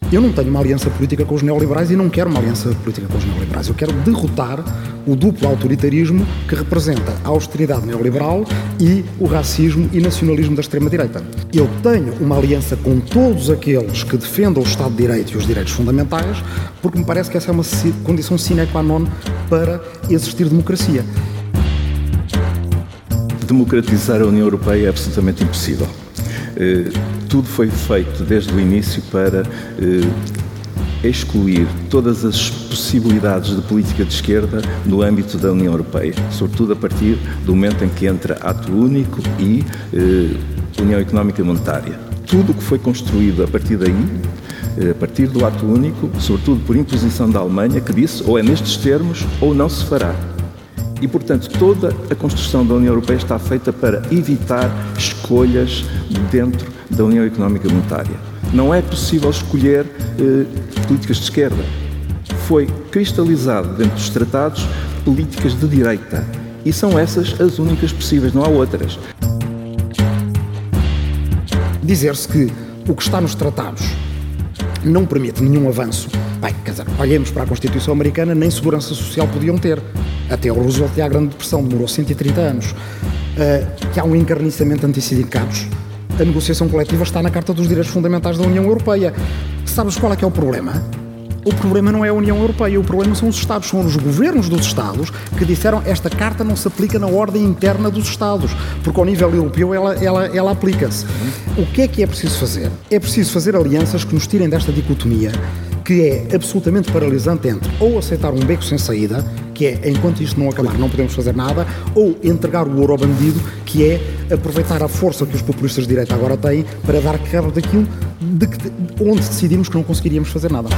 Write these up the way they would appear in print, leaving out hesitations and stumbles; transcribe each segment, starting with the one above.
Eu não tenho uma aliança política com os neoliberais e não quero uma aliança política com os neoliberais. Eu quero derrotar o duplo autoritarismo que representa a austeridade neoliberal e o racismo e nacionalismo da extrema-direita. Eu tenho uma aliança com todos aqueles que defendam o Estado de Direito e os direitos fundamentais, porque me parece que essa é uma condição sine qua non para existir democracia. Democratizar a União Europeia é absolutamente impossível. Tudo foi feito desde o início para excluir todas as possibilidades de política de esquerda no âmbito da União Europeia, sobretudo a partir do momento em que entra ato único e União Económica e Monetária. Tudo o que foi construído a partir daí, a partir do ato único, sobretudo por imposição da Alemanha, que disse ou é nestes termos ou não se fará. E, portanto, toda a construção da União Europeia está feita para evitar escolhas dentro da União Económica e Monetária. Não é possível escolher políticas de esquerda. Foi cristalizado dentro dos tratados políticas de direita. E são essas as únicas possíveis, não há outras. Dizer-se que o que está nos tratados não permite nenhum avanço. Bem, quer dizer, olhemos para a Constituição Americana, nem segurança social podiam ter. Até o Roosevelt e a Grande Depressão demorou 130 anos. Que há um encarniçamento anti-sindicatos. A negociação coletiva está na Carta dos Direitos Fundamentais da União Europeia. Sabes qual é que é o problema? O problema não é a União Europeia, o problema são os Estados, são os governos dos Estados que disseram esta Carta não se aplica na ordem interna dos Estados, porque ao nível europeu ela aplica-se. O que é preciso fazer? É preciso fazer alianças que nos tirem desta dicotomia que é absolutamente paralisante entre ou aceitar um beco sem saída, que é, enquanto isto não acabar, não podemos fazer nada, ou entregar o ouro ao bandido, que é aproveitar a força que os populistas de direita agora têm para dar cabo daquilo onde decidimos que não conseguiríamos fazer nada.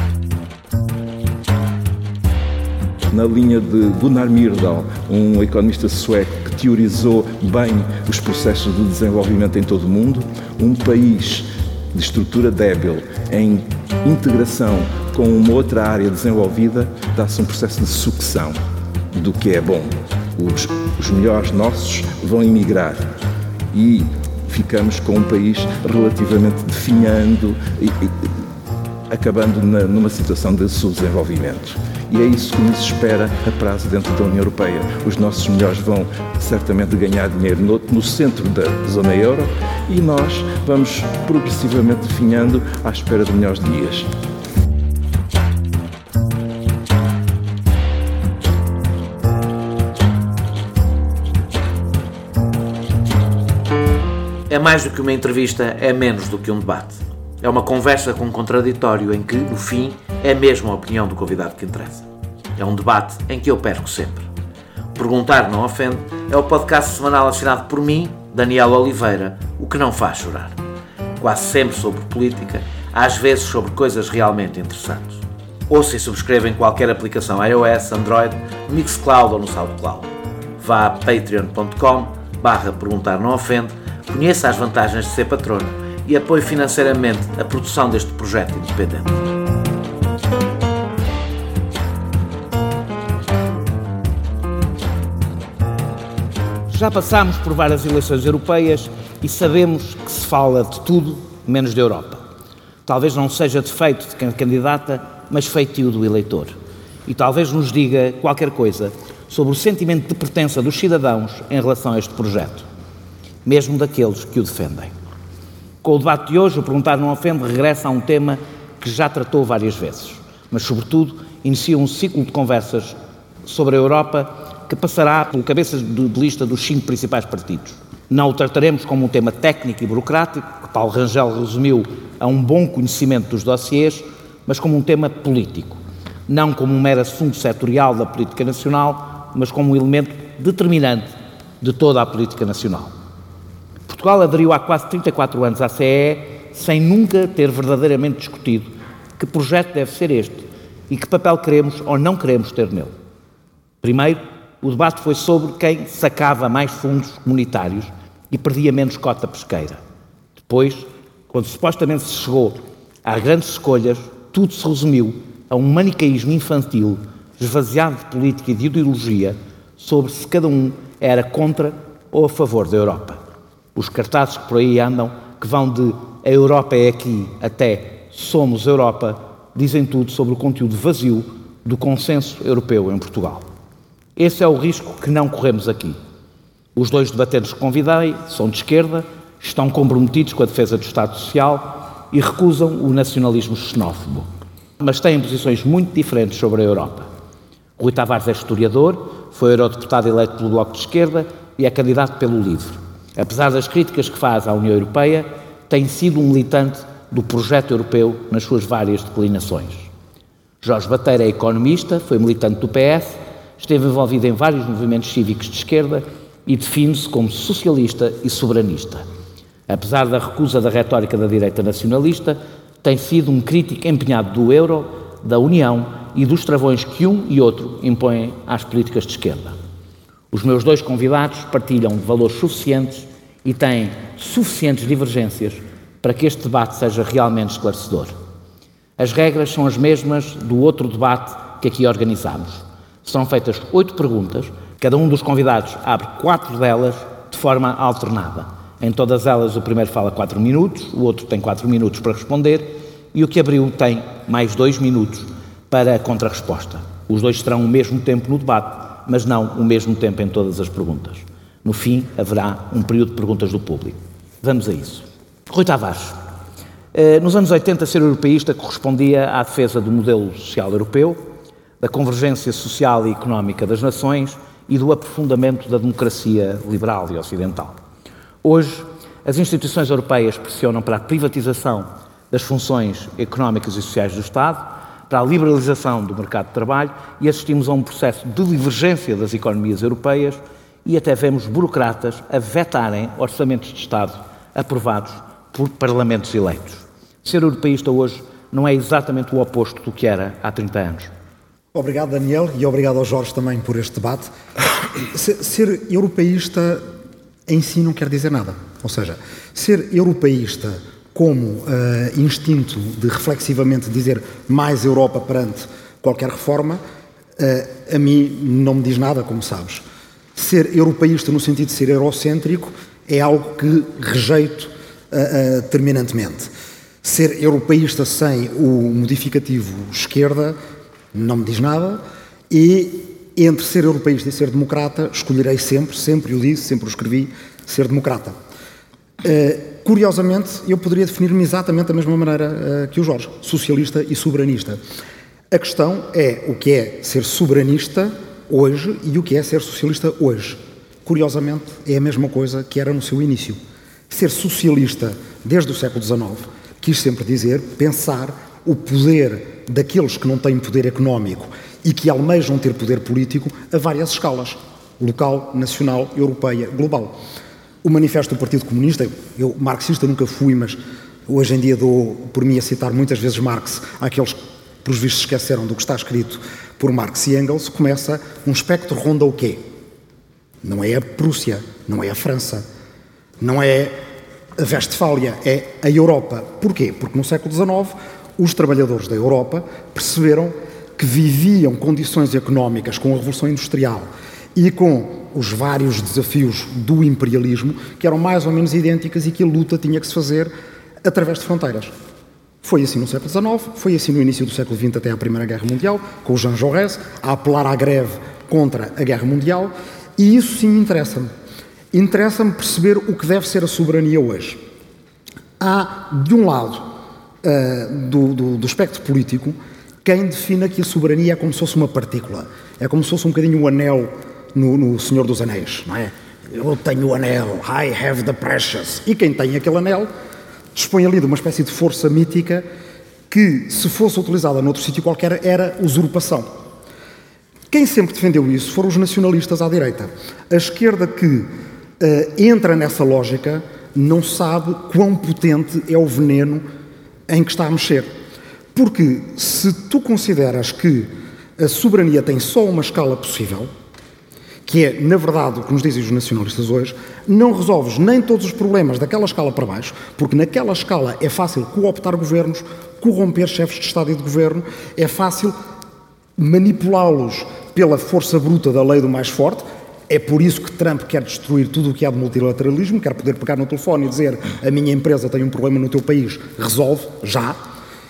Na linha de Gunnar Myrdal, um economista sueco que teorizou bem os processos de desenvolvimento em todo o mundo, um país de estrutura débil em integração com uma outra área desenvolvida dá-se um processo de sucção do que é bom. Os melhores nossos vão emigrar e ficamos com um país relativamente definhando e acabando numa situação de subdesenvolvimento. E é isso que nos espera a prazo dentro da União Europeia. Os nossos melhores vão certamente ganhar dinheiro no centro da zona euro e nós vamos progressivamente definhando à espera de melhores dias. É mais do que uma entrevista, é menos do que um debate. É uma conversa com um contraditório em que, no fim, é mesmo a opinião do convidado que interessa. É um debate em que eu perco sempre. Perguntar Não Ofende é o podcast semanal assinado por mim, Daniel Oliveira, o que não faz chorar. Quase sempre sobre política, às vezes sobre coisas realmente interessantes. Ouça e subscreva em qualquer aplicação iOS, Android, no Mixcloud ou no SoundCloud. Vá a patreon.com/perguntar não ofende, conheça as vantagens de ser patrono e apoie financeiramente a produção deste projeto independente. Já passámos por várias eleições europeias e sabemos que se fala de tudo menos da Europa. Talvez não seja defeito de quem candidata, mas feitio do eleitor. E talvez nos diga qualquer coisa sobre o sentimento de pertença dos cidadãos em relação a este projeto, mesmo daqueles que o defendem. Com o debate de hoje, o Perguntar Não Ofende regressa a um tema que já tratou várias vezes, mas, sobretudo, inicia um ciclo de conversas sobre a Europa que passará pelo cabeça de lista dos 5 principais partidos. Não o trataremos como um tema técnico e burocrático, que Paulo Rangel resumiu a um bom conhecimento dos dossiês, mas como um tema político. Não como um mero assunto setorial da política nacional, mas como um elemento determinante de toda a política nacional. Portugal aderiu há quase 34 anos à CEE sem nunca ter verdadeiramente discutido que projeto deve ser este e que papel queremos ou não queremos ter nele. Primeiro, o debate foi sobre quem sacava mais fundos comunitários e perdia menos cota pesqueira. Depois, quando supostamente se chegou às grandes escolhas, tudo se resumiu a um manicaísmo infantil, esvaziado de política e de ideologia, sobre se cada um era contra ou a favor da Europa. Os cartazes que por aí andam, que vão de a Europa é aqui até Somos Europa, dizem tudo sobre o conteúdo vazio do consenso europeu em Portugal. Esse é o risco que não corremos aqui. Os dois debatentes que convidei são de esquerda, estão comprometidos com a defesa do Estado Social e recusam o nacionalismo xenófobo. Mas têm posições muito diferentes sobre a Europa. Rui Tavares é historiador, foi eurodeputado eleito pelo Bloco de Esquerda e é candidato pelo LIVRE. Apesar das críticas que faz à União Europeia, tem sido um militante do projeto europeu nas suas várias declinações. Jorge Bateira é economista, foi militante do PS, esteve envolvido em vários movimentos cívicos de esquerda e define-se como socialista e soberanista. Apesar da recusa da retórica da direita nacionalista, tem sido um crítico empenhado do euro, da União e dos travões que um e outro impõem às políticas de esquerda. Os meus dois convidados partilham de valores suficientes e têm suficientes divergências para que este debate seja realmente esclarecedor. As regras são as mesmas do outro debate que aqui organizamos. Serão feitas 8 perguntas, cada um dos convidados abre 4 delas de forma alternada. Em todas elas o primeiro fala 4 minutos, o outro tem 4 minutos para responder e o que abriu tem mais 2 minutos para a contra-resposta. Os dois terão o mesmo tempo no debate, mas não o mesmo tempo em todas as perguntas. No fim, haverá um período de perguntas do público. Vamos a isso. Rui Tavares. Nos anos 80, ser europeísta correspondia à defesa do modelo social europeu, da convergência social e económica das nações e do aprofundamento da democracia liberal e ocidental. Hoje, as instituições europeias pressionam para a privatização das funções económicas e sociais do Estado, para a liberalização do mercado de trabalho e assistimos a um processo de divergência das economias europeias e até vemos burocratas a vetarem orçamentos de Estado aprovados por parlamentos eleitos. Ser europeísta hoje não é exatamente o oposto do que era há 30 anos. Obrigado, Daniel, e obrigado ao Jorge também por este debate. Ser europeísta em si não quer dizer nada. Ou seja, ser europeísta como instinto de reflexivamente dizer mais Europa perante qualquer reforma, a mim não me diz nada, como sabes. Ser europeísta no sentido de ser eurocêntrico é algo que rejeito terminantemente. Ser europeísta sem o modificativo esquerda não me diz nada e entre ser europeísta e ser democrata escolherei sempre o disse, sempre o escrevi, ser democrata. Curiosamente, eu poderia definir-me exatamente da mesma maneira que o Jorge, socialista e soberanista. A questão é o que é ser soberanista hoje e o que é ser socialista hoje. Curiosamente, é a mesma coisa que era no seu início. Ser socialista desde o século XIX quis sempre dizer, pensar o poder daqueles que não têm poder económico e que almejam ter poder político a várias escalas, local, nacional, europeia, global. O manifesto do Partido Comunista, eu marxista nunca fui, mas hoje em dia dou por mim a citar muitas vezes Marx, àqueles que, pelos vistos, esqueceram do que está escrito por Marx e Engels, começa um espectro ronda o quê? Não é a Prússia, não é a França, não é a Westfália, é a Europa. Porquê? Porque no século XIX os trabalhadores da Europa perceberam que viviam condições económicas com a Revolução Industrial e com os vários desafios do imperialismo que eram mais ou menos idênticas e que a luta tinha que se fazer através de fronteiras. Foi assim no século XIX, foi assim no início do século XX até à Primeira Guerra Mundial, com o Jean Jaurès a apelar à greve contra a Guerra Mundial, e isso sim interessa-me. Interessa-me perceber o que deve ser a soberania hoje. Há, de um lado do espectro político, quem defina que a soberania é como se fosse uma partícula, é como se fosse um bocadinho o anel no Senhor dos Anéis, não é? Eu tenho o anel, I have the precious, e quem tem aquele anel dispõe ali de uma espécie de força mítica que, se fosse utilizada noutro sítio qualquer, era usurpação. Quem sempre defendeu isso foram os nacionalistas à direita. A esquerda que entra nessa lógica não sabe quão potente é o veneno em que está a mexer. Porque se tu consideras que a soberania tem só uma escala possível, que é, na verdade, o que nos dizem os nacionalistas hoje, não resolves nem todos os problemas daquela escala para baixo, porque naquela escala é fácil cooptar governos, corromper chefes de Estado e de governo, é fácil manipulá-los pela força bruta da lei do mais forte. É por isso que Trump quer destruir tudo o que há de multilateralismo, quer poder pegar no telefone e dizer a minha empresa tem um problema no teu país, resolve, já.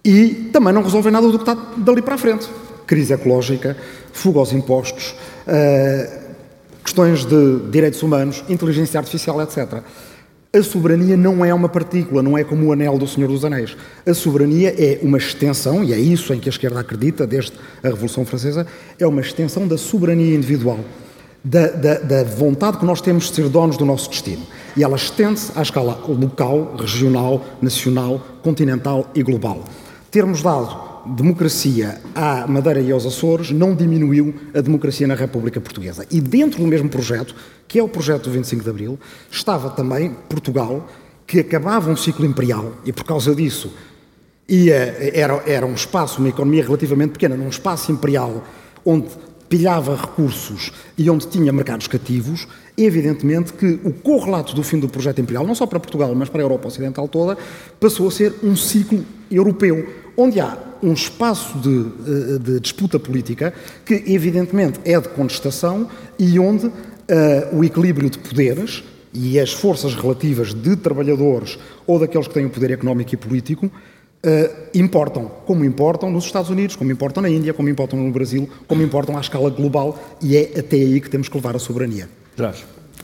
E também não resolvem nada do que está dali para a frente. Crise ecológica, fuga aos impostos, questões de direitos humanos, inteligência artificial, etc. A soberania não é uma partícula, não é como o anel do Senhor dos Anéis. A soberania é uma extensão, e é isso em que a esquerda acredita desde a Revolução Francesa, é uma extensão da soberania individual, da vontade que nós temos de ser donos do nosso destino. E ela estende-se à escala local, regional, nacional, continental e global. Termos dado democracia à Madeira e aos Açores não diminuiu a democracia na República Portuguesa. E dentro do mesmo projeto, que é o projeto do 25 de Abril, estava também Portugal, que acabava um ciclo imperial e, por causa disso, era um espaço, uma economia relativamente pequena, num espaço imperial onde pilhava recursos e onde tinha mercados cativos. Evidentemente que o correlato do fim do projeto imperial, não só para Portugal, mas para a Europa Ocidental toda, passou a ser um ciclo europeu, onde há um espaço de disputa política que, evidentemente, é de contestação e onde o equilíbrio de poderes e as forças relativas de trabalhadores ou daqueles que têm o poder económico e político importam, como importam nos Estados Unidos, como importam na Índia, como importam no Brasil, como importam à escala global, e é até aí que temos que levar a soberania. Jorge.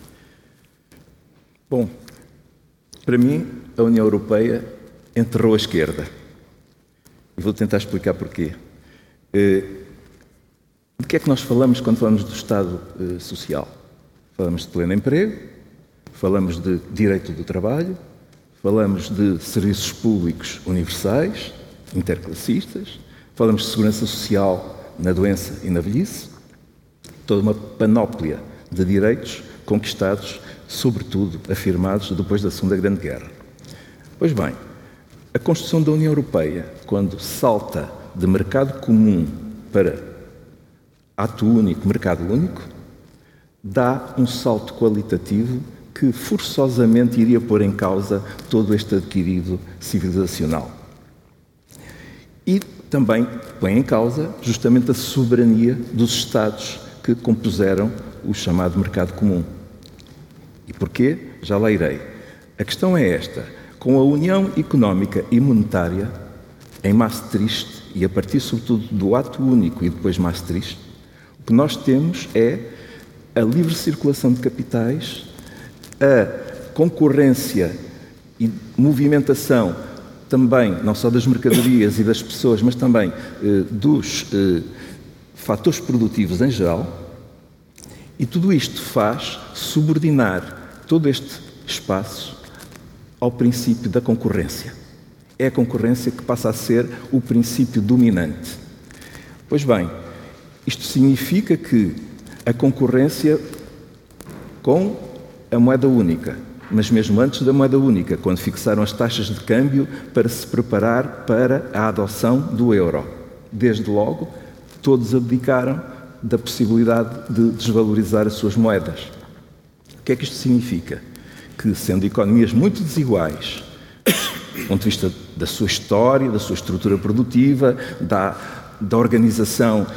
Bom, para mim, a União Europeia enterrou a esquerda. E vou tentar explicar porquê. De que é que nós falamos quando falamos do Estado Social? Falamos de pleno emprego, falamos de direito do trabalho, falamos de serviços públicos universais, interclassistas, falamos de segurança social na doença e na velhice, toda uma panóplia de direitos conquistados, sobretudo afirmados depois da Segunda Grande Guerra. Pois bem, a construção da União Europeia, quando salta de mercado comum para ato único, mercado único, dá um salto qualitativo que forçosamente iria pôr em causa todo este adquirido civilizacional. E também põe em causa justamente a soberania dos Estados que compuseram o chamado mercado comum. E porquê? Já lá irei. A questão é esta. Com a União Económica e Monetária, em Maastricht, e a partir sobretudo do ato único e depois Maastricht, o que nós temos é a livre circulação de capitais, a concorrência e movimentação também, não só das mercadorias e das pessoas, mas também dos fatores produtivos em geral, e tudo isto faz subordinar todo este espaço ao princípio da concorrência. É a concorrência que passa a ser o princípio dominante. Pois bem, isto significa que a concorrência com a moeda única, mas mesmo antes da moeda única, quando fixaram as taxas de câmbio para se preparar para a adoção do euro. Desde logo, todos abdicaram da possibilidade de desvalorizar as suas moedas. O que é que isto significa? Que, sendo economias muito desiguais, do ponto de vista da sua história, da sua estrutura produtiva, da organização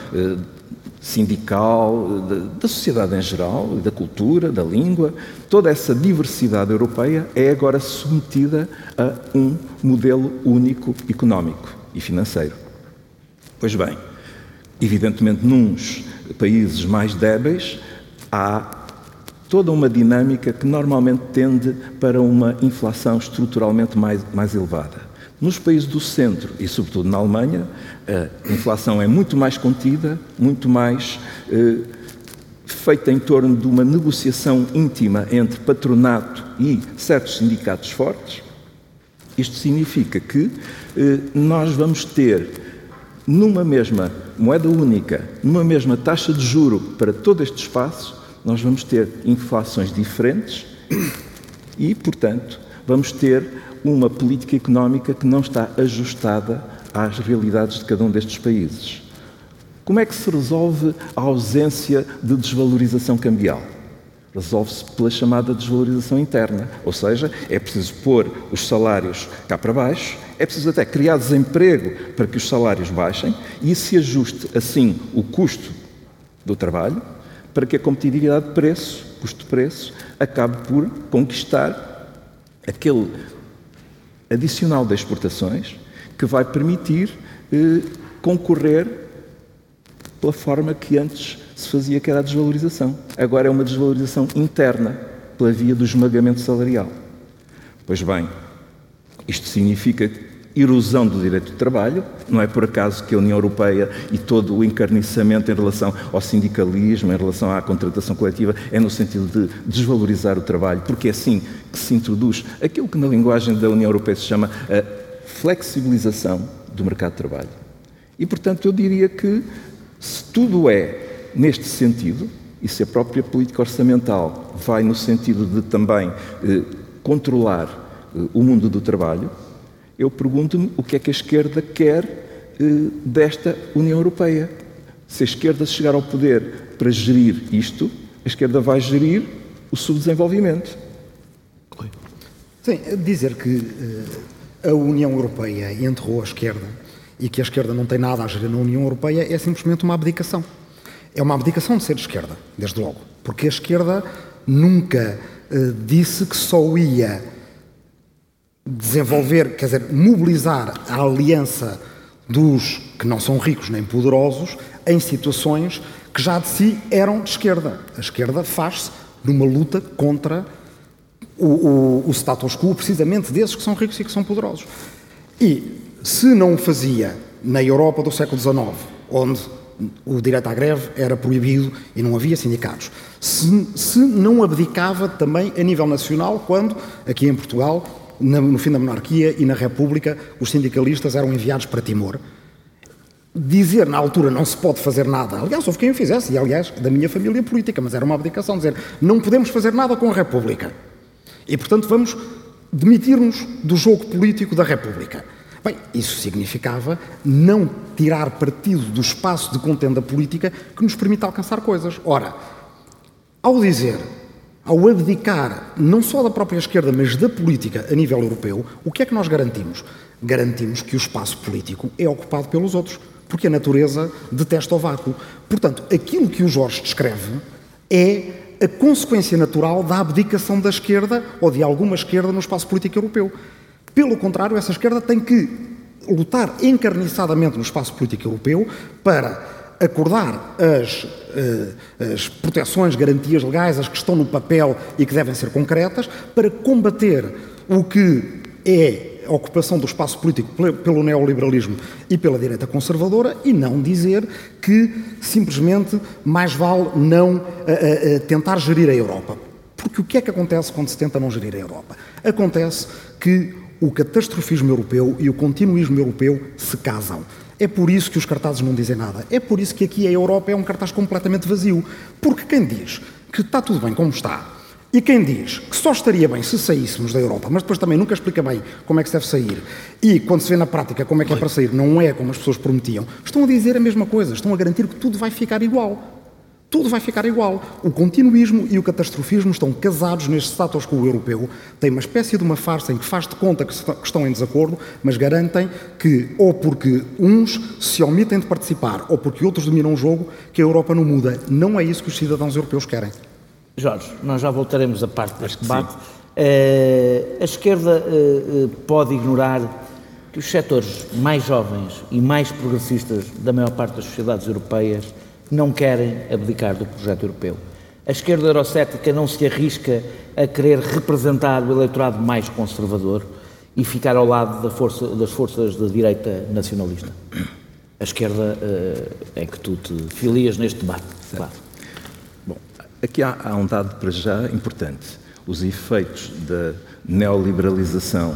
sindical, da sociedade em geral, da cultura, da língua, toda essa diversidade europeia é agora submetida a um modelo único económico e financeiro. Pois bem, evidentemente, nos países mais débeis, há toda uma dinâmica que normalmente tende para uma inflação estruturalmente mais elevada. Nos países do centro, e sobretudo na Alemanha, a inflação é muito mais contida, muito mais feita em torno de uma negociação íntima entre patronato e certos sindicatos fortes. Isto significa que nós vamos ter, numa mesma moeda única, numa mesma taxa de juro para todo este espaço, nós vamos ter inflações diferentes e, portanto, vamos ter uma política económica que não está ajustada às realidades de cada um destes países. Como é que se resolve a ausência de desvalorização cambial? Resolve-se pela chamada desvalorização interna, ou seja, é preciso pôr os salários cá para baixo, é preciso até criar desemprego para que os salários baixem e se ajuste assim o custo do trabalho para que a competitividade de preço, custo-preço, acabe por conquistar aquele adicional de exportações que vai permitir concorrer pela forma que antes se fazia, que era a desvalorização. Agora é uma desvalorização interna, pela via do esmagamento salarial. Pois bem, isto significa erosão do direito de trabalho. Não é por acaso que a União Europeia e todo o encarniçamento em relação ao sindicalismo, em relação à contratação coletiva, é no sentido de desvalorizar o trabalho, porque é assim que se introduz aquilo que na linguagem da União Europeia se chama a flexibilização do mercado de trabalho. E, portanto, eu diria que se tudo é neste sentido, e se a própria política orçamental vai no sentido de também controlar o mundo do trabalho, eu pergunto-me o que é que a esquerda quer desta União Europeia. Se a esquerda chegar ao poder para gerir isto, a esquerda vai gerir o subdesenvolvimento. Sim, dizer que a União Europeia enterrou a esquerda e que a esquerda não tem nada a gerir na União Europeia é simplesmente uma abdicação. É uma abdicação de ser de esquerda, desde logo. Porque a esquerda nunca disse que só ia desenvolver, quer dizer, mobilizar a aliança dos que não são ricos nem poderosos em situações que já de si eram de esquerda. A esquerda faz-se numa luta contra o status quo, precisamente desses que são ricos e que são poderosos. E se não o fazia na Europa do século XIX, onde o direito à greve era proibido e não havia sindicatos, se não abdicava também a nível nacional, quando aqui em Portugal, no fim da monarquia e na República, os sindicalistas eram enviados para Timor. Dizer na altura não se pode fazer nada, aliás, houve quem o fizesse, e aliás, da minha família política, mas era uma abdicação, dizer não podemos fazer nada com a República. E, portanto, vamos demitir-nos do jogo político da República. Bem, isso significava não tirar partido do espaço de contenda política que nos permite alcançar coisas. Ora, ao abdicar não só da própria esquerda, mas da política a nível europeu, o que é que nós garantimos? Garantimos que o espaço político é ocupado pelos outros, porque a natureza detesta o vácuo. Portanto, aquilo que o Jorge descreve é a consequência natural da abdicação da esquerda ou de alguma esquerda no espaço político europeu. Pelo contrário, essa esquerda tem que lutar encarniçadamente no espaço político europeu para acordar as proteções, garantias legais, as que estão no papel e que devem ser concretas, para combater o que é a ocupação do espaço político pelo neoliberalismo e pela direita conservadora, e não dizer que simplesmente mais vale não tentar gerir a Europa. Porque o que é que acontece quando se tenta não gerir a Europa? Acontece que o catastrofismo europeu e o continuismo europeu se casam. É por isso que os cartazes não dizem nada. É por isso que aqui a Europa é um cartaz completamente vazio. Porque quem diz que está tudo bem como está, e quem diz que só estaria bem se saíssemos da Europa, mas depois também nunca explica bem como é que se deve sair, e quando se vê na prática como é que é para sair, não é como as pessoas prometiam, estão a dizer a mesma coisa, estão a garantir que tudo vai ficar igual. Tudo vai ficar igual. O continuismo e o catastrofismo estão casados neste status quo europeu. Tem uma espécie de uma farsa em que faz de conta que estão em desacordo, mas garantem que, ou porque uns se omitem de participar, ou porque outros dominam o jogo, que a Europa não muda. Não é isso que os cidadãos europeus querem. Jorge, nós já voltaremos à parte deste debate. A esquerda pode ignorar que os setores mais jovens e mais progressistas da maior parte das sociedades europeias não querem abdicar do projeto europeu. A esquerda eurocética não se arrisca a querer representar o eleitorado mais conservador e ficar ao lado das forças da direita nacionalista. A esquerda é que tu te filias neste debate, claro. Bom, aqui há um dado para já importante. Os efeitos da neoliberalização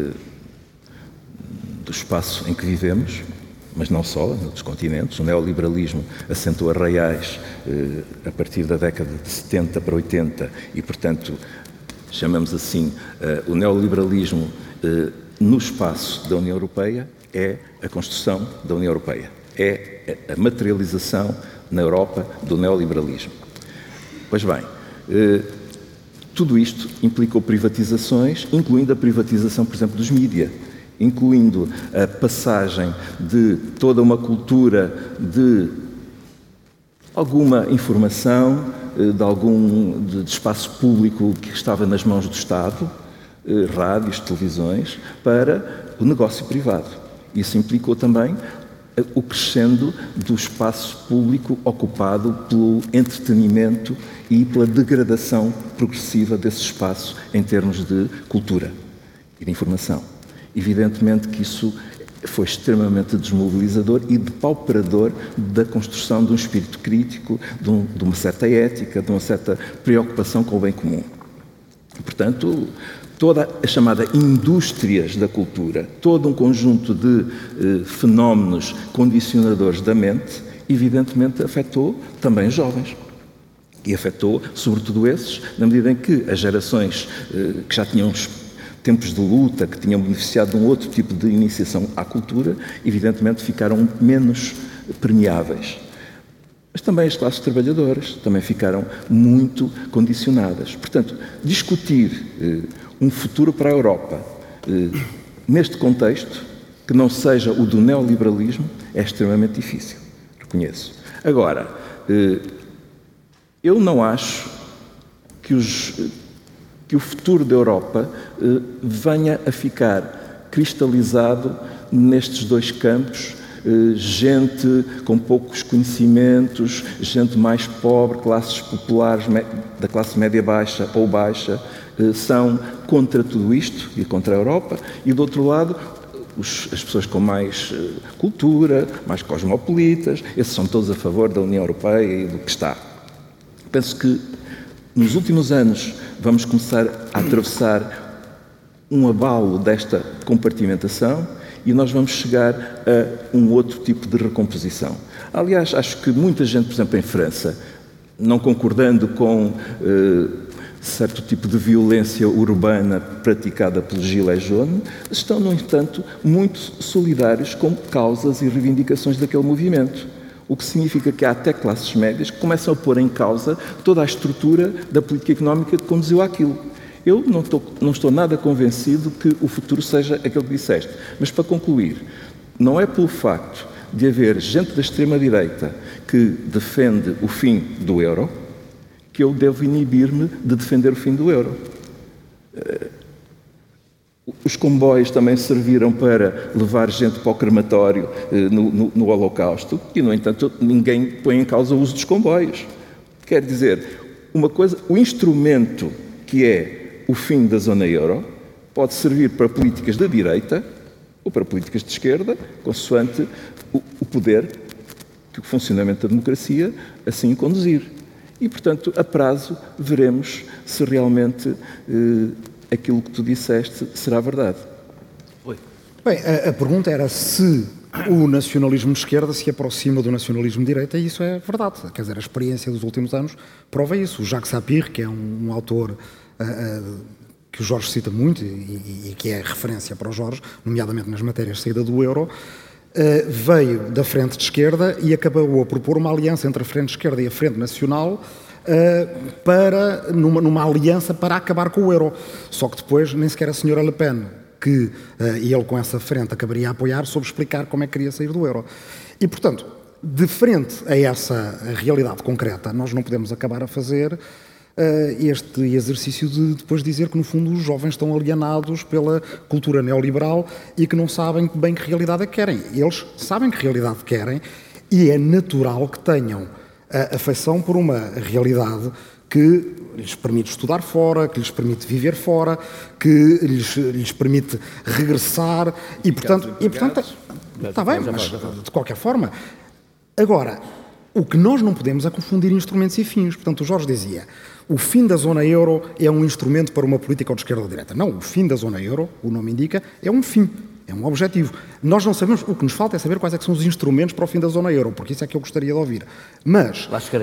do espaço em que vivemos, mas não só, em outros continentes. O neoliberalismo assentou arraiais a partir da década de 70 para 80 e, portanto, chamamos assim, o neoliberalismo no espaço da União Europeia é a construção da União Europeia. É a materialização na Europa do neoliberalismo. Pois bem, tudo isto implicou privatizações, incluindo a privatização, por exemplo, dos mídia, incluindo a passagem de toda uma cultura de alguma informação, de espaço público que estava nas mãos do Estado, rádios, televisões, para o negócio privado. Isso implicou também o crescendo do espaço público ocupado pelo entretenimento e pela degradação progressiva desse espaço em termos de cultura e de informação. Evidentemente que isso foi extremamente desmobilizador e depauperador da construção de um espírito crítico, de uma certa ética, de uma certa preocupação com o bem comum. Portanto, toda a chamada indústrias da cultura, todo um conjunto de fenómenos condicionadores da mente, evidentemente afetou também os jovens. E afetou, sobretudo esses, na medida em que as gerações que já tinham tempos de luta, que tinham beneficiado de um outro tipo de iniciação à cultura, evidentemente ficaram menos permeáveis. Mas também as classes trabalhadoras também ficaram muito condicionadas. Portanto, discutir um futuro para a Europa neste contexto, que não seja o do neoliberalismo, é extremamente difícil, reconheço. Agora, eu não acho que o futuro da Europa venha a ficar cristalizado nestes dois campos, gente com poucos conhecimentos, gente mais pobre, classes populares da classe média baixa ou baixa, são contra tudo isto e contra a Europa, e do outro lado as pessoas com mais cultura, mais cosmopolitas, esses são todos a favor da União Europeia e do que está. Penso que nos últimos anos vamos começar a atravessar um abalo desta compartimentação e nós vamos chegar a um outro tipo de recomposição. Aliás, acho que muita gente, por exemplo, em França, não concordando com certo tipo de violência urbana praticada pelos Gilets jaunes, estão, no entanto, muito solidários com causas e reivindicações daquele movimento. O que significa que há até classes médias que começam a pôr em causa toda a estrutura da política económica que conduziu àquilo. Eu não estou nada convencido que o futuro seja aquele que disseste. Mas, para concluir, não é pelo facto de haver gente da extrema-direita que defende o fim do euro que eu devo inibir-me de defender o fim do euro. Os comboios também serviram para levar gente para o crematório no Holocausto e, no entanto, ninguém põe em causa o uso dos comboios. Quer dizer, uma coisa, o instrumento que é o fim da zona euro pode servir para políticas da direita ou para políticas de esquerda, consoante o poder que o funcionamento da democracia assim conduzir. E, portanto, a prazo veremos se realmente aquilo que tu disseste será verdade. Oi. Bem, a pergunta era se o nacionalismo de esquerda se aproxima do nacionalismo de direita, e isso é verdade. Quer dizer, a experiência dos últimos anos prova isso. O Jacques Sapir, que é um autor que o Jorge cita muito e que é referência para o Jorge, nomeadamente nas matérias de saída do euro, veio da frente de esquerda e acabou a propor uma aliança entre a frente de esquerda e a frente nacional numa aliança para acabar com o euro. Só que depois nem sequer a senhora Le Pen, que ele com essa frente acabaria a apoiar, soube explicar como é que queria sair do euro. E, portanto, de frente a essa realidade concreta, nós não podemos acabar a fazer este exercício de depois dizer que, no fundo, os jovens estão alienados pela cultura neoliberal e que não sabem bem que realidade é que querem. Eles sabem que realidade querem e é natural que tenham a afeição por uma realidade que lhes permite estudar fora, que lhes permite viver fora, que lhes permite regressar e, portanto está bem, mas de qualquer forma. Agora, o que nós não podemos é confundir instrumentos e fins. Portanto, o Jorge dizia, o fim da zona euro é um instrumento para uma política ou de esquerda ou de direita. Não, o fim da zona euro, o nome indica, é um fim, é um objetivo. Nós não sabemos, o que nos falta é saber quais é que são os instrumentos para o fim da zona euro, porque isso é que eu gostaria de ouvir. Mas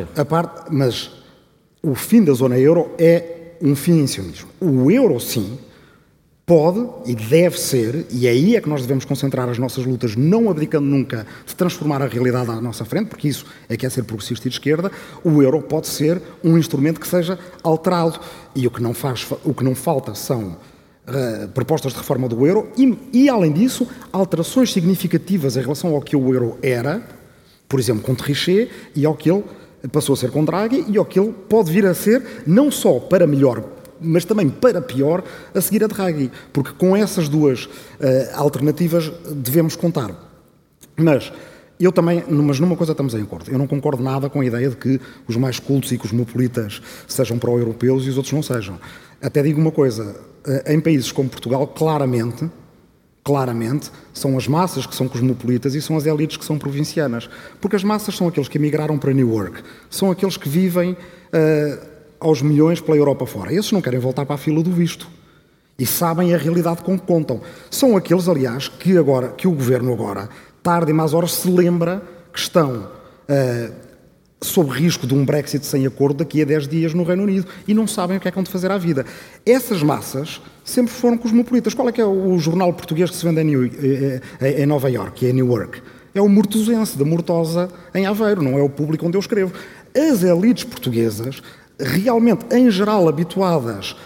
o fim da zona euro é um fim em si mesmo. O euro, sim, pode e deve ser, e aí é que nós devemos concentrar as nossas lutas, não abdicando nunca de transformar a realidade à nossa frente, porque isso é que é ser progressista e de esquerda. O euro pode ser um instrumento que seja alterado, e o que não falta são propostas de reforma do euro e, além disso, alterações significativas em relação ao que o euro era, por exemplo, com Trichet, e ao que ele passou a ser com Draghi, e ao que ele pode vir a ser, não só para melhor mas também para pior, a seguir a Draghi, porque com essas duas alternativas devemos contar. Mas numa coisa estamos em acordo. Eu não concordo nada com a ideia de que os mais cultos e cosmopolitas sejam pró-europeus e os outros não sejam. Até digo uma coisa, em países como Portugal, claramente, são as massas que são cosmopolitas e são as elites que são provincianas. Porque as massas são aqueles que emigraram para Newark, são aqueles que vivem aos milhões pela Europa fora. Esses não querem voltar para a fila do visto. E sabem a realidade com que contam. São aqueles, aliás, que o Governo agora, tarde e mais horas, se lembra que estão sob risco de um Brexit sem acordo daqui a 10 dias no Reino Unido e não sabem o que é que vão de fazer à vida. Essas massas sempre foram cosmopolitas. Qual é que é o jornal português que se vende em Nova Iorque, que é Newark? É o Mortosense, da Mortosa, em Aveiro, não é o Público onde eu escrevo. As elites portuguesas, realmente, em geral, habituadas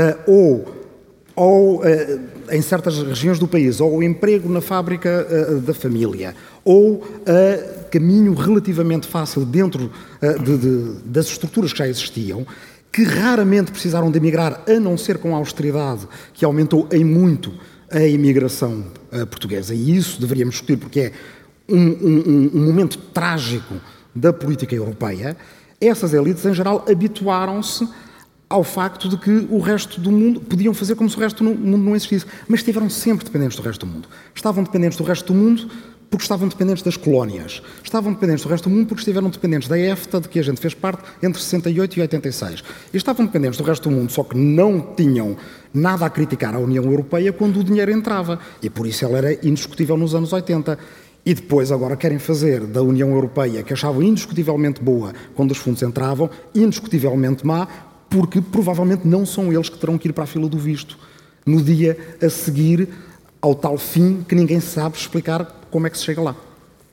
ou em certas regiões do país, ou o emprego na fábrica da família, ou caminho relativamente fácil dentro das estruturas que já existiam, que raramente precisaram de emigrar, a não ser com a austeridade, que aumentou em muito a imigração portuguesa. E isso deveríamos discutir, porque é um momento trágico da política europeia. Essas elites, em geral, habituaram-se ao facto de que o resto do mundo podiam fazer como se o resto do mundo não existisse, mas estiveram sempre dependentes do resto do mundo. Estavam dependentes do resto do mundo porque estavam dependentes das colónias. Estavam dependentes do resto do mundo porque estiveram dependentes da EFTA, de que a gente fez parte, entre 68 e 86. E estavam dependentes do resto do mundo, só que não tinham nada a criticar à União Europeia quando o dinheiro entrava. E por isso ela era indiscutível nos anos 80. E depois agora querem fazer da União Europeia, que achavam indiscutivelmente boa quando os fundos entravam, indiscutivelmente má, porque provavelmente não são eles que terão que ir para a fila do visto no dia a seguir ao tal fim que ninguém sabe explicar como é que se chega lá.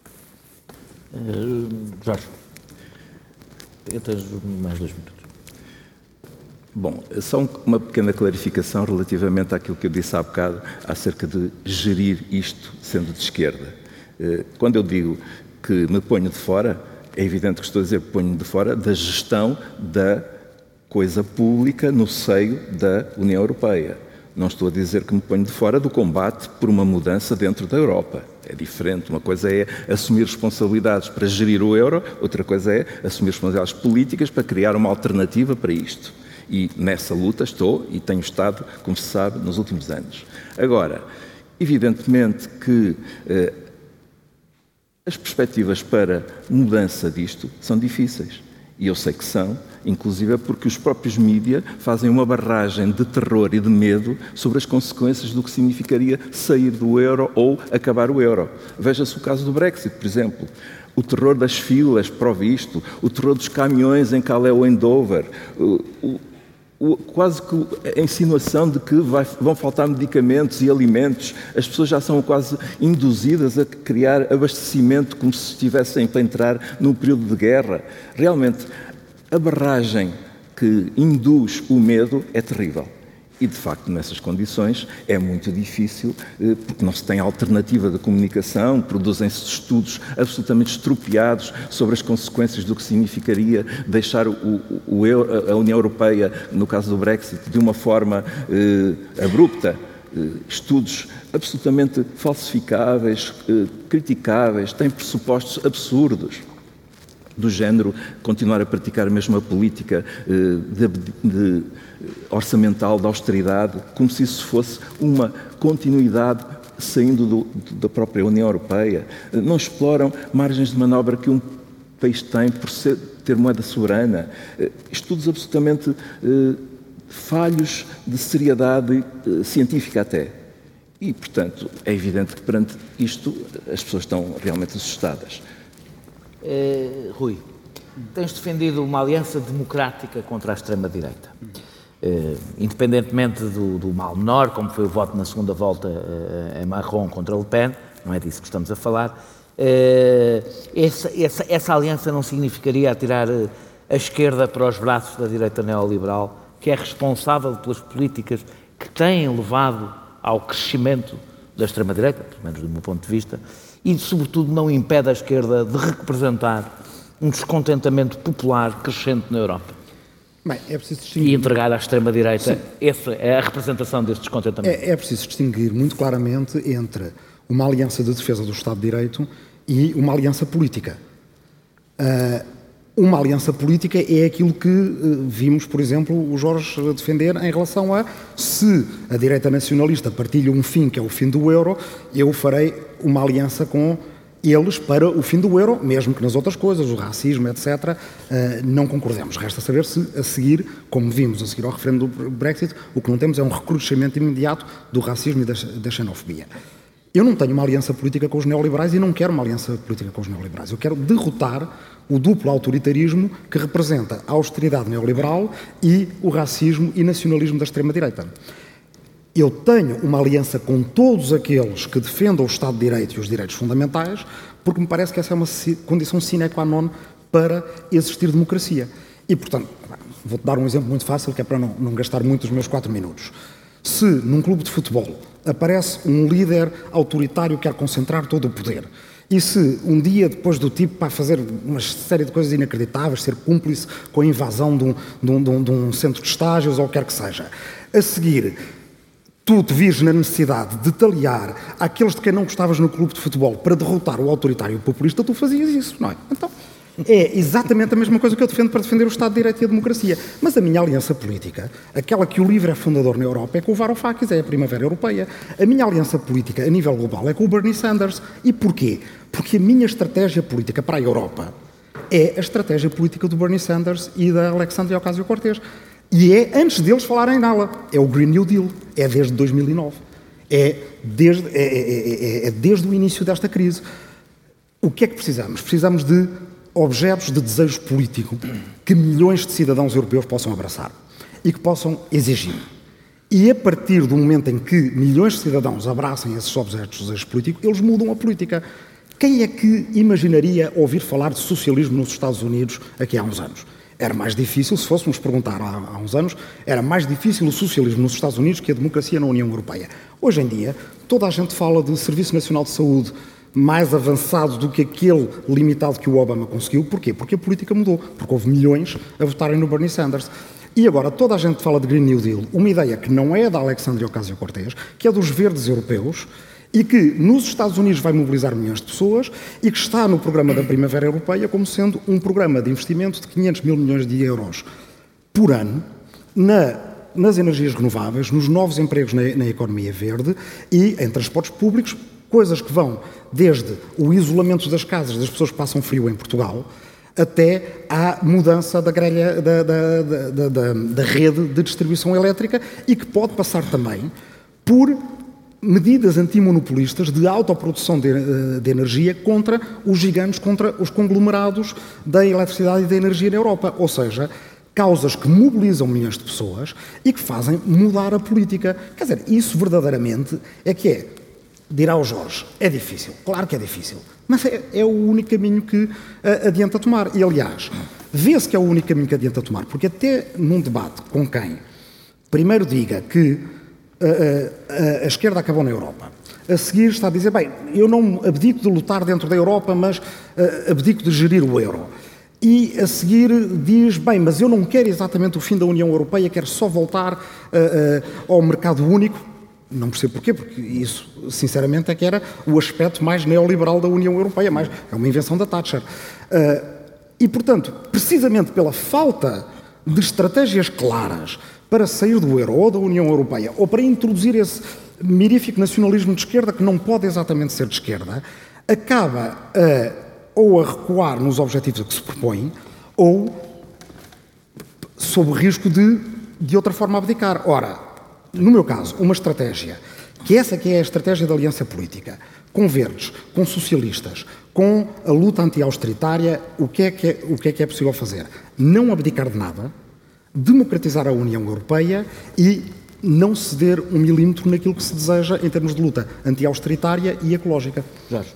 Jorge, eu tenho mais 2 minutos. Bom, só uma pequena clarificação relativamente àquilo que eu disse há bocado acerca de gerir isto sendo de esquerda. Quando eu digo que me ponho de fora, é evidente que estou a dizer que ponho de fora da gestão da coisa pública no seio da União Europeia. Não estou a dizer que me ponho de fora do combate por uma mudança dentro da Europa. É diferente. Uma coisa é assumir responsabilidades para gerir o euro, outra coisa é assumir responsabilidades políticas para criar uma alternativa para isto. E nessa luta estou e tenho estado, como se sabe, nos últimos anos. Agora, evidentemente que as perspectivas para mudança disto são difíceis. E eu sei que são, inclusive porque os próprios mídia fazem uma barragem de terror e de medo sobre as consequências do que significaria sair do euro ou acabar o euro. Veja-se o caso do Brexit, por exemplo. O terror das filas para o visto, o terror dos caminhões em Calais ou em Dover, quase que a insinuação de que vão faltar medicamentos e alimentos. As pessoas já são quase induzidas a criar abastecimento como se estivessem para entrar num período de guerra. Realmente, a barragem que induz o medo é terrível. E, de facto, nessas condições é muito difícil, porque não se tem alternativa de comunicação, produzem-se estudos absolutamente estropiados sobre as consequências do que significaria deixar a União Europeia, no caso do Brexit, de uma forma abrupta. Estudos absolutamente falsificáveis, criticáveis, têm pressupostos absurdos, do género continuar a praticar a mesma política orçamental de austeridade, como se isso fosse uma continuidade saindo da própria União Europeia. Não exploram margens de manobra que um país tem por ter moeda soberana. Estudos absolutamente falhos de seriedade científica até. E, portanto, é evidente que perante isto as pessoas estão realmente assustadas. Rui, tens defendido uma aliança democrática contra a extrema-direita. Independentemente do mal menor, como foi o voto na segunda volta em Macron contra Le Pen, não é disso que estamos a falar, essa aliança não significaria atirar a esquerda para os braços da direita neoliberal, que é responsável pelas políticas que têm levado ao crescimento da extrema-direita, pelo menos do meu ponto de vista, e, sobretudo, não impede a esquerda de representar um descontentamento popular crescente na Europa? Bem, é preciso distinguir. E entregar à extrema-direita a representação deste descontentamento. É preciso distinguir muito claramente entre uma aliança de defesa do Estado de Direito e uma aliança política. Uma aliança política é aquilo que vimos, por exemplo, o Jorge defender em relação a se a direita nacionalista partilha um fim, que é o fim do euro, eu farei uma aliança com eles para o fim do euro, mesmo que nas outras coisas, o racismo, etc., não concordemos. Resta saber se, a seguir, como vimos a seguir ao referendo do Brexit, o que não temos é um recrudescimento imediato do racismo e da xenofobia. Eu não tenho uma aliança política com os neoliberais e não quero uma aliança política com os neoliberais. Eu quero derrotar o duplo autoritarismo que representa a austeridade neoliberal e o racismo e nacionalismo da extrema-direita. Eu tenho uma aliança com todos aqueles que defendam o Estado de Direito e os direitos fundamentais, porque me parece que essa é uma condição sine qua non para existir democracia. E, portanto, vou-te dar um exemplo muito fácil, que é para não gastar muito os meus 4 minutos. Se num clube de futebol aparece um líder autoritário que quer concentrar todo o poder, e se um dia depois do tipo para fazer uma série de coisas inacreditáveis, ser cúmplice com a invasão de um centro de estágios ou o que quer que seja, a seguir tu te vires na necessidade de talhar àqueles de quem não gostavas no clube de futebol para derrotar o autoritário populista, tu fazias isso, não é? Então, é exatamente a mesma coisa que eu defendo para defender o Estado de Direito e a democracia. Mas a minha aliança política, aquela que o LIVRE é fundador na Europa, é com o Varoufakis, é a Primavera Europeia. A minha aliança política a nível global é com o Bernie Sanders. E porquê? Porque a minha estratégia política para a Europa é a estratégia política do Bernie Sanders e da Alexandria Ocasio-Cortez. E é antes deles falarem nela. É o Green New Deal. É desde 2009. É desde o início desta crise. O que é que precisamos? Precisamos de objetos de desejo político que milhões de cidadãos europeus possam abraçar e que possam exigir. E a partir do momento em que milhões de cidadãos abracem esses objetos de desejo político, eles mudam a política. Quem é que imaginaria ouvir falar de socialismo nos Estados Unidos aqui há uns anos? Era mais difícil, se fôssemos perguntar há uns anos, era mais difícil o socialismo nos Estados Unidos que a democracia na União Europeia. Hoje em dia, toda a gente fala de Serviço Nacional de Saúde mais avançado do que aquele limitado que o Obama conseguiu. Porquê? Porque a política mudou, porque houve milhões a votarem no Bernie Sanders. E agora toda a gente fala de Green New Deal, uma ideia que não é da Alexandria Ocasio-Cortez, que é dos verdes europeus, e que nos Estados Unidos vai mobilizar milhões de pessoas e que está no programa da Primavera Europeia como sendo um programa de investimento de 500 mil milhões de euros por ano nas energias renováveis, nos novos empregos na economia verde e em transportes públicos, coisas que vão desde o isolamento das casas das pessoas que passam frio em Portugal até à mudança da grelha da rede de distribuição elétrica e que pode passar também por medidas antimonopolistas de autoprodução de energia contra os gigantes, contra os conglomerados da eletricidade e da energia na Europa. Ou seja, causas que mobilizam milhões de pessoas e que fazem mudar a política. Quer dizer, isso verdadeiramente é que é. Dirá o Jorge, é difícil. Claro que é difícil. Mas é o único caminho que adianta tomar. E, aliás, vê-se que é o único caminho que adianta tomar. Porque até num debate com quem primeiro diga que a esquerda acabou na Europa, a seguir está a dizer, bem, eu não abdico de lutar dentro da Europa, mas abdico de gerir o euro. E a seguir diz, bem, mas eu não quero exatamente o fim da União Europeia, quero só voltar ao mercado único. Não percebo porquê, porque isso, sinceramente, é que era o aspecto mais neoliberal da União Europeia, é uma invenção da Thatcher. E, portanto, precisamente pela falta de estratégias claras para sair do euro ou da União Europeia, ou para introduzir esse mirífico nacionalismo de esquerda, que não pode exatamente ser de esquerda, acaba ou a recuar nos objetivos a que se propõe, ou sob o risco de outra forma abdicar. Ora, no meu caso, uma estratégia, que essa que é a estratégia da aliança política, com verdes, com socialistas, com a luta anti-austeritária, o que é possível fazer? Não abdicar de nada, democratizar a União Europeia e não ceder um milímetro naquilo que se deseja em termos de luta anti-austeritária e ecológica. Jorge.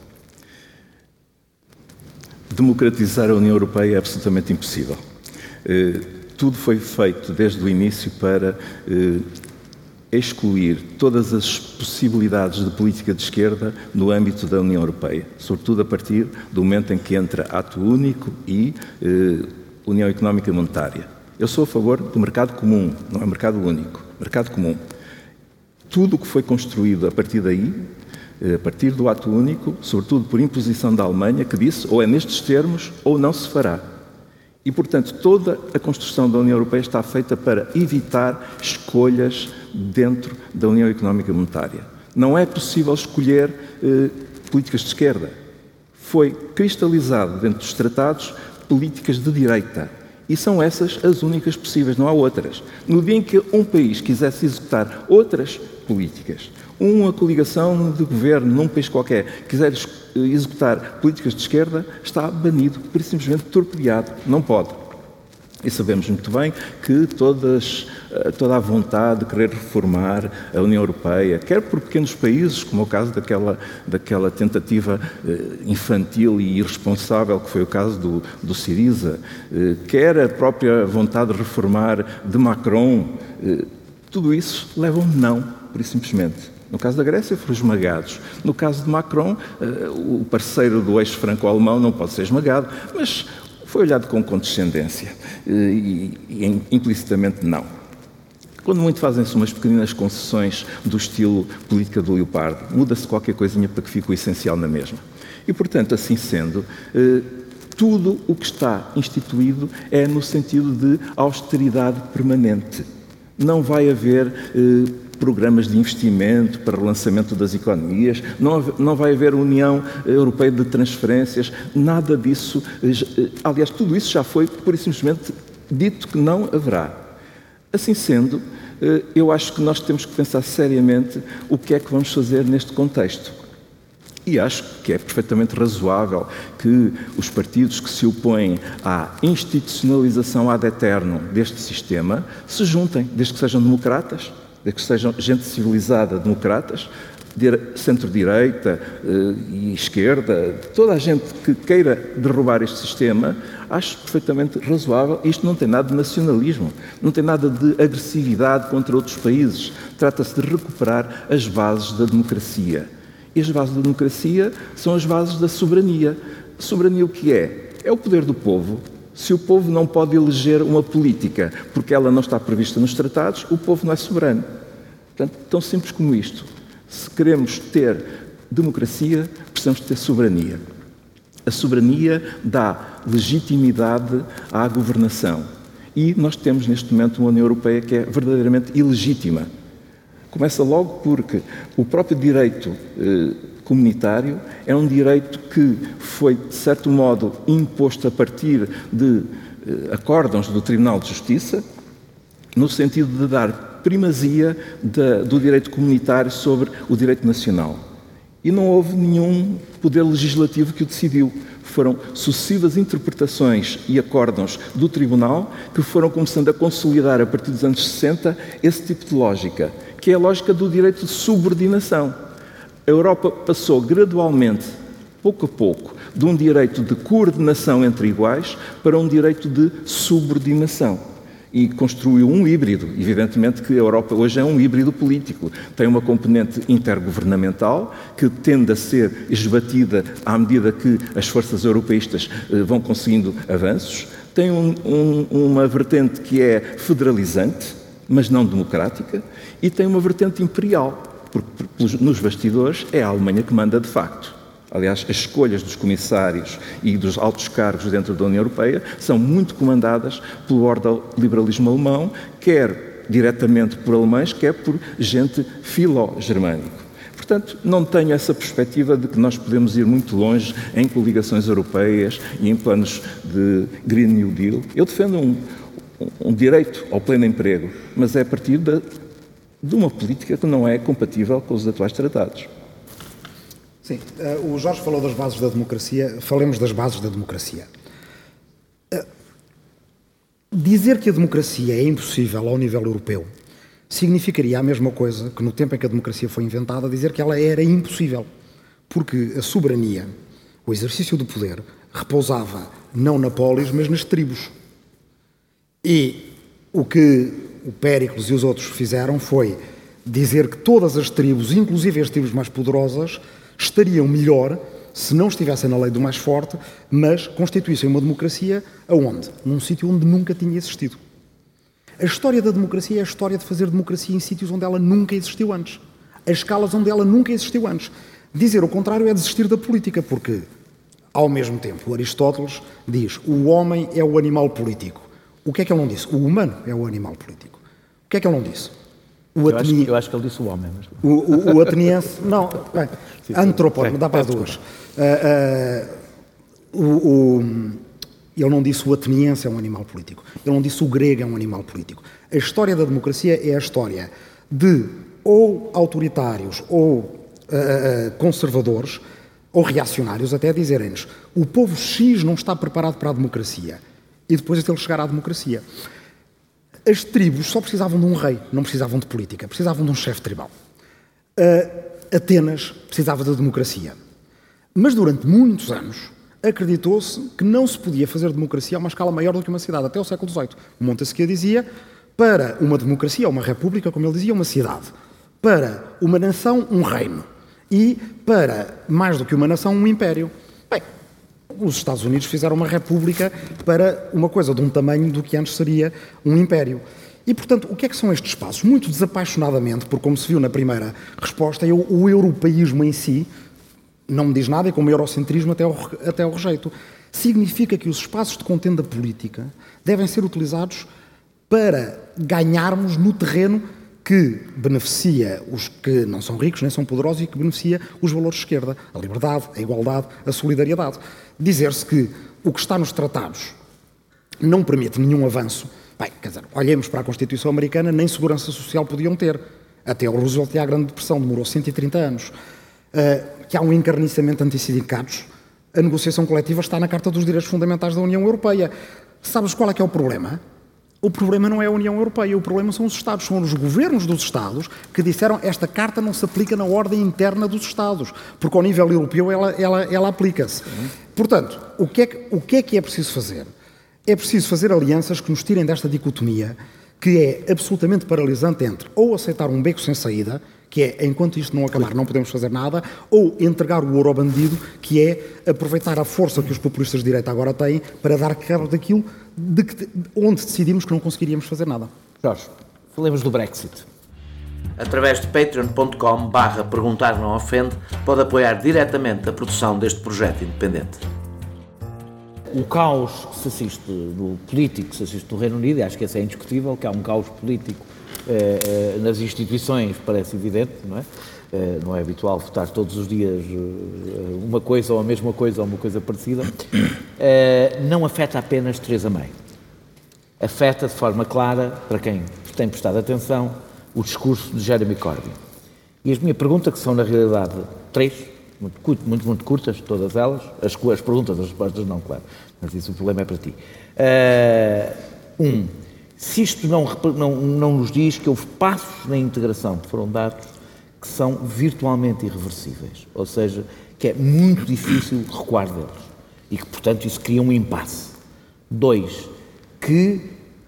Democratizar a União Europeia é absolutamente impossível. Tudo foi feito desde o início para excluir todas as possibilidades de política de esquerda no âmbito da União Europeia, sobretudo a partir do momento em que entra ato único e União Económica e Monetária. Eu sou a favor do mercado comum, não é mercado único, mercado comum. Tudo o que foi construído a partir daí, a partir do ato único, sobretudo por imposição da Alemanha, que disse ou é nestes termos ou não se fará. E, portanto, toda a construção da União Europeia está feita para evitar escolhas dentro da União Económica e Monetária. Não é possível escolher políticas de esquerda. Foi cristalizado dentro dos tratados políticas de direita. E são essas as únicas possíveis, não há outras. No dia em que um país quisesse executar outras políticas, uma coligação de governo num país qualquer quiser executar políticas de esquerda, está banido, por simplesmente torpedeado. Não pode. E sabemos muito bem que toda a vontade de querer reformar a União Europeia, quer por pequenos países, como é o caso daquela tentativa infantil e irresponsável que foi o caso do Syriza, quer a própria vontade de reformar de Macron, tudo isso leva a um não, por simplesmente. No caso da Grécia, foram esmagados. No caso de Macron, o parceiro do eixo franco-alemão não pode ser esmagado, mas foi olhado com condescendência e implicitamente não. Quando muito fazem-se umas pequeninas concessões do estilo política do Leopardo, muda-se qualquer coisinha para que fique o essencial na mesma. E, portanto, assim sendo, tudo o que está instituído é no sentido de austeridade permanente. Não vai haver programas de investimento para relançamento das economias, não vai haver União Europeia de transferências, nada disso. Aliás, tudo isso já foi, pura e simplesmente, dito que não haverá. Assim sendo, eu acho que nós temos que pensar seriamente o que é que vamos fazer neste contexto. E acho que é perfeitamente razoável que os partidos que se opõem à institucionalização ad eternum deste sistema se juntem, desde que sejam democratas, desde que sejam gente civilizada, democratas, centro-direita e esquerda, toda a gente que queira derrubar este sistema, acho perfeitamente razoável. Isto não tem nada de nacionalismo, não tem nada de agressividade contra outros países. Trata-se de recuperar as bases da democracia. E as bases da democracia são as bases da soberania. Soberania o que é? É o poder do povo. Se o povo não pode eleger uma política porque ela não está prevista nos tratados, o povo não é soberano. Portanto, tão simples como isto. Se queremos ter democracia, precisamos ter soberania. A soberania dá legitimidade à governação. E nós temos neste momento uma União Europeia que é verdadeiramente ilegítima. Começa logo porque o próprio direito comunitário é um direito que foi, de certo modo, imposto a partir de acórdãos do Tribunal de Justiça, no sentido de dar primazia do direito comunitário sobre o direito nacional. E não houve nenhum poder legislativo que o decidiu. Foram sucessivas interpretações e acórdãos do Tribunal que foram começando a consolidar, a partir dos anos 60, esse tipo de lógica, que é a lógica do direito de subordinação. A Europa passou gradualmente, pouco a pouco, de um direito de coordenação entre iguais para um direito de subordinação. E construiu um híbrido. Evidentemente que a Europa hoje é um híbrido político. Tem uma componente intergovernamental que tende a ser esbatida à medida que as forças europeístas vão conseguindo avanços. Tem uma vertente que é federalizante, mas não democrática, e tem uma vertente imperial, porque nos bastidores é a Alemanha que manda de facto. Aliás, as escolhas dos comissários e dos altos cargos dentro da União Europeia são muito comandadas pelo ordoliberalismo alemão, quer diretamente por alemães, quer por gente filo-germânico. Portanto, não tenho essa perspectiva de que nós podemos ir muito longe em coligações europeias e em planos de Green New Deal. Eu defendo um direito ao pleno emprego, mas é a partir de uma política que não é compatível com os atuais tratados. Sim, o Jorge falou das bases da democracia, falemos das bases da democracia. Dizer que a democracia é impossível ao nível europeu significaria a mesma coisa que no tempo em que a democracia foi inventada, dizer que ela era impossível, porque a soberania, o exercício do poder, repousava não na polis, mas nas tribos. E o que o Péricles e os outros fizeram foi dizer que todas as tribos, inclusive as tribos mais poderosas, estariam melhor se não estivessem na lei do mais forte, mas constituíssem uma democracia aonde? Num sítio onde nunca tinha existido. A história da democracia é a história de fazer democracia em sítios onde ela nunca existiu antes. A escalas onde ela nunca existiu antes. Dizer o contrário é desistir da política, porque, ao mesmo tempo, Aristóteles diz o homem é o animal político. O que é que ele não disse? O humano é o animal político. O que é que ele não disse? Eu acho que ele disse o homem. Mas... O ateniense... Não, bem, antropónimo, dá para as duas. Ele não disse o ateniense é um animal político. Ele não disse o grego é um animal político. A história da democracia é a história de ou autoritários ou conservadores ou reacionários até dizerem-nos o povo X não está preparado para a democracia e depois de ele chegar à democracia. As tribos só precisavam de um rei, não precisavam de política, precisavam de um chefe tribal. Atenas precisava de democracia. Mas durante muitos anos acreditou-se que não se podia fazer democracia a uma escala maior do que uma cidade, até o século XVIII. Montesquieu dizia, para uma democracia, uma república, como ele dizia, uma cidade. Para uma nação, um reino. E para, mais do que uma nação, um império. Bem, os Estados Unidos fizeram uma república para uma coisa de um tamanho do que antes seria um império. E, portanto, o que é que são estes espaços? Muito desapaixonadamente, porque como se viu na primeira resposta, o europeísmo em si não me diz nada, e como eurocentrismo até o rejeito. Significa que os espaços de contenda política devem ser utilizados para ganharmos no terreno que beneficia os que não são ricos nem são poderosos e que beneficia os valores de esquerda, a liberdade, a igualdade, a solidariedade. Dizer-se que o que está nos tratados não permite nenhum avanço. Bem, quer dizer, olhemos para a Constituição Americana, nem segurança social podiam ter. Até o Roosevelt e a Grande Depressão, demorou 130 anos. Que há um encarniçamento anti-sindicatos, a negociação coletiva está na Carta dos Direitos Fundamentais da União Europeia. Sabes qual é que é o problema? O problema não é a União Europeia, o problema são os Estados, são os governos dos Estados que disseram esta Carta não se aplica na ordem interna dos Estados, porque ao nível europeu ela aplica-se. Portanto, o que é preciso fazer? É preciso fazer alianças que nos tirem desta dicotomia que é absolutamente paralisante entre ou aceitar um beco sem saída, que é, enquanto isto não acabar, não podemos fazer nada, ou entregar o ouro ao bandido, que é aproveitar a força que os populistas de direita agora têm para dar cabo daquilo onde decidimos que não conseguiríamos fazer nada. Jorge, falemos do Brexit. Através de patreon.com/perguntar não ofende, pode apoiar diretamente a produção deste projeto independente. O caos que se assiste do político, que se assiste no Reino Unido, e acho que esse é indiscutível, que há um caos político nas instituições, parece evidente, não é? Não é habitual votar todos os dias uma coisa ou a mesma coisa ou uma coisa parecida. Não afeta apenas Theresa May. Afeta de forma clara, para quem tem prestado atenção, o discurso de Jeremy Corbyn. E as minhas perguntas, que são na realidade 3, muito curtas, todas elas, as perguntas, as respostas não, claro, mas isso o problema é para ti. Se isto não nos diz que houve passos na integração que foram dados que são virtualmente irreversíveis, ou seja, que é muito difícil recuar deles e que, portanto, isso cria um impasse. 2, que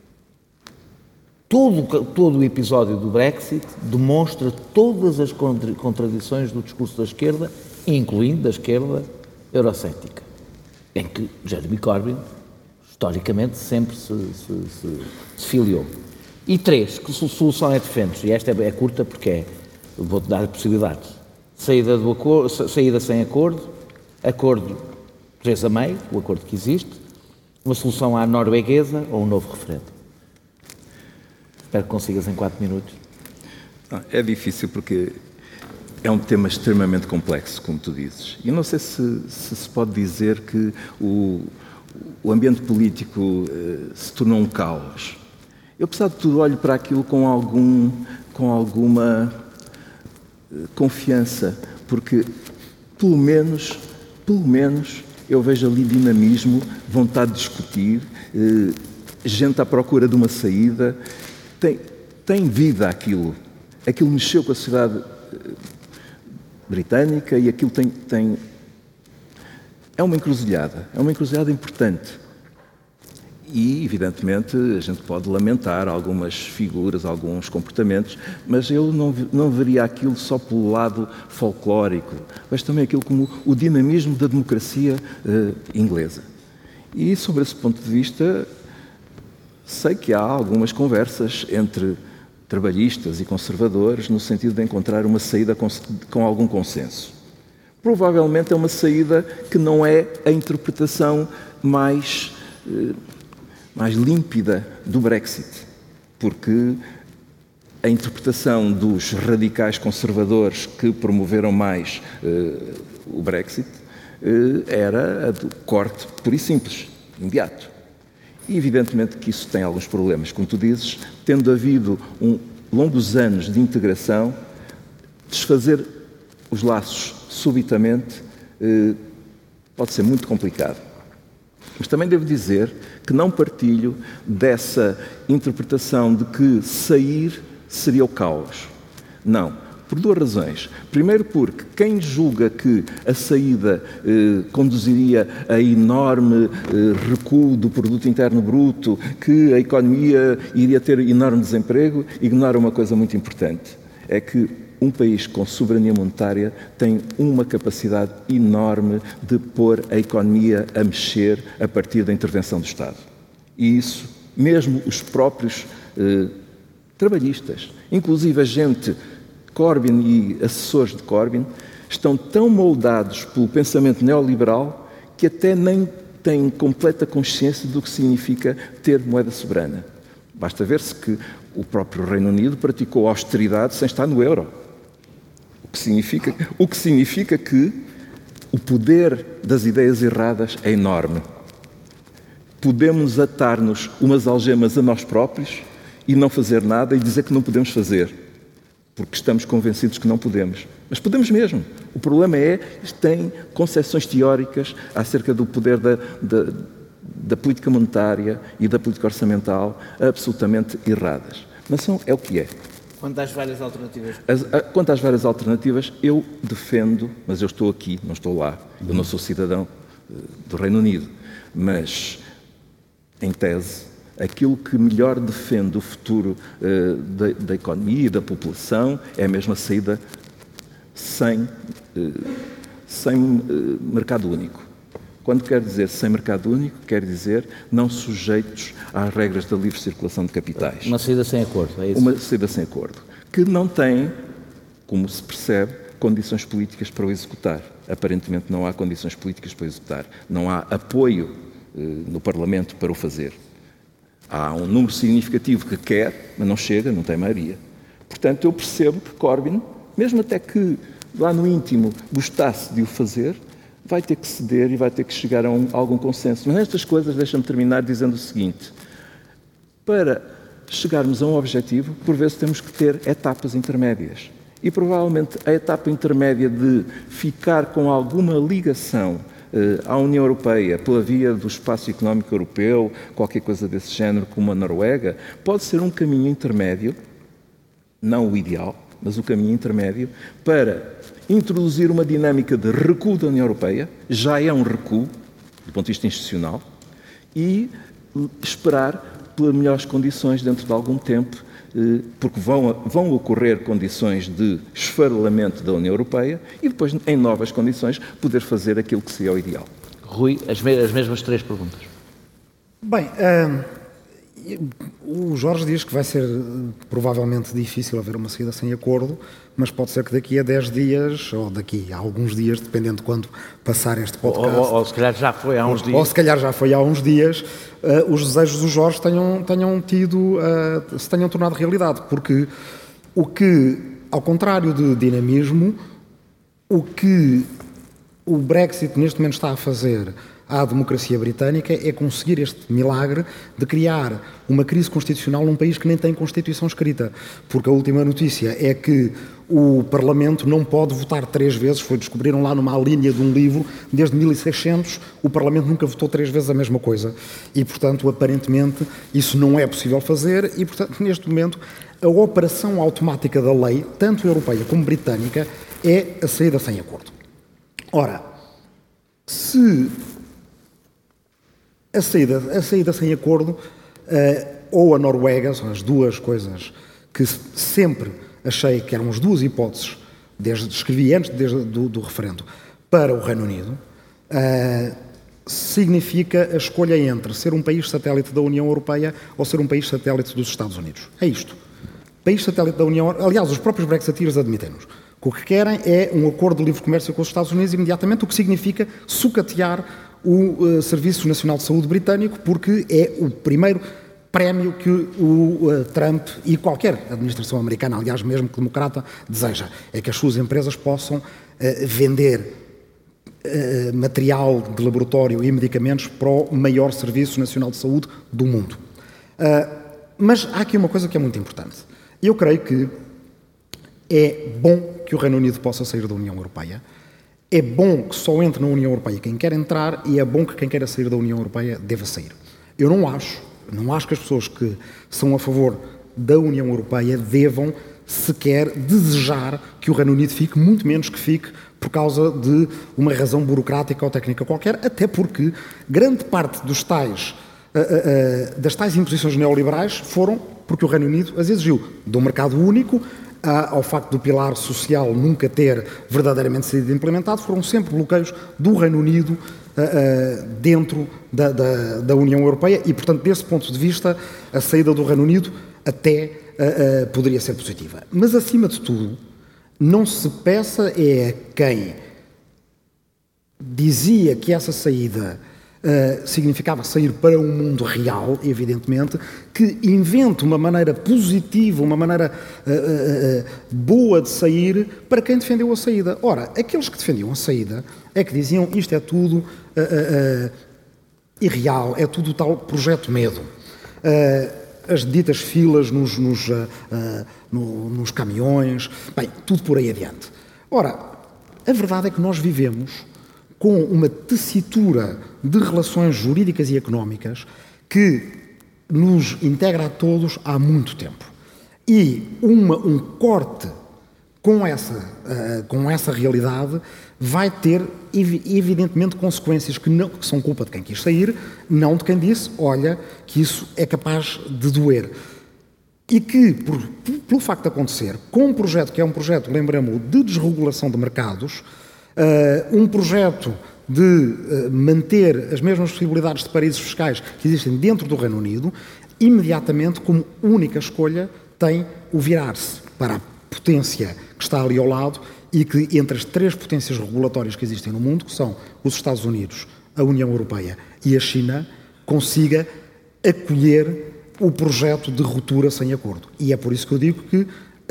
todo o episódio do Brexit demonstra todas as contradições do discurso da esquerda, incluindo da esquerda eurocética, em que Jeremy Corbyn, historicamente, sempre se filiou. E 3, que solução é defendes? E esta é curta porque vou-te dar possibilidades. Saída sem acordo Theresa May, o acordo que existe, uma solução à norueguesa ou um novo referendo. Espero que consigas em 4 minutos. É difícil porque é um tema extremamente complexo, como tu dizes. E não sei se pode dizer que o ambiente político se tornou um caos. Eu, apesar de tudo, olho para aquilo com alguma confiança, porque pelo menos eu vejo ali dinamismo, vontade de discutir, gente à procura de uma saída. Tem vida aquilo mexeu com a sociedade britânica e aquilo é uma encruzilhada importante. E, evidentemente, a gente pode lamentar algumas figuras, alguns comportamentos, mas eu não veria aquilo só pelo lado folclórico, mas também aquilo como o dinamismo da democracia inglesa. E, sobre esse ponto de vista, sei que há algumas conversas entre trabalhistas e conservadores no sentido de encontrar uma saída com algum consenso. Provavelmente é uma saída que não é a interpretação mais límpida do Brexit, porque a interpretação dos radicais conservadores que promoveram mais o Brexit era a do corte puro e simples, imediato. E evidentemente que isso tem alguns problemas. Como tu dizes, tendo havido longos anos de integração, desfazer os laços subitamente pode ser muito complicado. Mas também devo dizer que não partilho dessa interpretação de que sair seria o caos. Não, por duas razões. Primeiro porque quem julga que a saída conduziria a enorme recuo do produto interno bruto, que a economia iria ter enorme desemprego, ignora uma coisa muito importante. É que um país com soberania monetária tem uma capacidade enorme de pôr a economia a mexer a partir da intervenção do Estado. E isso, mesmo os próprios trabalhistas, inclusive a gente, Corbyn e assessores de Corbyn, estão tão moldados pelo pensamento neoliberal que até nem têm completa consciência do que significa ter moeda soberana. Basta ver-se que o próprio Reino Unido praticou austeridade sem estar no euro. O que significa que o poder das ideias erradas é enorme. Podemos atar-nos umas algemas a nós próprios e não fazer nada e dizer que não podemos fazer, porque estamos convencidos que não podemos. Mas podemos mesmo. O problema é que tem concepções teóricas acerca do poder da política monetária e da política orçamental absolutamente erradas. Mas é o que é. Quanto às várias alternativas? Quanto às várias alternativas, eu defendo, mas eu estou aqui, não estou lá, eu não sou cidadão do Reino Unido, mas, em tese, aquilo que melhor defende o futuro da economia e da população é a mesma saída sem mercado único. Quando quer dizer sem mercado único, quer dizer não sujeitos às regras da livre circulação de capitais. Uma saída sem acordo, é isso? Uma saída sem acordo, que não tem, como se percebe, condições políticas para o executar. Aparentemente não há condições políticas para o executar. Não há apoio no Parlamento para o fazer. Há um número significativo que quer, mas não chega, não tem maioria. Portanto, eu percebo que Corbyn, mesmo até que lá no íntimo gostasse de o fazer, vai ter que ceder e vai ter que chegar a algum consenso. Mas nestas coisas, deixa-me terminar dizendo o seguinte: para chegarmos a um objetivo, por vezes temos que ter etapas intermédias. E provavelmente a etapa intermédia de ficar com alguma ligação à União Europeia pela via do espaço económico europeu, qualquer coisa desse género, como a Noruega, pode ser um caminho intermédio, não o ideal, mas o caminho intermédio, para introduzir uma dinâmica de recuo da União Europeia, já é um recuo, do ponto de vista institucional, e esperar pelas melhores condições dentro de algum tempo, porque vão ocorrer condições de esfarelamento da União Europeia e depois, em novas condições, poder fazer aquilo que seria o ideal. Rui, as mesmas três perguntas. Bem, o Jorge diz que vai ser provavelmente difícil haver uma saída sem acordo, mas pode ser que daqui a 10 dias, ou daqui a alguns dias, dependendo de quando passar este podcast... Ou se calhar já foi há uns dias. Ou se calhar já foi há uns dias, os desejos do Jorge se tenham tornado realidade, porque o que, ao contrário de dinamismo, o que o Brexit neste momento está a fazer à democracia britânica é conseguir este milagre de criar uma crise constitucional num país que nem tem Constituição escrita, porque a última notícia é que o Parlamento não pode votar 3 vezes, descobriram lá numa linha de um livro, desde 1600 o Parlamento nunca votou 3 vezes a mesma coisa e, portanto, aparentemente isso não é possível fazer e, portanto, neste momento a operação automática da lei, tanto europeia como britânica, é a saída sem acordo. Ora, se a saída sem acordo, ou a Noruega, são as duas coisas que sempre achei que eram as duas hipóteses, escrevi antes do referendo, para o Reino Unido. significa a escolha entre ser um país satélite da União Europeia ou ser um país satélite dos Estados Unidos. É isto. País satélite da União Europeia, aliás, os próprios brexiteers admitem-nos. O que querem é um acordo de livre comércio com os Estados Unidos imediatamente, o que significa sucatear o Serviço Nacional de Saúde britânico, porque é o primeiro prémio que o Trump e qualquer administração americana, aliás, mesmo que democrata, deseja. É que as suas empresas possam vender material de laboratório e medicamentos para o maior Serviço Nacional de Saúde do mundo. Mas há aqui uma coisa que é muito importante. Eu creio que é bom que o Reino Unido possa sair da União Europeia, é bom que só entre na União Europeia quem quer entrar e é bom que quem queira sair da União Europeia deva sair. Eu não acho que as pessoas que são a favor da União Europeia devam sequer desejar que o Reino Unido fique, muito menos que fique por causa de uma razão burocrática ou técnica qualquer, até porque grande parte das tais imposições neoliberais foram porque o Reino Unido as exigiu, do mercado único ao facto do pilar social nunca ter verdadeiramente sido implementado, foram sempre bloqueios do Reino Unido dentro da União Europeia e, portanto, desse ponto de vista, a saída do Reino Unido até poderia ser positiva. Mas, acima de tudo, não se peça a quem dizia que essa saída significava sair para um mundo real, evidentemente, que invente uma maneira positiva, uma maneira boa de sair para quem defendeu a saída. Ora, aqueles que defendiam a saída é que diziam isto é tudo irreal, é tudo tal projeto medo. As ditas filas nos caminhões, bem, tudo por aí adiante. Ora, a verdade é que nós vivemos com uma tessitura de relações jurídicas e económicas que nos integra a todos há muito tempo. E um corte com essa realidade vai ter, evidentemente, consequências que são culpa de quem quis sair, não de quem disse, olha, que isso é capaz de doer. E que, pelo facto de acontecer, com um projeto que é um projeto, lembramos-o, de desregulação de mercados, um projeto de manter as mesmas possibilidades de paraísos fiscais que existem dentro do Reino Unido, imediatamente, como única escolha, tem o virar-se para a potência que está ali ao lado e que, entre as três potências regulatórias que existem no mundo, que são os Estados Unidos, a União Europeia e a China, consiga acolher o projeto de ruptura sem acordo. E é por isso que eu digo que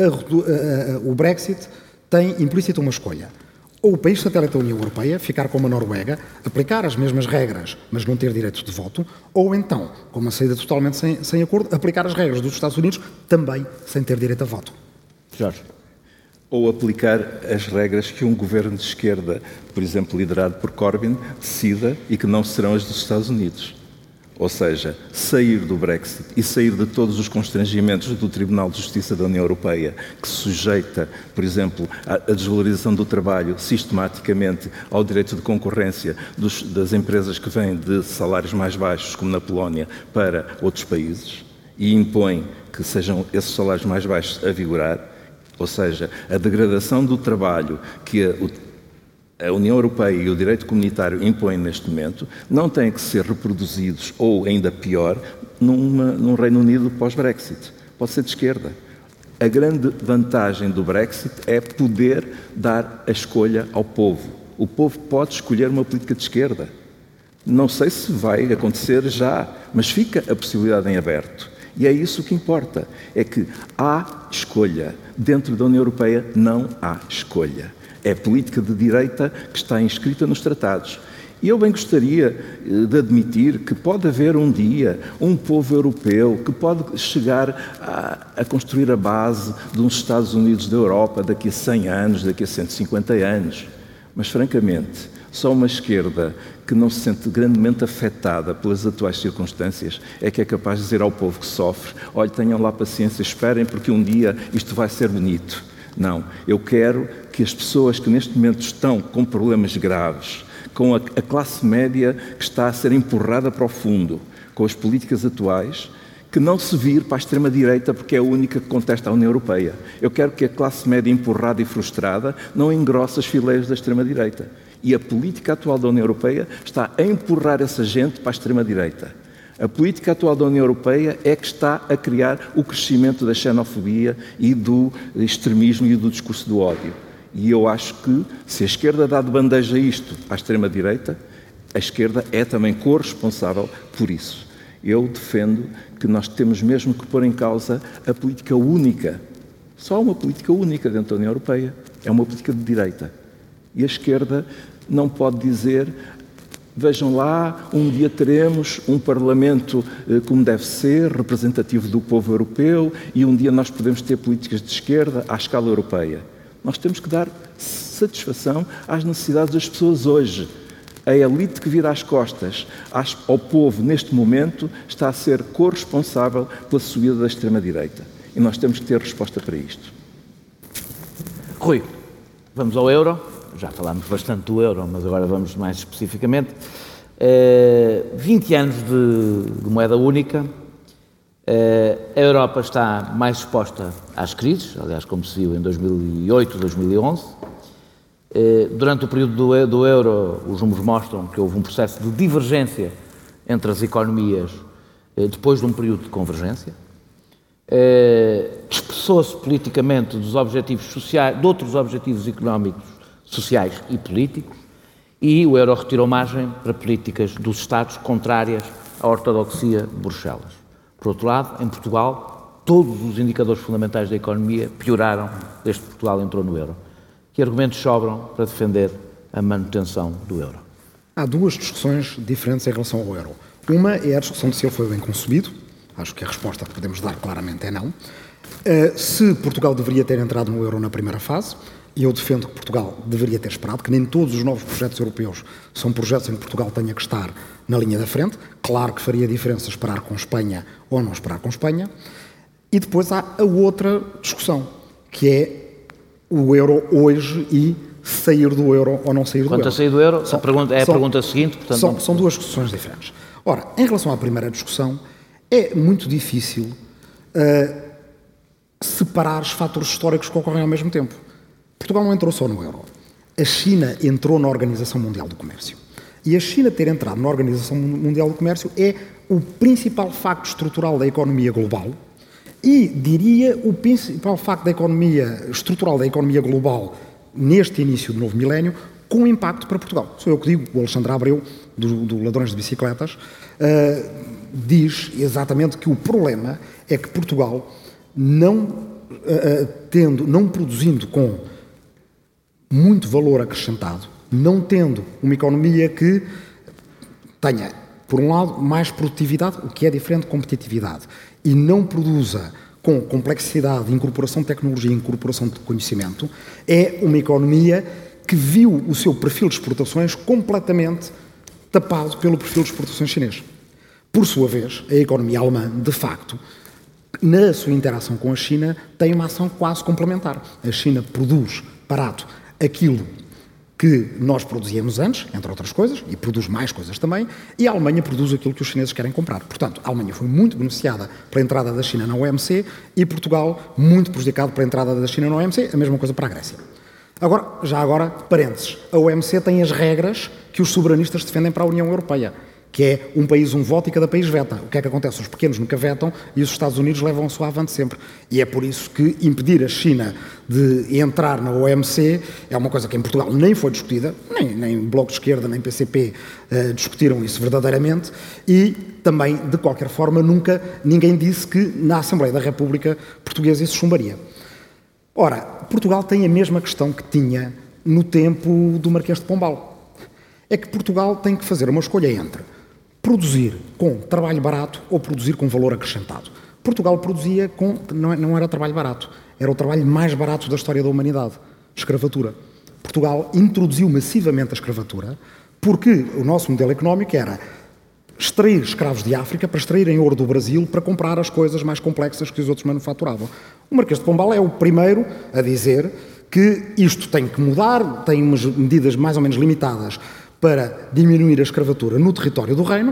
o Brexit tem implícito uma escolha. Ou o país satélite da União Europeia, ficar como a Noruega, aplicar as mesmas regras, mas não ter direito de voto, ou então, com uma saída totalmente sem acordo, aplicar as regras dos Estados Unidos, também sem ter direito a voto. Jorge. Ou aplicar as regras que um governo de esquerda, por exemplo, liderado por Corbyn, decida e que não serão as dos Estados Unidos. Ou seja, sair do Brexit e sair de todos os constrangimentos do Tribunal de Justiça da União Europeia, que sujeita, por exemplo, a desvalorização do trabalho sistematicamente ao direito de concorrência das empresas que vêm de salários mais baixos, como na Polónia, para outros países, e impõe que sejam esses salários mais baixos a vigorar, ou seja, a degradação do trabalho que a União Europeia e o direito comunitário impõem neste momento, não têm que ser reproduzidos, ou ainda pior, num Reino Unido pós-Brexit. Pode ser de esquerda. A grande vantagem do Brexit é poder dar a escolha ao povo. O povo pode escolher uma política de esquerda. Não sei se vai acontecer já, mas fica a possibilidade em aberto. E é isso que importa, é que há escolha. Dentro da União Europeia não há escolha. É a política de direita que está inscrita nos tratados. E eu bem gostaria de admitir que pode haver um dia um povo europeu que pode chegar a construir a base de uns Estados Unidos da Europa daqui a 100 anos, daqui a 150 anos. Mas, francamente, só uma esquerda que não se sente grandemente afetada pelas atuais circunstâncias é que é capaz de dizer ao povo que sofre, olha, tenham lá paciência, esperem porque um dia isto vai ser bonito. Não, eu quero que as pessoas que neste momento estão com problemas graves, com a classe média que está a ser empurrada para o fundo, com as políticas atuais, que não se vire para a extrema-direita porque é a única que contesta a União Europeia. Eu quero que a classe média empurrada e frustrada não engrosse as fileiras da extrema-direita. E a política atual da União Europeia está a empurrar essa gente para a extrema-direita. A política atual da União Europeia é que está a criar o crescimento da xenofobia e do extremismo e do discurso do ódio. E eu acho que, se a esquerda dá de bandeja isto à extrema-direita, a esquerda é também corresponsável por isso. Eu defendo que nós temos mesmo que pôr em causa a política única. Só uma política única dentro da União Europeia. É uma política de direita. E a esquerda não pode dizer: vejam lá, um dia teremos um Parlamento como deve ser, representativo do povo europeu, e um dia nós podemos ter políticas de esquerda à escala europeia. Nós temos que dar satisfação às necessidades das pessoas hoje. A elite que vira as costas ao povo neste momento está a ser corresponsável pela subida da extrema-direita. E nós temos que ter resposta para isto. Rui, vamos ao euro. Já falámos bastante do euro, mas agora vamos mais especificamente. 20 anos de moeda única. A Europa está mais exposta às crises, aliás, como se viu em 2008, 2011. Durante o período do euro, os números mostram que houve um processo de divergência entre as economias depois de um período de convergência. Dispersou-se politicamente dos objetivos sociais, de outros objetivos económicos, sociais e políticos, e o euro retirou margem para políticas dos Estados contrárias à ortodoxia de Bruxelas. Por outro lado, em Portugal, todos os indicadores fundamentais da economia pioraram desde que Portugal entrou no euro. Que argumentos sobram para defender a manutenção do euro? Há duas discussões diferentes em relação ao euro. Uma é a discussão de se ele foi bem concebido. Acho que a resposta que podemos dar claramente é não. Se Portugal deveria ter entrado no euro na primeira fase, e eu defendo que Portugal deveria ter esperado, que nem todos os novos projetos europeus são projetos em que Portugal tenha que estar na linha da frente. Claro que faria diferença esperar com Espanha ou não esperar com Espanha. E depois há a outra discussão, que é o euro hoje e sair do euro ou não sair do euro. Quanto a sair do euro, a pergunta seguinte. Portanto, são duas discussões diferentes. Ora, em relação à primeira discussão, é muito difícil separar os fatores históricos que ocorrem ao mesmo tempo. Portugal não entrou só no euro. A China entrou na Organização Mundial do Comércio. E a China ter entrado na Organização Mundial do Comércio é o principal facto estrutural da economia global e, diria, o principal facto estrutural da economia global neste início do novo milénio, com impacto para Portugal. Sou eu que digo, o Alexandre Abreu, do Ladrões de Bicicletas, diz exatamente que o problema é que Portugal, não produzindo com muito valor acrescentado, não tendo uma economia que tenha, por um lado, mais produtividade, o que é diferente de competitividade, e não produza com complexidade, incorporação de tecnologia e incorporação de conhecimento, é uma economia que viu o seu perfil de exportações completamente tapado pelo perfil de exportações chinês. Por sua vez, a economia alemã, de facto, na sua interação com a China, tem uma ação quase complementar. A China produz barato aquilo que nós produzíamos antes, entre outras coisas, e produz mais coisas também, e a Alemanha produz aquilo que os chineses querem comprar. Portanto, a Alemanha foi muito beneficiada pela entrada da China na OMC e Portugal muito prejudicado pela entrada da China na OMC, a mesma coisa para a Grécia. Agora, parênteses, a OMC tem as regras que os soberanistas defendem para a União Europeia, que é um país, um voto e cada país veta. O que é que acontece? Os pequenos nunca vetam e os Estados Unidos levam a sua avante sempre. E é por isso que impedir a China de entrar na OMC é uma coisa que em Portugal nem foi discutida, nem Bloco de Esquerda, nem PCP discutiram isso verdadeiramente, e também, de qualquer forma, nunca ninguém disse que na Assembleia da República Portuguesa isso chumbaria. Ora, Portugal tem a mesma questão que tinha no tempo do Marquês de Pombal. É que Portugal tem que fazer uma escolha entre produzir com trabalho barato ou produzir com valor acrescentado. Portugal produzia com... Não era trabalho barato, era o trabalho mais barato da história da humanidade, escravatura. Portugal introduziu massivamente a escravatura porque o nosso modelo económico era extrair escravos de África para extraírem ouro do Brasil para comprar as coisas mais complexas que os outros manufaturavam. O Marquês de Pombal é o primeiro a dizer que isto tem que mudar, tem umas medidas mais ou menos limitadas para diminuir a escravatura no território do reino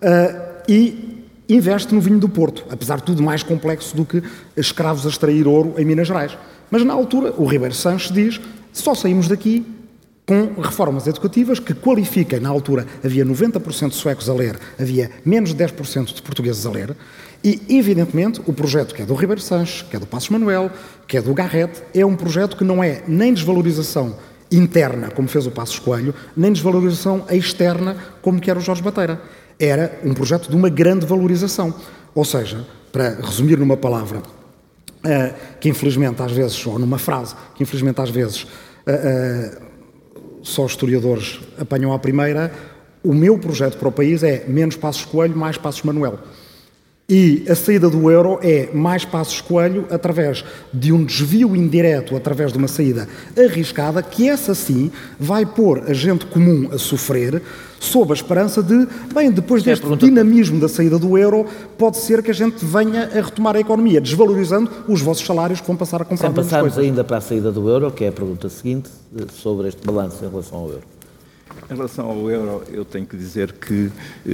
e investe no vinho do Porto, apesar de tudo mais complexo do que escravos a extrair ouro em Minas Gerais. Mas na altura o Ribeiro Sanches diz, só saímos daqui com reformas educativas que qualifiquem, na altura havia 90% de suecos a ler, havia menos de 10% de portugueses a ler, e, evidentemente, o projeto que é do Ribeiro Sanches, que é do Passos Manuel, que é do Garrett, é um projeto que não é nem desvalorização interna, como fez o Passos Coelho, nem desvalorização externa, como quer o Jorge Bateira. Era um projeto de uma grande valorização. Ou seja, para resumir numa palavra, que infelizmente às vezes, ou numa frase, que infelizmente às vezes só os historiadores apanham à primeira, o meu projeto para o país é menos Passos Coelho, mais Passos Manuel. E a saída do euro é mais Passos Coelho através de um desvio indireto, através de uma saída arriscada, que essa sim vai pôr a gente comum a sofrer, sob a esperança de, bem, depois deste dinamismo da saída do euro, pode ser que a gente venha a retomar a economia, desvalorizando os vossos salários que vão passar a comprar menos coisas. Passarmos ainda para a saída do euro, que é a pergunta seguinte, sobre este balanço em relação ao euro. Em relação ao euro, eu tenho que dizer que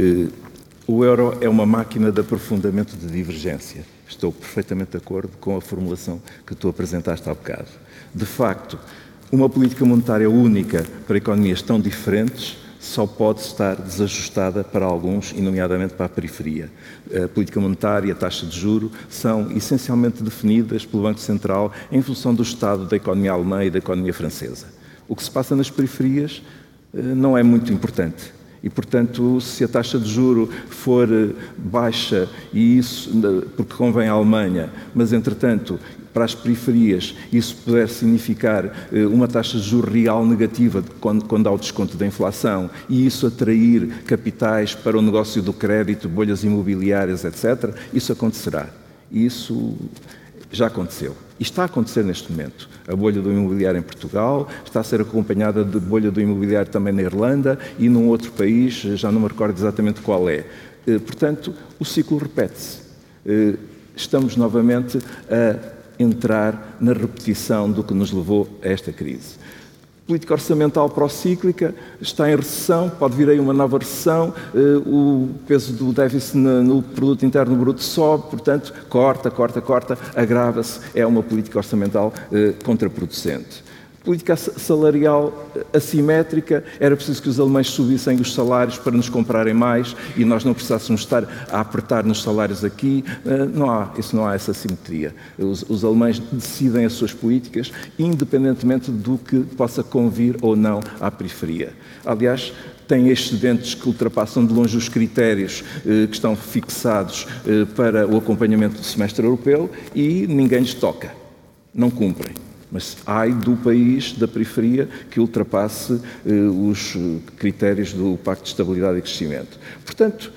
o euro é uma máquina de aprofundamento de divergência. Estou perfeitamente de acordo com a formulação que tu apresentaste há bocado. De facto, uma política monetária única para economias tão diferentes só pode estar desajustada para alguns, e nomeadamente para a periferia. A política monetária e a taxa de juro são essencialmente definidas pelo Banco Central em função do estado da economia alemã e da economia francesa. O que se passa nas periferias não é muito importante. E, portanto, se a taxa de juro for baixa, e isso porque convém à Alemanha, mas, entretanto, para as periferias, isso puder significar uma taxa de juro real negativa quando há o desconto da inflação, e isso atrair capitais para o negócio do crédito, bolhas imobiliárias, etc., isso acontecerá. Isso já aconteceu. E está a acontecer neste momento. A bolha do imobiliário em Portugal está a ser acompanhada de bolha do imobiliário também na Irlanda e num outro país, já não me recordo exatamente qual é. Portanto, o ciclo repete-se. Estamos novamente a entrar na repetição do que nos levou a esta crise. Política orçamental pró-cíclica, está em recessão, pode vir aí uma nova recessão, o peso do déficit no produto interno bruto sobe, portanto, corta, agrava-se, é uma política orçamental contraproducente. Política salarial assimétrica, era preciso que os alemães subissem os salários para nos comprarem mais e nós não precisássemos estar a apertar nos salários aqui. Não há essa simetria. Os alemães decidem as suas políticas independentemente do que possa convir ou não à periferia. Aliás, têm excedentes que ultrapassam de longe os critérios que estão fixados para o acompanhamento do semestre europeu e ninguém lhes toca. Não cumprem. Mas ai do país da periferia que ultrapasse os critérios do Pacto de Estabilidade e Crescimento. Portanto,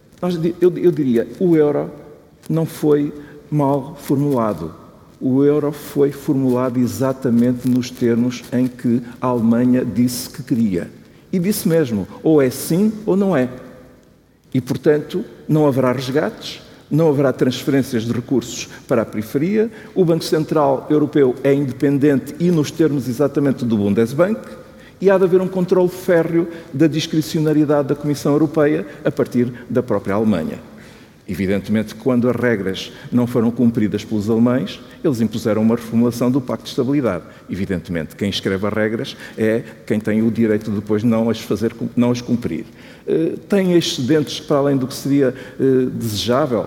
eu diria, o euro não foi mal formulado. O euro foi formulado exatamente nos termos em que a Alemanha disse que queria. E disse mesmo, ou é sim ou não é. E, portanto, não haverá resgates, não haverá transferências de recursos para a periferia, o Banco Central Europeu é independente e nos termos exatamente do Bundesbank, e há de haver um controle férreo da discricionariedade da Comissão Europeia a partir da própria Alemanha. Evidentemente, quando as regras não foram cumpridas pelos alemães, eles impuseram uma reformulação do Pacto de Estabilidade. Evidentemente, quem escreve as regras é quem tem o direito de depois não as cumprir. Tem excedentes para além do que seria desejável.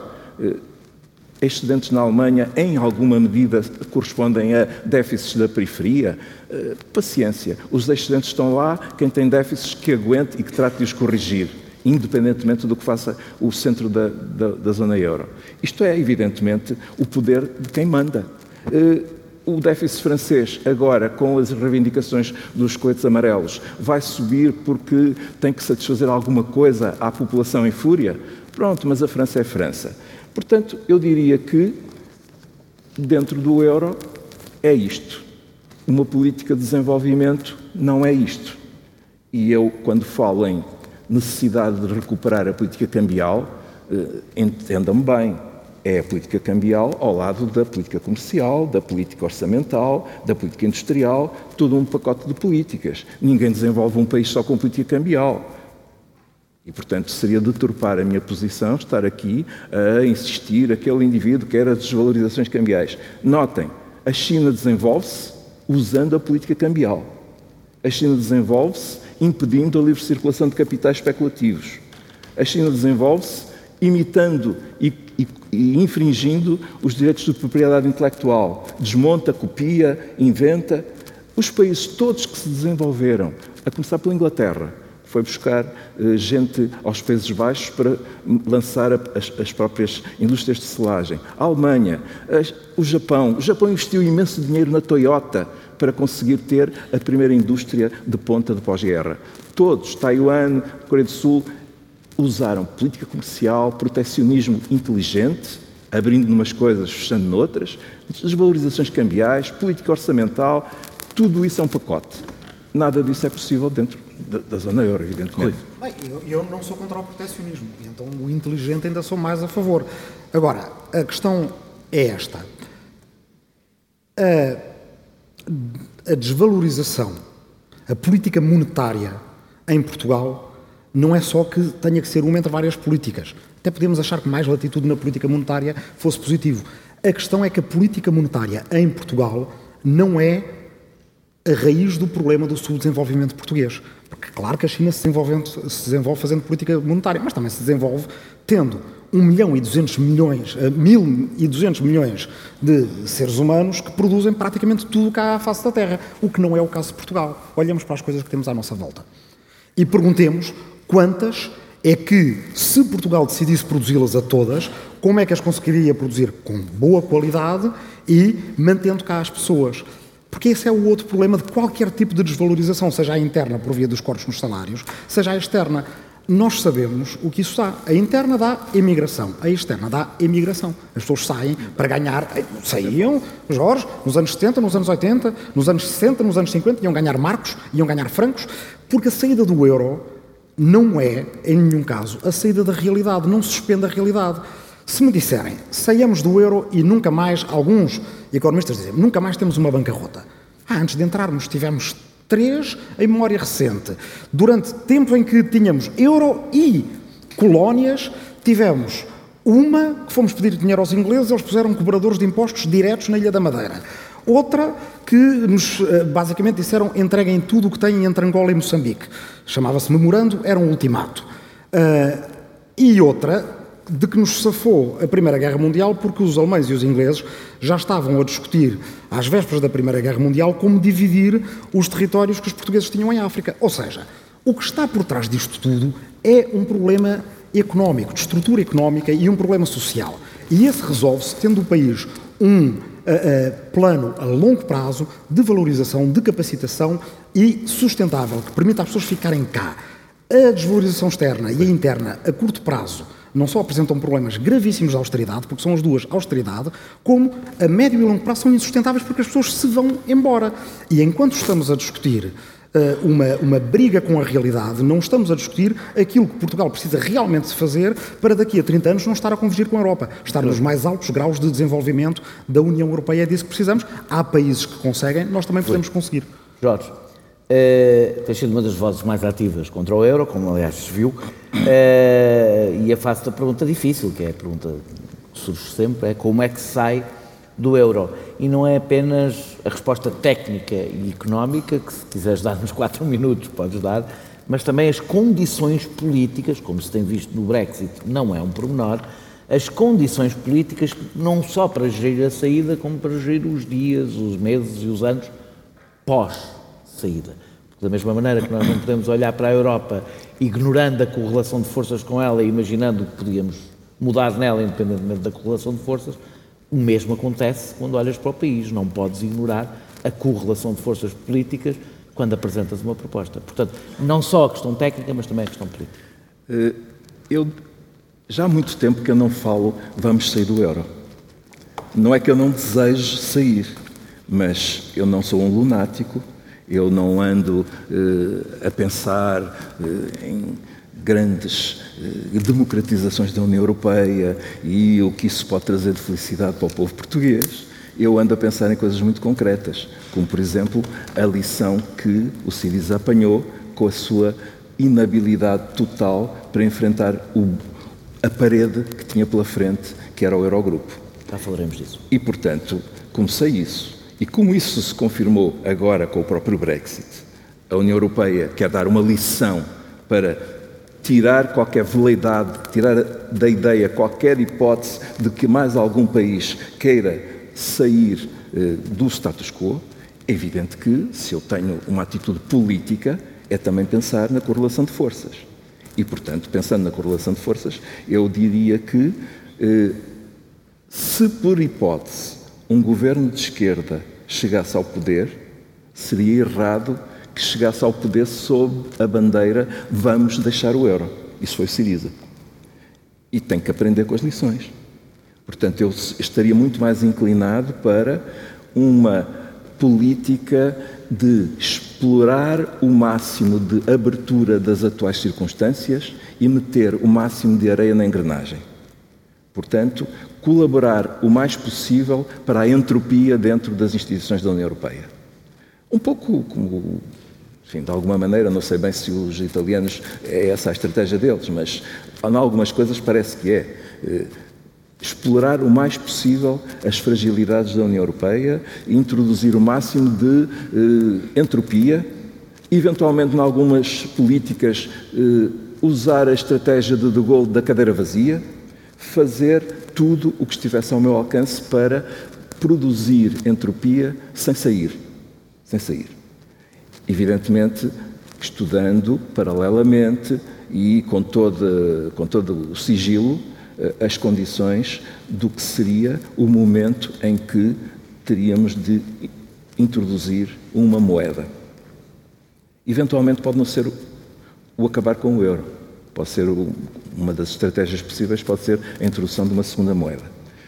Excedentes na Alemanha, em alguma medida, correspondem a déficits da periferia. Paciência, os excedentes estão lá, quem tem déficits que aguente e que trate de os corrigir, independentemente do que faça o centro da zona euro. Isto é, evidentemente, o poder de quem manda. O déficit francês, agora, com as reivindicações dos coetes amarelos, vai subir porque tem que satisfazer alguma coisa à população em fúria? Pronto, mas a França é França. Portanto, eu diria que, dentro do euro, é isto. Uma política de desenvolvimento não é isto. E eu, quando falo em necessidade de recuperar a política cambial, entendam-me bem, é a política cambial ao lado da política comercial, da política orçamental, da política industrial, todo um pacote de políticas. Ninguém desenvolve um país só com política cambial. E, portanto, seria deturpar a minha posição estar aqui a insistir aquele indivíduo que era as desvalorizações cambiais. Notem, a China desenvolve-se usando a política cambial. A China desenvolve-se impedindo a livre circulação de capitais especulativos. A China desenvolve-se imitando e infringindo os direitos de propriedade intelectual. Desmonta, copia, inventa. Os países todos que se desenvolveram, a começar pela Inglaterra, foi buscar gente aos Países Baixos para lançar as próprias indústrias de selagem. A Alemanha, o Japão investiu imenso dinheiro na Toyota para conseguir ter a primeira indústria de ponta de pós-guerra. Todos, Taiwan, Coreia do Sul, usaram política comercial, protecionismo inteligente, abrindo numas coisas, fechando noutras, desvalorizações cambiais, política orçamental, tudo isso é um pacote. Nada disso é possível dentro da zona euro, evidentemente. Bem, eu não sou contra o protecionismo, então o inteligente ainda sou mais a favor. Agora, a questão é esta. A desvalorização, a política monetária em Portugal não é só que tenha que ser uma entre várias políticas. Até podemos achar que mais latitude na política monetária fosse positivo. A questão é que a política monetária em Portugal não é a raiz do problema do subdesenvolvimento português. Porque claro que a China se desenvolve fazendo política monetária, mas também se desenvolve tendo 1.200 milhões de seres humanos que produzem praticamente tudo cá à face da Terra, o que não é o caso de Portugal. Olhamos para as coisas que temos à nossa volta e perguntemos quantas é que, se Portugal decidisse produzi-las a todas, como é que as conseguiria produzir com boa qualidade e mantendo cá as pessoas. Porque esse é o outro problema de qualquer tipo de desvalorização, seja a interna por via dos cortes nos salários, seja a externa. Nós sabemos o que isso dá. A interna dá emigração, a externa dá emigração. As pessoas saem para ganhar, saíam, Jorge, nos anos 70, nos anos 80, nos anos 60, nos anos 50, iam ganhar marcos, iam ganhar francos, porque a saída do euro não é, em nenhum caso, a saída da realidade, não suspende a realidade. Se me disserem, saímos do euro e nunca mais, alguns economistas dizem, nunca mais temos uma bancarrota. Antes de entrarmos tivemos 3 em memória recente. Durante tempo em que tínhamos euro e colónias, tivemos uma que fomos pedir dinheiro aos ingleses, eles puseram cobradores de impostos diretos na Ilha da Madeira. Outra que nos basicamente disseram entreguem tudo o que têm entre Angola e Moçambique. Chamava-se memorando, era um ultimato. E outra de que nos safou a Primeira Guerra Mundial porque os alemães e os ingleses já estavam a discutir, às vésperas da Primeira Guerra Mundial, como dividir os territórios que os portugueses tinham em África. Ou seja, o que está por trás disto tudo é um problema económico, de estrutura económica e um problema social. E esse resolve-se tendo o país um plano a longo prazo de valorização, de capacitação e sustentável, que permita às pessoas ficarem cá. A desvalorização externa e a interna, a curto prazo, não só apresentam problemas gravíssimos de austeridade, porque são as duas, austeridade, como a médio e longo prazo são insustentáveis porque as pessoas se vão embora. E enquanto estamos a discutir uma briga com a realidade, não estamos a discutir aquilo que Portugal precisa realmente de fazer para daqui a 30 anos não estar a convergir com a Europa, estar nos mais altos graus de desenvolvimento da União Europeia. É disso que precisamos. Há países que conseguem, nós também podemos conseguir. Jorge, tem sido uma das vozes mais ativas contra o euro, como aliás se viu, e eu faço a pergunta difícil, que é a pergunta que surge sempre, é como é que se sai do euro. E não é apenas a resposta técnica e económica, que se quiseres dar nos 4 minutos podes dar, mas também as condições políticas, como se tem visto no Brexit, não é um pormenor, as condições políticas não só para gerir a saída, como para gerir os dias, os meses e os anos pós-saída. Da mesma maneira que nós não podemos olhar para a Europa ignorando a correlação de forças com ela e imaginando que podíamos mudar nela independentemente da correlação de forças, o mesmo acontece quando olhas para o país. Não podes ignorar a correlação de forças políticas quando apresentas uma proposta. Portanto, não só a questão técnica, mas também a questão política. Já há muito tempo que eu não falo vamos sair do euro. Não é que eu não deseje sair, mas eu não sou um lunático. Eu não ando a pensar em grandes democratizações da União Europeia e o que isso pode trazer de felicidade para o povo português. Eu ando a pensar em coisas muito concretas, como, por exemplo, a lição que o Syriza apanhou com a sua inabilidade total para enfrentar a parede que tinha pela frente, que era o Eurogrupo. Já falaremos disso. E, portanto, comecei isso. E como isso se confirmou agora com o próprio Brexit, a União Europeia quer dar uma lição para tirar qualquer veleidade, tirar da ideia qualquer hipótese de que mais algum país queira sair do status quo, é evidente que, se eu tenho uma atitude política, é também pensar na correlação de forças. E, portanto, pensando na correlação de forças, eu diria que, se por hipótese um governo de esquerda chegasse ao poder, seria errado que chegasse ao poder sob a bandeira "vamos deixar o euro". Isso foi Syriza. E tem que aprender com as lições. Portanto, eu estaria muito mais inclinado para uma política de explorar o máximo de abertura das atuais circunstâncias e meter o máximo de areia na engrenagem. Portanto, colaborar o mais possível para a entropia dentro das instituições da União Europeia. Um pouco como, enfim, de alguma maneira, não sei bem se os italianos é essa a estratégia deles, mas em algumas coisas parece que é. Explorar o mais possível as fragilidades da União Europeia, introduzir o máximo de entropia, eventualmente, em algumas políticas, usar a estratégia de Gaulle da cadeira vazia, fazer tudo o que estivesse ao meu alcance para produzir entropia sem sair. Evidentemente, estudando paralelamente e com todo o sigilo as condições do que seria o momento em que teríamos de introduzir uma moeda. Eventualmente pode não ser o acabar com o euro. Pode ser uma das estratégias possíveis, pode ser a introdução de uma segunda moeda.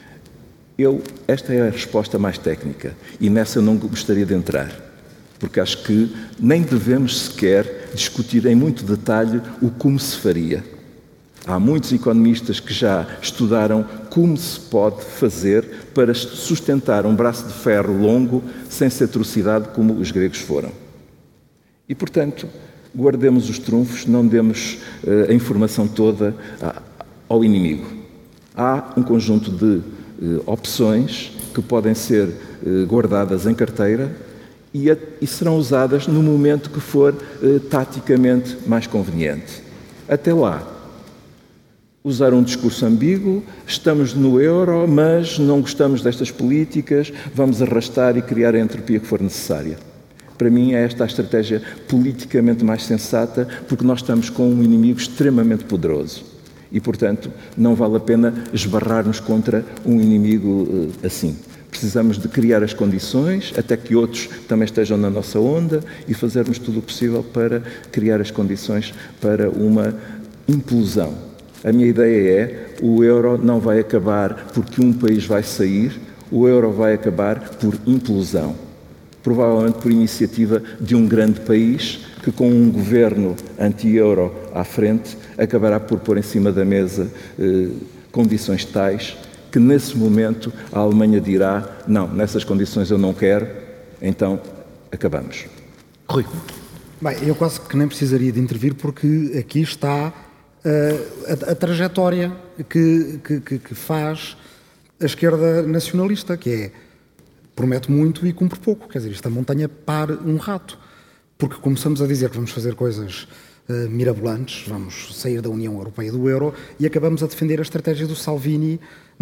Esta é a resposta mais técnica e nessa eu não gostaria de entrar, porque acho que nem devemos sequer discutir em muito detalhe o como se faria. Há muitos economistas que já estudaram como se pode fazer para sustentar um braço de ferro longo sem ser trucidado como os gregos foram. E, portanto, guardemos os trunfos, não demos a informação toda ao inimigo. Há um conjunto de opções que podem ser guardadas em carteira e serão usadas no momento que for taticamente mais conveniente. Até lá, usar um discurso ambíguo, estamos no euro, mas não gostamos destas políticas, vamos arrastar e criar a entropia que for necessária. Para mim é esta a estratégia politicamente mais sensata, porque nós estamos com um inimigo extremamente poderoso e, portanto, não vale a pena esbarrar-nos contra um inimigo assim. Precisamos de criar as condições, até que outros também estejam na nossa onda e fazermos tudo o possível para criar as condições para uma implosão. A minha ideia é, o euro não vai acabar porque um país vai sair, o euro vai acabar por implosão. Provavelmente por iniciativa de um grande país que, com um governo anti-euro à frente, acabará por pôr em cima da mesa condições tais que, nesse momento, a Alemanha dirá: não, nessas condições eu não quero, então acabamos. Rui. Bem, eu quase que nem precisaria de intervir, porque aqui está a trajetória que faz a esquerda nacionalista, que é promete muito e cumpre pouco. Quer dizer, esta montanha para um rato. Porque começamos a dizer que vamos fazer coisas mirabolantes, vamos sair da União Europeia e do euro, e acabamos a defender a estratégia do Salvini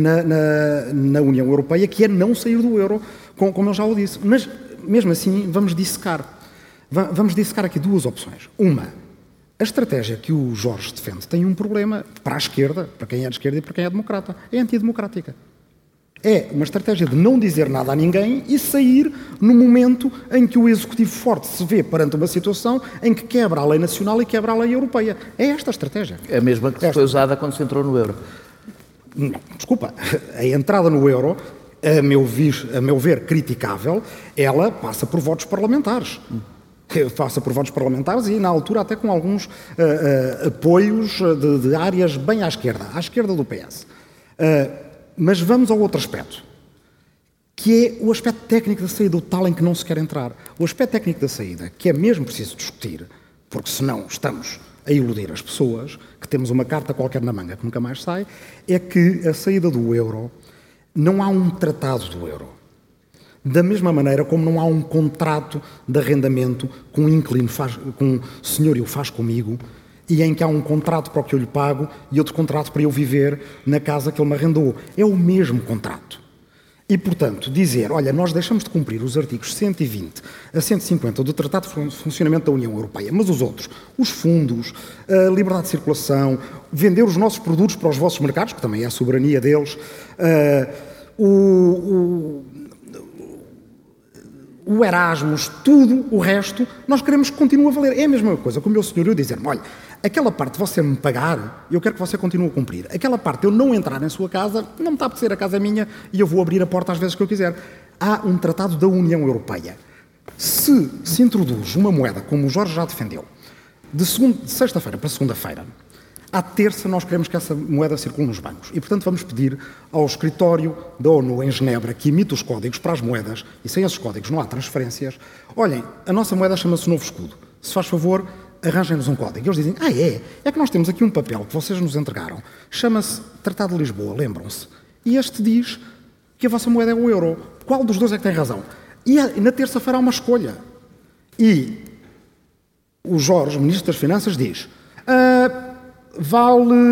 na União Europeia, que é não sair do euro, como eu já o disse. Mas, mesmo assim, vamos dissecar. Vamos dissecar aqui duas opções. Uma, a estratégia que o Jorge defende tem um problema para a esquerda, para quem é de esquerda e para quem é democrata. É antidemocrática. É uma estratégia de não dizer nada a ninguém e sair no momento em que o executivo forte se vê perante uma situação em que quebra a lei nacional e quebra a lei europeia. É esta a estratégia. É a mesma que foi usada quando se entrou no euro. Não, desculpa. A entrada no euro, a meu ver criticável, ela passa por votos parlamentares. Passa por votos parlamentares e, na altura, até com alguns apoios de áreas bem à esquerda do PS. Mas vamos ao outro aspecto, que é o aspecto técnico da saída, o tal em que não se quer entrar. O aspecto técnico da saída, que é mesmo preciso discutir, porque senão estamos a iludir as pessoas, que temos uma carta qualquer na manga que nunca mais sai, é que a saída do euro, não há um tratado do euro. Da mesma maneira como não há um contrato de arrendamento que um inquilino faz, que um senhorio faz comigo, e em que há um contrato para o que eu lhe pago e outro contrato para eu viver na casa que ele me arrendou. É o mesmo contrato. E, portanto, dizer, olha, nós deixamos de cumprir os artigos 120 a 150 do Tratado de Funcionamento da União Europeia, mas os outros, os fundos, a liberdade de circulação, vender os nossos produtos para os vossos mercados, que também é a soberania deles, o Erasmus, tudo o resto, nós queremos que continue a valer. É a mesma coisa que o meu senhorio dizer-me, olha, aquela parte de você me pagar, eu quero que você continue a cumprir. Aquela parte de eu não entrar em sua casa, não me está a apetecer, a casa é minha e eu vou abrir a porta às vezes que eu quiser. Há um tratado da União Europeia. Se introduz uma moeda, como o Jorge já defendeu, de sexta-feira para segunda-feira, à terça nós queremos que essa moeda circule nos bancos. E, portanto, vamos pedir ao escritório da ONU em Genebra, que emite os códigos para as moedas, e sem esses códigos não há transferências. Olhem, a nossa moeda chama-se Novo Escudo. Se faz favor, arranjem-nos um código. E eles dizem, é que nós temos aqui um papel que vocês nos entregaram. Chama-se Tratado de Lisboa, lembram-se. E este diz que a vossa moeda é o euro. Qual dos dois é que tem razão? E na terça-feira há uma escolha. E o Jorge, Ministro das Finanças, diz... vale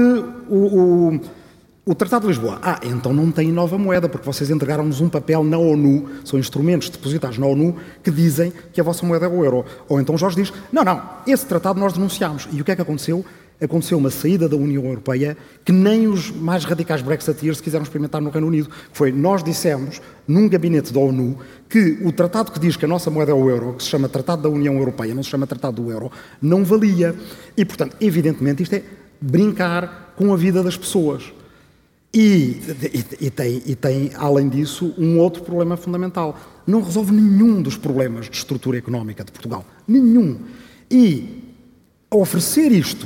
o Tratado de Lisboa. Então não tem nova moeda, porque vocês entregaram-nos um papel na ONU, são instrumentos depositados na ONU, que dizem que a vossa moeda é o euro. Ou então Jorge diz, não, esse tratado nós denunciámos. E o que é que aconteceu? Aconteceu uma saída da União Europeia que nem os mais radicais Brexiteers quiseram experimentar no Reino Unido. Nós dissemos, num gabinete da ONU, que o tratado que diz que a nossa moeda é o euro, que se chama Tratado da União Europeia, não se chama Tratado do Euro, não valia. E, portanto, evidentemente, isto é brincar com a vida das pessoas. E tem, além disso, um outro problema fundamental. Não resolve nenhum dos problemas de estrutura económica de Portugal. Nenhum. E, ao oferecer isto,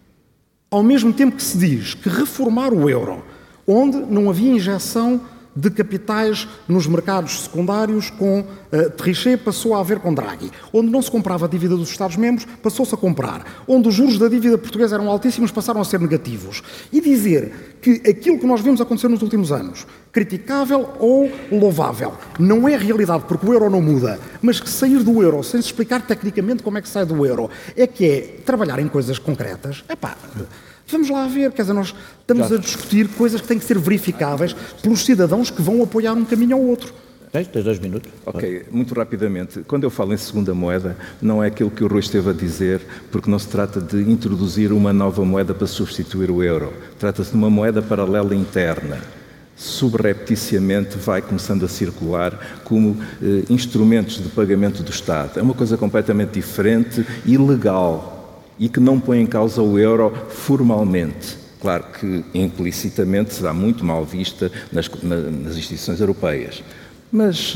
ao mesmo tempo que se diz que reformar o euro, onde não havia injeção de capitais nos mercados secundários com Trichet, passou a haver com Draghi. Onde não se comprava a dívida dos Estados-membros, passou-se a comprar. Onde os juros da dívida portuguesa eram altíssimos, passaram a ser negativos. E dizer que aquilo que nós vimos acontecer nos últimos anos, criticável ou louvável, não é realidade porque o euro não muda, mas que sair do euro sem se explicar tecnicamente como é que sai do euro, é que é trabalhar em coisas concretas, vamos lá ver, quer dizer, nós estamos a discutir coisas que têm que ser verificáveis pelos cidadãos que vão apoiar um caminho ao outro. Tens 2 minutos. Ok, muito rapidamente. Quando eu falo em segunda moeda, não é aquilo que o Rui esteve a dizer, porque não se trata de introduzir uma nova moeda para substituir o euro. Trata-se de uma moeda paralela interna. Subrepticiamente vai começando a circular como instrumentos de pagamento do Estado. É uma coisa completamente diferente e legal, e que não põe em causa o euro formalmente. Claro que implicitamente será muito mal vista nas instituições europeias. Mas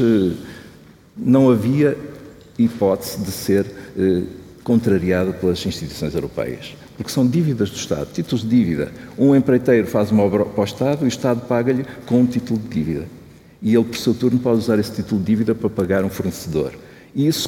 não havia hipótese de ser contrariado pelas instituições europeias. Porque são dívidas do Estado, títulos de dívida. Um empreiteiro faz uma obra para o Estado e o Estado paga-lhe com um título de dívida. E ele, por seu turno, pode usar esse título de dívida para pagar um fornecedor. E isso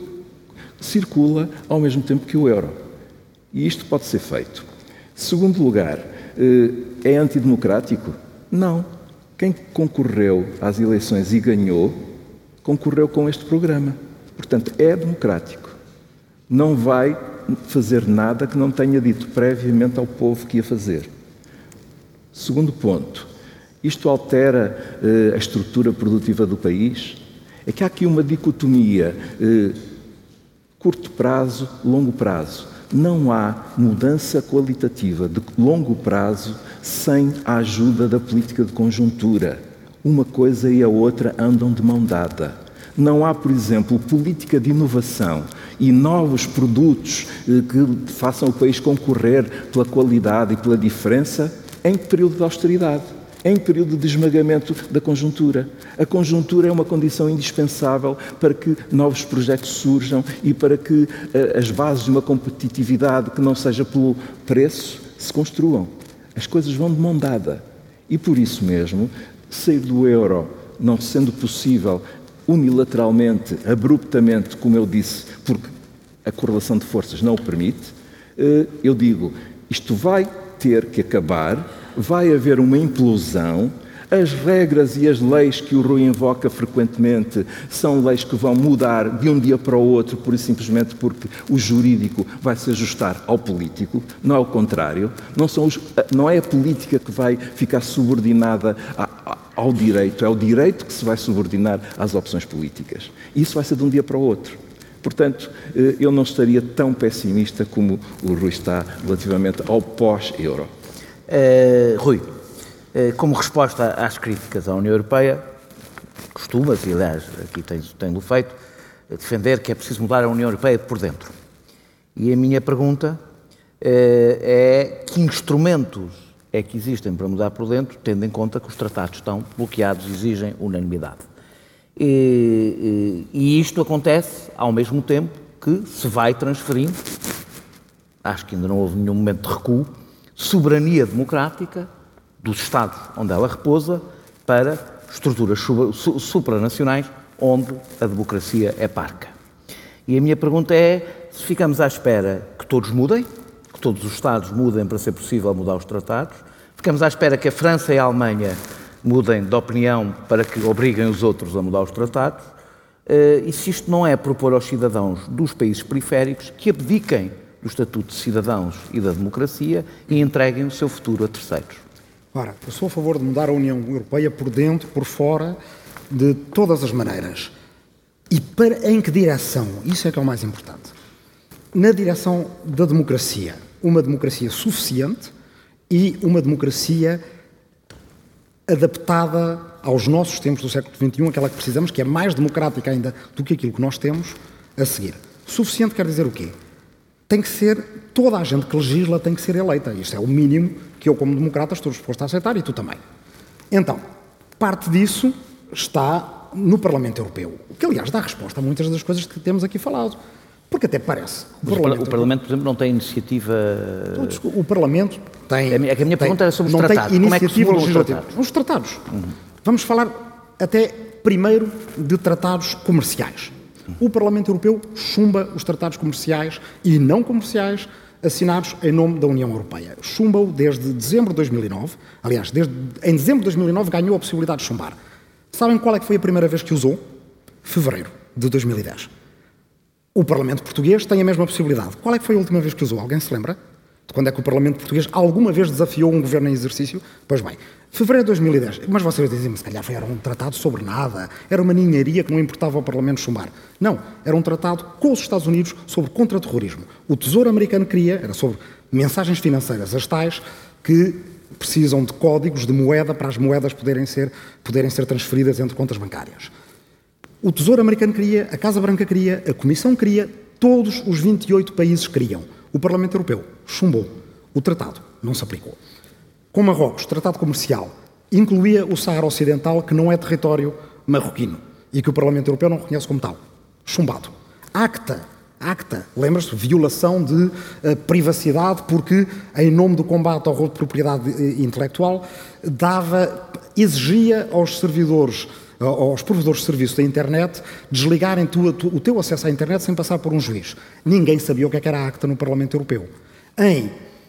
circula ao mesmo tempo que o euro. E isto pode ser feito. Segundo lugar, é antidemocrático? Não. Quem concorreu às eleições e ganhou, concorreu com este programa. Portanto, é democrático. Não vai fazer nada que não tenha dito previamente ao povo que ia fazer. Segundo ponto, isto altera a estrutura produtiva do país? É que há aqui uma dicotomia curto prazo, longo prazo. Não há mudança qualitativa de longo prazo sem a ajuda da política de conjuntura. Uma coisa e a outra andam de mão dada. Não há, por exemplo, política de inovação e novos produtos que façam o país concorrer pela qualidade e pela diferença em período de austeridade, em período de esmagamento da conjuntura. A conjuntura é uma condição indispensável para que novos projetos surjam e para que as bases de uma competitividade que não seja pelo preço se construam. As coisas vão de mão dada. E por isso mesmo, sair do euro, não sendo possível unilateralmente, abruptamente, como eu disse, porque a correlação de forças não o permite, eu digo, isto vai ter que acabar, vai haver uma implosão, As regras e as leis que o Rui invoca frequentemente são leis que vão mudar de um dia para o outro, pura e simplesmente porque o jurídico vai se ajustar ao político, não é o contrário. Não é a política que vai ficar subordinada ao direito, é o direito que se vai subordinar às opções políticas. Isso vai ser de um dia para o outro. Portanto, eu não estaria tão pessimista como o Rui está relativamente ao pós-euro. Rui, como resposta às críticas à União Europeia, costumas, e aliás aqui tenho feito, defender que é preciso mudar a União Europeia por dentro. E a minha pergunta é que instrumentos é que existem para mudar por dentro, tendo em conta que os tratados estão bloqueados e exigem unanimidade. E isto acontece ao mesmo tempo que se vai transferindo, acho que ainda não houve nenhum momento de recuo, soberania democrática dos Estados onde ela repousa para estruturas supranacionais onde a democracia é parca. E a minha pergunta é se ficamos à espera que todos mudem, que todos os Estados mudem para ser possível mudar os tratados, ficamos à espera que a França e a Alemanha mudem de opinião para que obriguem os outros a mudar os tratados, e se isto não é propor aos cidadãos dos países periféricos que abdiquem do estatuto de cidadãos e da democracia e entreguem o seu futuro a terceiros. Ora, eu sou a favor de mudar a União Europeia por dentro, por fora, de todas as maneiras. E em que direção? Isso é que é o mais importante. Na direção da democracia. Uma democracia suficiente e uma democracia adaptada aos nossos tempos do século XXI, aquela que precisamos, que é mais democrática ainda do que aquilo que nós temos a seguir. Suficiente quer dizer o quê? Tem que ser, toda a gente que legisla tem que ser eleita. Isto é o mínimo que eu, como democrata, estou disposto a aceitar e tu também. Então, parte disso está no Parlamento Europeu, o que, aliás, dá resposta a muitas das coisas que temos aqui falado. Porque até parece. O Parlamento, por exemplo, não tem iniciativa... O Parlamento tem... A minha pergunta era sobre os tratados. Não tem iniciativa legislativa. Os tratados. Vamos falar até primeiro de tratados comerciais. O Parlamento Europeu chumba os tratados comerciais e não comerciais assinados em nome da União Europeia. Chumba-o desde dezembro de 2009. Aliás, em dezembro de 2009 ganhou a possibilidade de chumbar. Sabem qual é que foi a primeira vez que usou? Fevereiro de 2010. O Parlamento Português tem a mesma possibilidade. Qual é que foi a última vez que usou? Alguém se lembra? De quando é que o Parlamento Português alguma vez desafiou um governo em exercício? Pois bem, fevereiro de 2010. Mas vocês dizem, se calhar era um tratado sobre nada, era uma ninharia que não importava ao Parlamento chumbar. Não, era um tratado com os Estados Unidos sobre contra-terrorismo. O Tesouro americano queria, era sobre mensagens financeiras, as tais que precisam de códigos de moeda para as moedas poderem ser transferidas entre contas bancárias. O Tesouro americano queria, a Casa Branca queria, a Comissão queria, todos os 28 países queriam. O Parlamento Europeu chumbou. O tratado não se aplicou. Com Marrocos, tratado comercial, incluía o Saara Ocidental, que não é território marroquino e que o Parlamento Europeu não reconhece como tal. Chumbado. ACTA, lembra-se, violação de privacidade, porque, em nome do combate ao roubo de propriedade intelectual, exigia aos servidores, aos provedores de serviço da internet, desligarem o teu acesso à internet sem passar por um juiz. Ninguém sabia o que era a ACTA no Parlamento Europeu. Em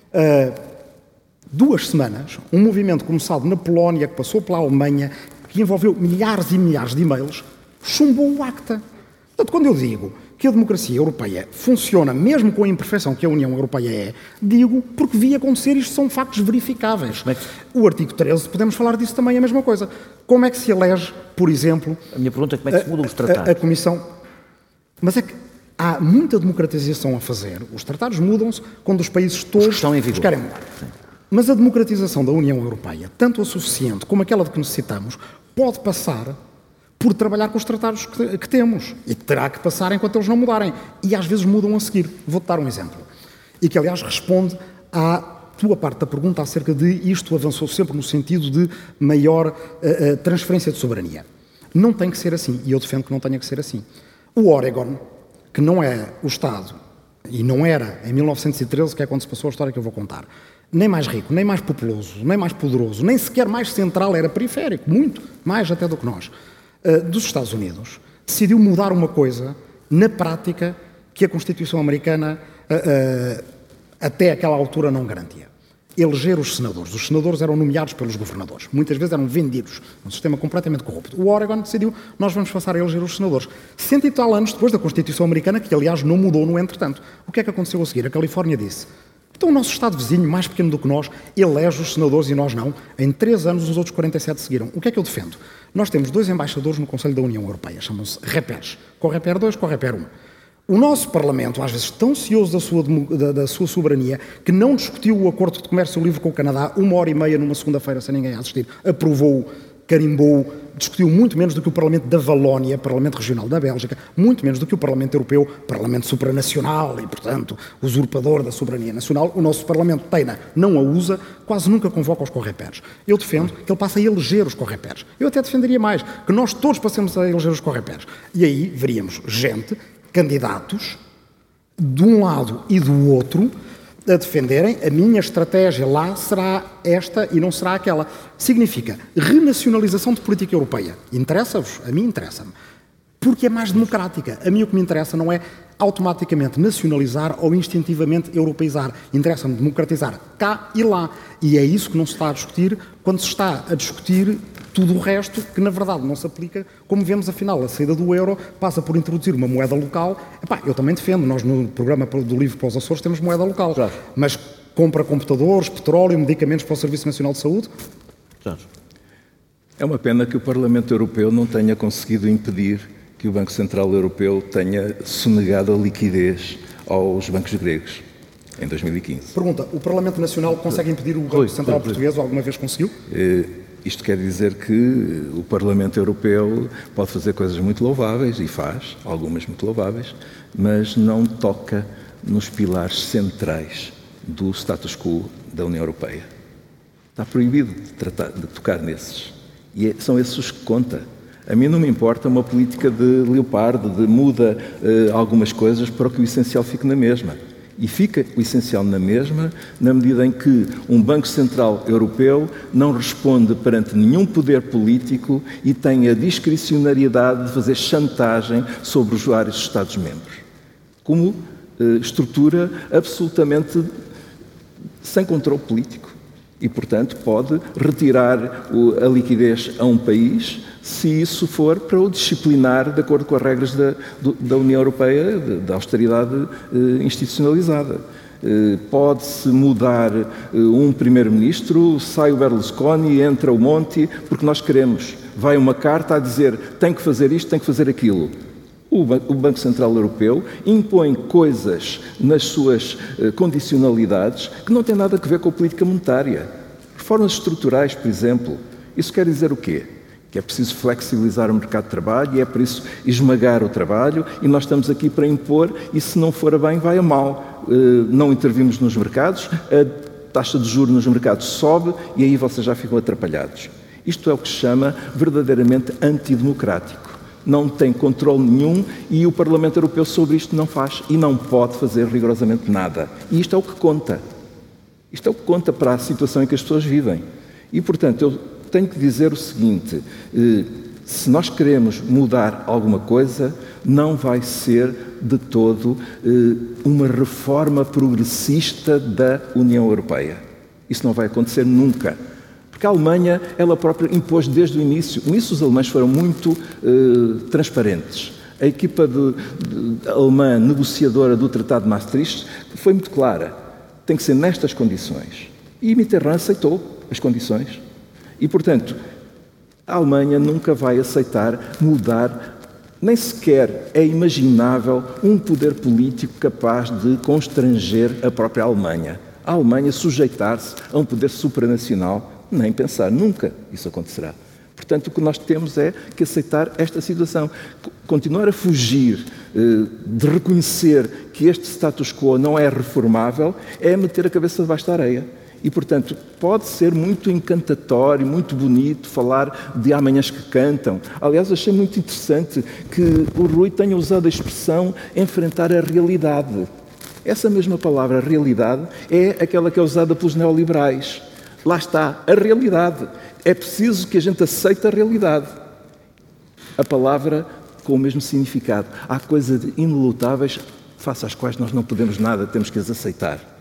2 semanas, um movimento começado na Polónia, que passou pela Alemanha, que envolveu milhares e milhares de e-mails, chumbou o ACTA. Portanto, quando eu digo que a democracia europeia funciona mesmo com a imperfeição que a União Europeia é, digo porque vi acontecer, isto são factos verificáveis. O artigo 13, podemos falar disso também, a mesma coisa. Como é que se elege, por exemplo... A minha pergunta é como é que se mudam os tratados? A Comissão... Mas é que há muita democratização a fazer. Os tratados mudam-se quando os países todos os querem mudar. Sim. Mas a democratização da União Europeia, tanto a suficiente como aquela de que necessitamos, pode passar por trabalhar com os tratados que temos. E terá que passar enquanto eles não mudarem. E às vezes mudam a seguir. Vou-te dar um exemplo. E que, aliás, responde à tua parte da pergunta acerca de isto avançou sempre no sentido de maior transferência de soberania. Não tem que ser assim. E eu defendo que não tenha que ser assim. O Oregon, que não é o Estado, e não era em 1913, que é quando se passou a história que eu vou contar, nem mais rico, nem mais populoso, nem mais poderoso, nem sequer mais central, era periférico, muito mais até do que nós, dos Estados Unidos, decidiu mudar uma coisa, na prática, que a Constituição americana até aquela altura não garantia. eleger os senadores. Os senadores eram nomeados pelos governadores. Muitas vezes eram vendidos. Um sistema completamente corrupto. O Oregon decidiu, nós vamos passar a eleger os senadores. 100 e tal anos depois da Constituição Americana, que aliás não mudou no entretanto. O que é que aconteceu a seguir? A Califórnia disse, então o nosso Estado vizinho, mais pequeno do que nós, elege os senadores e nós não. Em 3 anos os outros 47 seguiram. O que é que eu defendo? Nós temos 2 embaixadores no Conselho da União Europeia, chamam-se repers. Coreper 2, Coreper 1. O nosso Parlamento, às vezes tão cioso da sua soberania, que não discutiu o acordo de comércio livre com o Canadá 1h30 numa segunda-feira sem ninguém assistir, aprovou, carimbou, discutiu muito menos do que o Parlamento da Valónia, Parlamento Regional da Bélgica, muito menos do que o Parlamento Europeu, Parlamento supranacional e, portanto, usurpador da soberania nacional. O nosso Parlamento teina, não a usa, quase nunca convoca os correpers. Eu defendo que ele passe a eleger os correpers. Eu até defenderia mais, que nós todos passemos a eleger os correpers. E aí veríamos gente, candidatos, de um lado e do outro, a defenderem a minha estratégia lá será esta e não será aquela. Significa renacionalização de política europeia. Interessa-vos? A mim interessa-me. Porque é mais democrática. A mim o que me interessa não é automaticamente nacionalizar ou instintivamente europeizar. Interessa-me democratizar cá e lá. E é isso que não se está a discutir quando se está a discutir tudo o resto que, na verdade, não se aplica, como vemos, afinal, a saída do euro passa por introduzir uma moeda local. Epá, eu também defendo, nós no programa do Livro para os Açores temos moeda local, claro. Mas compra computadores, petróleo, medicamentos para o Serviço Nacional de Saúde. Claro. É uma pena que o Parlamento Europeu não tenha conseguido impedir que o Banco Central Europeu tenha sonegado a liquidez aos bancos gregos em 2015. Pergunta, o Parlamento Nacional consegue impedir o Banco Central Português ou alguma vez conseguiu? Isto quer dizer que o Parlamento Europeu pode fazer coisas muito louváveis, e faz, algumas muito louváveis, mas não toca nos pilares centrais do status quo da União Europeia. Está proibido de tocar nesses. E são esses os que conta. A mim não me importa uma política de leopardo, de muda algumas coisas para que o essencial fique na mesma. E fica o essencial na mesma, na medida em que um Banco Central Europeu não responde perante nenhum poder político e tem a discricionariedade de fazer chantagem sobre os vários Estados-membros. Como estrutura absolutamente sem controle político. E, portanto, pode retirar a liquidez a um país se isso for para o disciplinar de acordo com as regras da União Europeia, da austeridade institucionalizada. Pode-se mudar um primeiro-ministro, sai o Berlusconi, entra o Monti, porque nós queremos. Vai uma carta a dizer tem que fazer isto, tem que fazer aquilo. O Banco Central Europeu impõe coisas nas suas condicionalidades que não têm nada a ver com a política monetária. Reformas estruturais, por exemplo. Isso quer dizer o quê? Que é preciso flexibilizar o mercado de trabalho e é por isso esmagar o trabalho e nós estamos aqui para impor e se não for a bem, vai a mal. Não intervimos nos mercados, a taxa de juros nos mercados sobe e aí vocês já ficam atrapalhados. Isto é o que se chama verdadeiramente antidemocrático. Não tem controle nenhum e o Parlamento Europeu sobre isto não faz e não pode fazer rigorosamente nada. E isto é o que conta. Isto é o que conta para a situação em que as pessoas vivem. E, portanto, eu tenho que dizer o seguinte, se nós queremos mudar alguma coisa, não vai ser de todo uma reforma progressista da União Europeia. Isso não vai acontecer nunca. Porque a Alemanha, ela própria impôs desde o início. Nisso os alemães foram muito transparentes. A equipa alemã negociadora do Tratado de Maastricht foi muito clara. Tem que ser nestas condições. E Mitterrand aceitou as condições. E, portanto, a Alemanha nunca vai aceitar mudar, nem sequer é imaginável um poder político capaz de constranger a própria Alemanha. A Alemanha sujeitar-se a um poder supranacional, nem pensar, nunca isso acontecerá. Portanto, o que nós temos é que aceitar esta situação. Continuar a fugir de reconhecer que este status quo não é reformável é meter a cabeça debaixo da areia. E, portanto, pode ser muito encantatório, muito bonito falar de amanhãs que cantam. Aliás, achei muito interessante que o Rui tenha usado a expressão enfrentar a realidade. Essa mesma palavra, realidade, é aquela que é usada pelos neoliberais. Lá está, a realidade. É preciso que a gente aceite a realidade. A palavra com o mesmo significado. Há coisas inelutáveis face às quais nós não podemos nada, temos que as aceitar.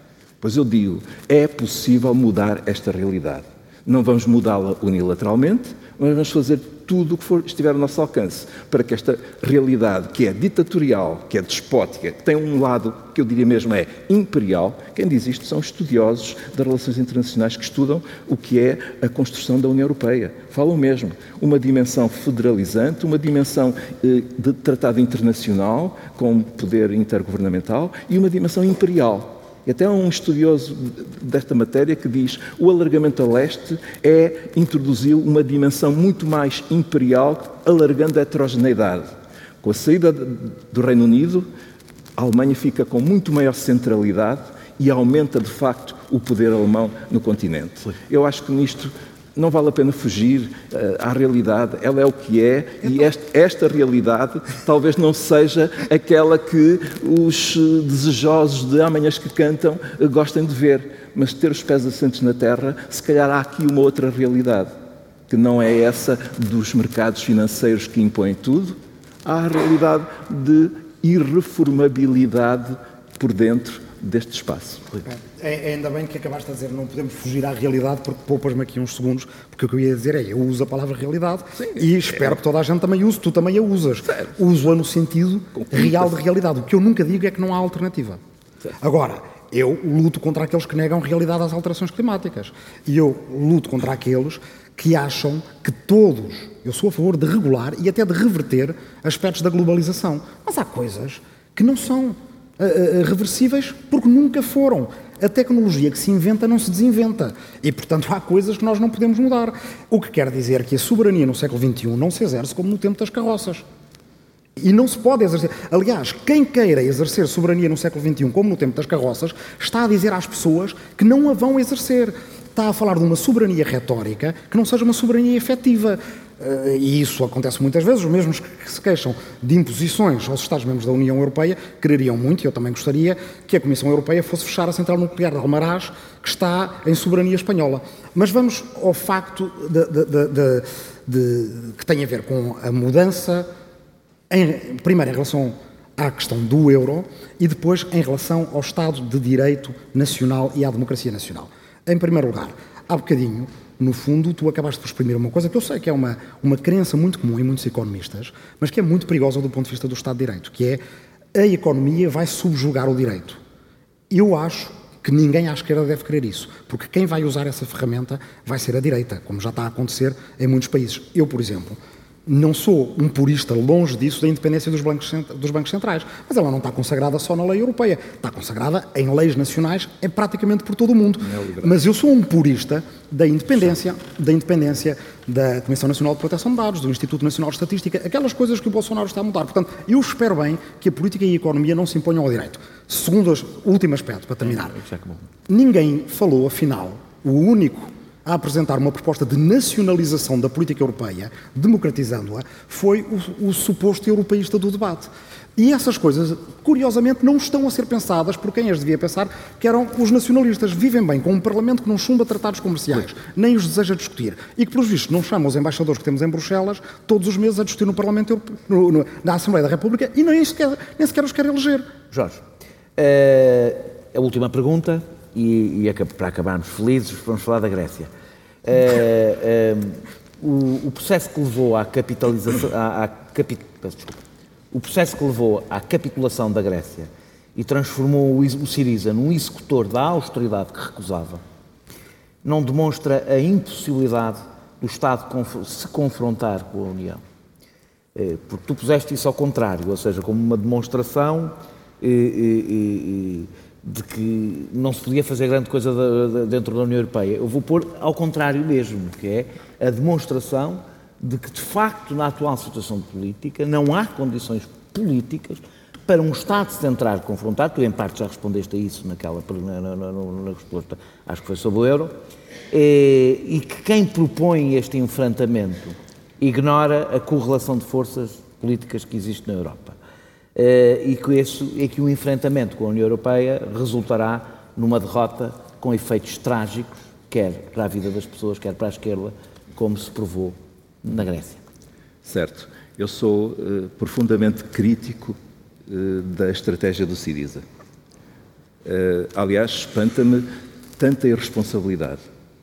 Pois eu digo, é possível mudar esta realidade. Não vamos mudá-la unilateralmente, mas vamos fazer tudo o que estiver ao nosso alcance para que esta realidade, que é ditatorial, que é despótica, que tem um lado que eu diria mesmo é imperial, quem diz isto são estudiosos das relações internacionais que estudam o que é a construção da União Europeia. Falam mesmo uma dimensão federalizante, uma dimensão de tratado internacional com poder intergovernamental e uma dimensão imperial. E até há um estudioso desta matéria que diz que o alargamento a leste introduziu uma dimensão muito mais imperial, alargando a heterogeneidade. Com a saída do Reino Unido, a Alemanha fica com muito maior centralidade e aumenta, de facto, o poder alemão no continente. Eu acho que nisto não vale a pena fugir à realidade, ela é o que é, e esta realidade talvez não seja aquela que os desejosos de amanhãs que cantam gostem de ver, mas ter os pés assentes na terra, se calhar há aqui uma outra realidade, que não é essa dos mercados financeiros que impõem tudo, há a realidade de irreformabilidade por dentro deste espaço. Ainda bem que acabaste a dizer, não podemos fugir à realidade, porque poupas-me aqui uns segundos, porque o que eu ia dizer é, eu uso a palavra realidade. Sim, e espero que toda a gente também use, tu também a usas. Uso-a no sentido real de realidade. O que eu nunca digo é que não há alternativa. Certo. Agora, eu luto contra aqueles que negam realidade às alterações climáticas. E eu luto contra aqueles que acham que todos, eu sou a favor de regular e até de reverter aspectos da globalização. Mas há coisas que não são reversíveis porque nunca foram. A tecnologia que se inventa não se desinventa e, portanto, há coisas que nós não podemos mudar. O que quer dizer que a soberania no século XXI não se exerce como no tempo das carroças. E não se pode exercer. Aliás, quem queira exercer soberania no século XXI como no tempo das carroças está a dizer às pessoas que não a vão exercer. Está a falar de uma soberania retórica que não seja uma soberania efetiva. E isso acontece muitas vezes. Os mesmos que se queixam de imposições aos Estados-membros da União Europeia quereriam muito, e eu também gostaria, que a Comissão Europeia fosse fechar a central nuclear de Almaraz, que está em soberania espanhola. Mas vamos ao facto que tem a ver com a mudança, primeiro em relação à questão do euro e depois em relação ao Estado de Direito Nacional e à democracia nacional. Em primeiro lugar, há bocadinho, no fundo, tu acabaste por exprimir uma coisa que eu sei que é uma crença muito comum em muitos economistas, mas que é muito perigosa do ponto de vista do Estado de Direito, que é a economia vai subjugar o direito. Eu acho que ninguém à esquerda deve querer isso, porque quem vai usar essa ferramenta vai ser a direita, como já está a acontecer em muitos países. Eu, por exemplo, não sou um purista longe disso da independência dos bancos centrais, mas ela não está consagrada só na lei europeia, está consagrada em leis nacionais praticamente por todo o mundo. Mas eu sou um purista da independência da Comissão Nacional de Proteção de Dados, do Instituto Nacional de Estatística, aquelas coisas que o Bolsonaro está a mudar. Portanto, eu espero bem que a política e a economia não se imponham ao direito. Segundo o último aspecto, para terminar, ninguém falou, afinal, o único a apresentar uma proposta de nacionalização da política europeia, democratizando-a, foi o suposto europeísta do debate. E essas coisas, curiosamente, não estão a ser pensadas por quem as devia pensar, que eram os nacionalistas. Vivem bem com um Parlamento que não chumba tratados comerciais, nem os deseja discutir. E que, pelos vistos, não chama os embaixadores que temos em Bruxelas todos os meses a discutir no Parlamento Europeu, na Assembleia da República, e nem sequer os quer eleger. Jorge, a última pergunta. E para acabarmos felizes, vamos falar da Grécia. O processo que levou à capitalização, o processo que levou à capitulação da Grécia e transformou o Syriza num executor da austeridade que recusava, não demonstra a impossibilidade do Estado se confrontar com a União. Porque tu puseste isso ao contrário, ou seja, como uma demonstração de que não se podia fazer grande coisa dentro da União Europeia. Eu vou pôr ao contrário mesmo, que é a demonstração de que, de facto, na atual situação política, não há condições políticas para um Estado se tentar confrontar. Tu, em parte, já respondeste a isso na resposta, acho que foi sobre o euro, e que quem propõe este enfrentamento ignora a correlação de forças políticas que existe na Europa. E que o enfrentamento com a União Europeia resultará numa derrota com efeitos trágicos, quer para a vida das pessoas, quer para a esquerda, como se provou na Grécia. Certo. Eu sou profundamente crítico da estratégia do Syriza. Aliás, espanta-me tanta irresponsabilidade,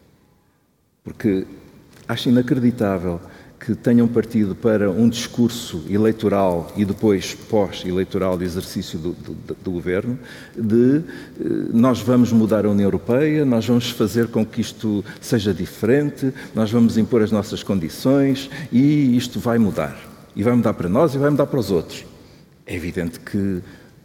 porque acho inacreditável que tenham partido para um discurso eleitoral e depois pós-eleitoral de exercício do governo de nós vamos mudar a União Europeia, nós vamos fazer com que isto seja diferente, nós vamos impor as nossas condições e isto vai mudar. E vai mudar para nós e vai mudar para os outros. É evidente que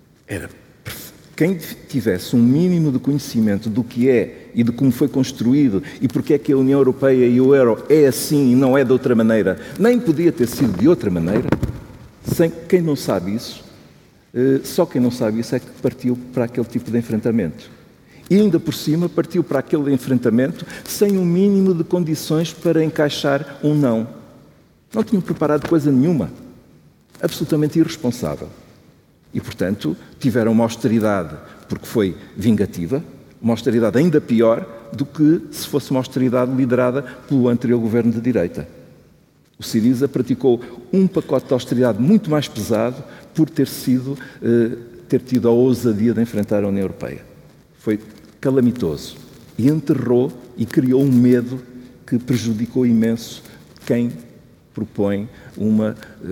quem tivesse um mínimo de conhecimento do que é e de como foi construído e porque é que a União Europeia e o euro é assim e não é de outra maneira, nem podia ter sido de outra maneira, quem não sabe isso, só quem não sabe isso é que partiu para aquele tipo de enfrentamento. E ainda por cima partiu para aquele enfrentamento sem um mínimo de condições para encaixar um não. Não tinham preparado coisa nenhuma. Absolutamente irresponsável. E, portanto, tiveram uma austeridade, porque foi vingativa, uma austeridade ainda pior do que se fosse uma austeridade liderada pelo anterior governo de direita. O Syriza praticou um pacote de austeridade muito mais pesado por ter tido a ousadia de enfrentar a União Europeia. Foi calamitoso. E enterrou e criou um medo que prejudicou imenso quem propõe uma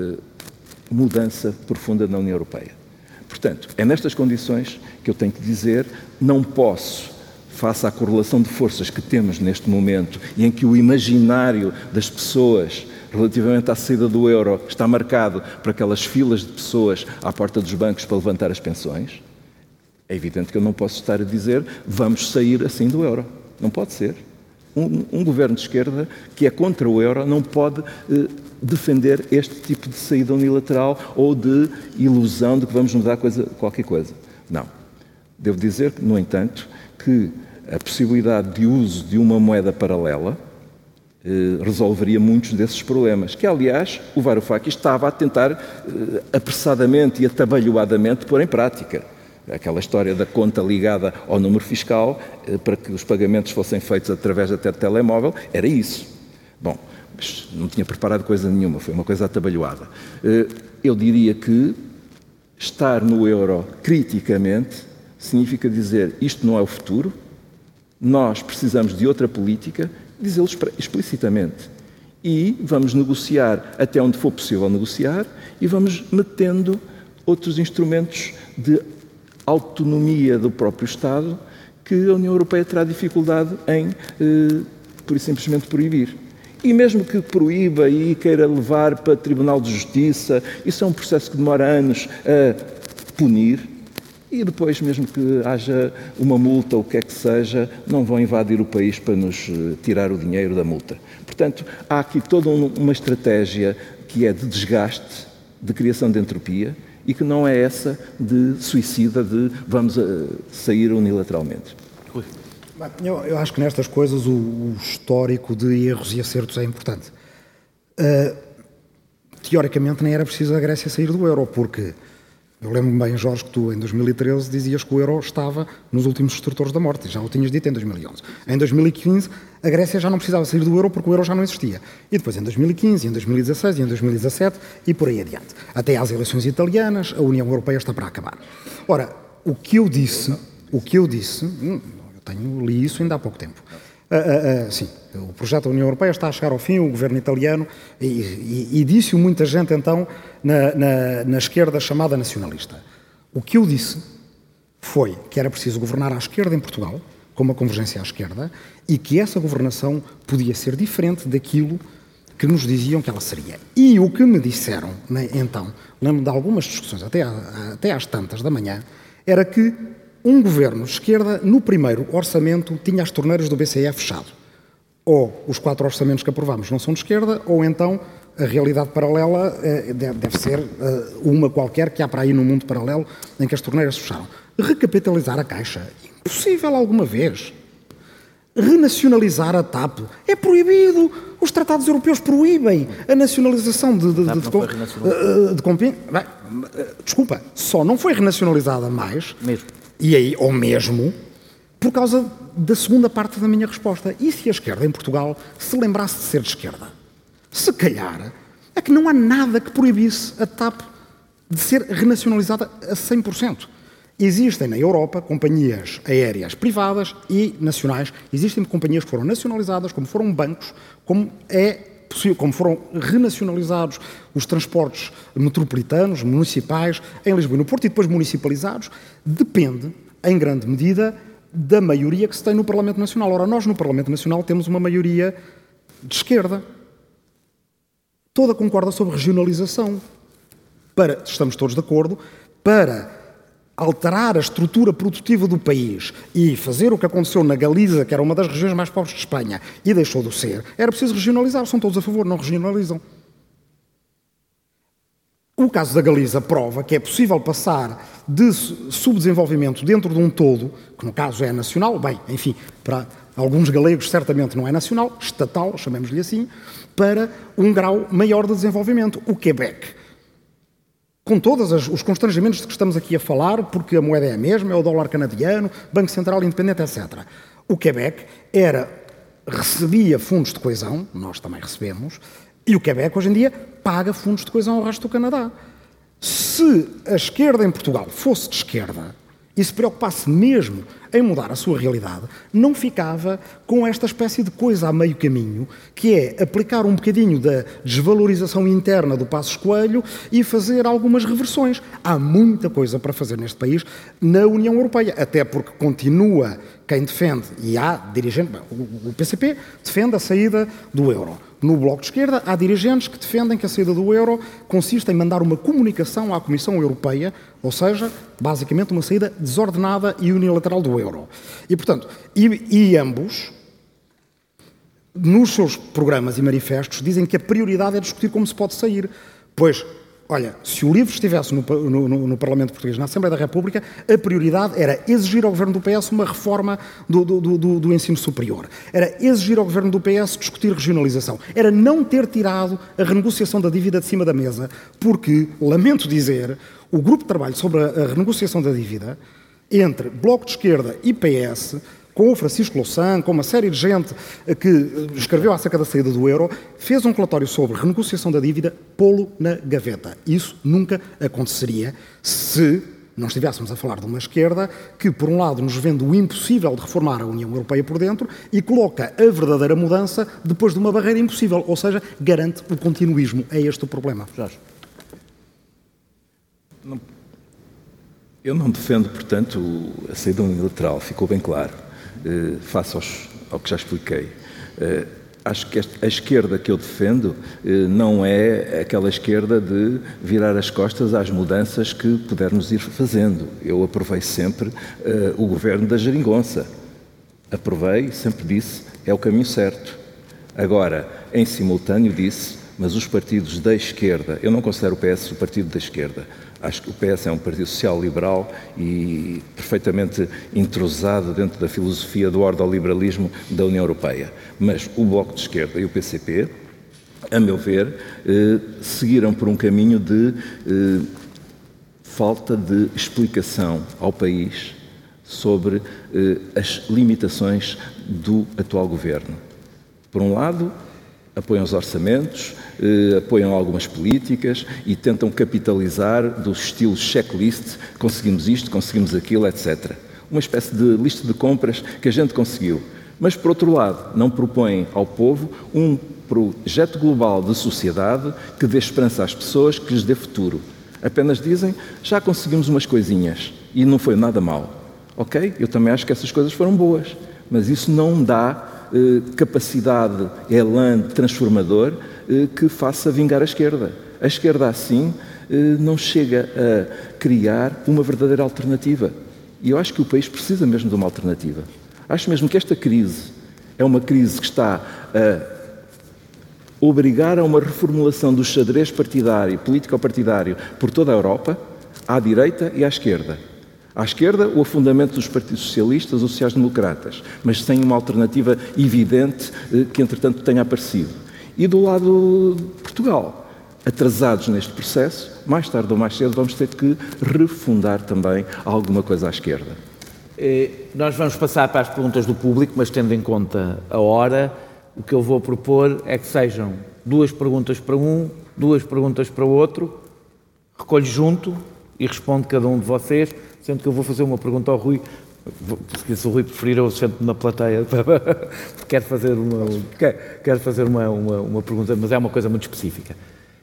mudança profunda na União Europeia. Portanto, é nestas condições que eu tenho que dizer, não posso, face à correlação de forças que temos neste momento e em que o imaginário das pessoas relativamente à saída do euro está marcado por aquelas filas de pessoas à porta dos bancos para levantar as pensões, é evidente que eu não posso estar a dizer vamos sair assim do euro. Não pode ser. Um governo de esquerda que é contra o euro não pode defender este tipo de saída unilateral ou de ilusão de que vamos mudar qualquer coisa. Não. Devo dizer, no entanto, que a possibilidade de uso de uma moeda paralela resolveria muitos desses problemas, que, aliás, o Varoufakis estava a tentar apressadamente e atabalhoadamente pôr em prática. Aquela história da conta ligada ao número fiscal para que os pagamentos fossem feitos através da telemóvel, era isso. Bom, mas não tinha preparado coisa nenhuma, foi uma coisa atabalhoada. Eu diria que estar no euro criticamente significa dizer isto não é o futuro, nós precisamos de outra política, dizê-lo explicitamente. E vamos negociar até onde for possível negociar e vamos metendo outros instrumentos de autonomia do próprio Estado que a União Europeia terá dificuldade em, por simplesmente, proibir. E mesmo que proíba e queira levar para o Tribunal de Justiça, isso é um processo que demora anos a punir, e depois, mesmo que haja uma multa ou o que é que seja, não vão invadir o país para nos tirar o dinheiro da multa. Portanto, há aqui toda uma estratégia que é de desgaste, de criação de entropia, e que não é essa de suicida, de vamos sair unilateralmente. Eu acho que nestas coisas o histórico de erros e acertos é importante. Teoricamente nem era preciso a Grécia sair do euro, porque eu lembro-me bem, Jorge, que tu em 2013 dizias que o euro estava nos últimos extratores da morte, já o tinhas dito em 2011. Em 2015 a Grécia já não precisava sair do euro porque o euro já não existia. E depois em 2015, em 2016 e em 2017 e por aí adiante. Até às eleições italianas, a União Europeia está para acabar. Ora, o que eu disse, li isso ainda há pouco tempo. Sim, o projeto da União Europeia está a chegar ao fim, o governo italiano, e disse-o muita gente então na esquerda chamada nacionalista. O que eu disse foi que era preciso governar à esquerda em Portugal, com uma convergência à esquerda, e que essa governação podia ser diferente daquilo que nos diziam que ela seria. E o que me disseram, então, lembro de algumas discussões, até às tantas da manhã, era que um governo de esquerda, no primeiro orçamento, tinha as torneiras do BCE fechado. Ou os 4 orçamentos que aprovámos não são de esquerda, ou então a realidade paralela deve ser uma qualquer que há para aí no mundo paralelo em que as torneiras se fecharam. Recapitalizar a Caixa, impossível alguma vez. Renacionalizar a TAP, é proibido. Os tratados europeus proíbem a nacionalização de desculpa, só não foi renacionalizada mais... Mesmo. E aí, ou mesmo, por causa da segunda parte da minha resposta. E se a esquerda em Portugal se lembrasse de ser de esquerda? Se calhar, é que não há nada que proibisse a TAP de ser renacionalizada a 100%. Existem na Europa companhias aéreas privadas e nacionais, existem companhias que foram nacionalizadas, como foram bancos, como foram renacionalizados os transportes metropolitanos, municipais, em Lisboa e no Porto, e depois municipalizados, depende, em grande medida, da maioria que se tem no Parlamento Nacional. Ora, nós no Parlamento Nacional temos uma maioria de esquerda. Toda concorda sobre regionalização. Estamos todos de acordo, para alterar a estrutura produtiva do país e fazer o que aconteceu na Galiza, que era uma das regiões mais pobres de Espanha, e deixou de ser, era preciso regionalizar. São todos a favor, não regionalizam. O caso da Galiza prova que é possível passar de subdesenvolvimento dentro de um todo, que no caso é nacional, bem, enfim, para alguns galegos certamente não é nacional, estatal, chamemos-lhe assim, para um grau maior de desenvolvimento. O Quebec, com todos os constrangimentos de que estamos aqui a falar, porque a moeda é a mesma, é o dólar canadiano, Banco Central Independente, etc. O Quebec recebia fundos de coesão, nós também recebemos, e o Quebec hoje em dia paga fundos de coesão ao resto do Canadá. Se a esquerda em Portugal fosse de esquerda e se preocupasse mesmo em mudar a sua realidade, não ficava com esta espécie de coisa a meio caminho, que é aplicar um bocadinho da desvalorização interna do Passos Coelho e fazer algumas reversões. Há muita coisa para fazer neste país na União Europeia, até porque continua quem defende, e há dirigentes, o PCP defende a saída do euro. No Bloco de Esquerda, há dirigentes que defendem que a saída do euro consiste em mandar uma comunicação à Comissão Europeia, ou seja, basicamente uma saída desordenada e unilateral do euro. E, portanto, ambos, nos seus programas e manifestos, dizem que a prioridade é discutir como se pode sair. Pois, olha, se o LIVRE estivesse no Parlamento Português, na Assembleia da República, a prioridade era exigir ao Governo do PS uma reforma do ensino superior. Era exigir ao Governo do PS discutir regionalização. Era não ter tirado a renegociação da dívida de cima da mesa, porque, lamento dizer, o grupo de trabalho sobre a renegociação da dívida, entre Bloco de Esquerda e PS, com o Francisco Louçã, com uma série de gente que escreveu acerca da saída do euro, fez um relatório sobre renegociação da dívida, pô-lo na gaveta. Isso nunca aconteceria se não estivéssemos a falar de uma esquerda que, por um lado, nos vende o impossível de reformar a União Europeia por dentro e coloca a verdadeira mudança depois de uma barreira impossível, ou seja, garante o continuismo. É este o problema. Jorge. Eu não defendo, portanto, a saída unilateral, ficou bem claro. Face ao que já expliquei. Acho que a esquerda que eu defendo não é aquela esquerda de virar as costas às mudanças que pudermos ir fazendo. Eu aprovei sempre o governo da geringonça. Aprovei, sempre disse, é o caminho certo. Agora, em simultâneo disse, mas os partidos da esquerda, eu não considero o PS o partido da esquerda. Acho que o PS é um partido social-liberal e perfeitamente entrosado dentro da filosofia do ordoliberalismo da União Europeia. Mas o Bloco de Esquerda e o PCP, a meu ver, seguiram por um caminho de falta de explicação ao país sobre as limitações do atual governo. Por um lado, apoiam os orçamentos, apoiam algumas políticas e tentam capitalizar do estilo checklist, conseguimos isto, conseguimos aquilo, etc. Uma espécie de lista de compras que a gente conseguiu. Mas, por outro lado, não propõem ao povo um projeto global de sociedade que dê esperança às pessoas, que lhes dê futuro. Apenas dizem, já conseguimos umas coisinhas e não foi nada mal. Ok? Eu também acho que essas coisas foram boas, mas isso não dá capacidade, elan transformador que faça vingar a esquerda. A esquerda, assim, não chega a criar uma verdadeira alternativa. E eu acho que o país precisa mesmo de uma alternativa. Acho mesmo que esta crise é uma crise que está a obrigar a uma reformulação do xadrez partidário, político-partidário, por toda a Europa, à direita e à esquerda. À esquerda, o afundamento dos partidos socialistas ou sociais-democratas, mas sem uma alternativa evidente que, entretanto, tenha aparecido. E do lado de Portugal, atrasados neste processo, mais tarde ou mais cedo vamos ter que refundar também alguma coisa à esquerda. Nós vamos passar para as perguntas do público, mas tendo em conta a hora, o que eu vou propor é que sejam 2 perguntas para um, 2 perguntas para o outro, recolho junto e respondo cada um de vocês. sendo que eu vou fazer uma pergunta ao Rui. Se o Rui preferir, eu sento-me na plateia. Quero fazer uma pergunta, mas é uma coisa muito específica.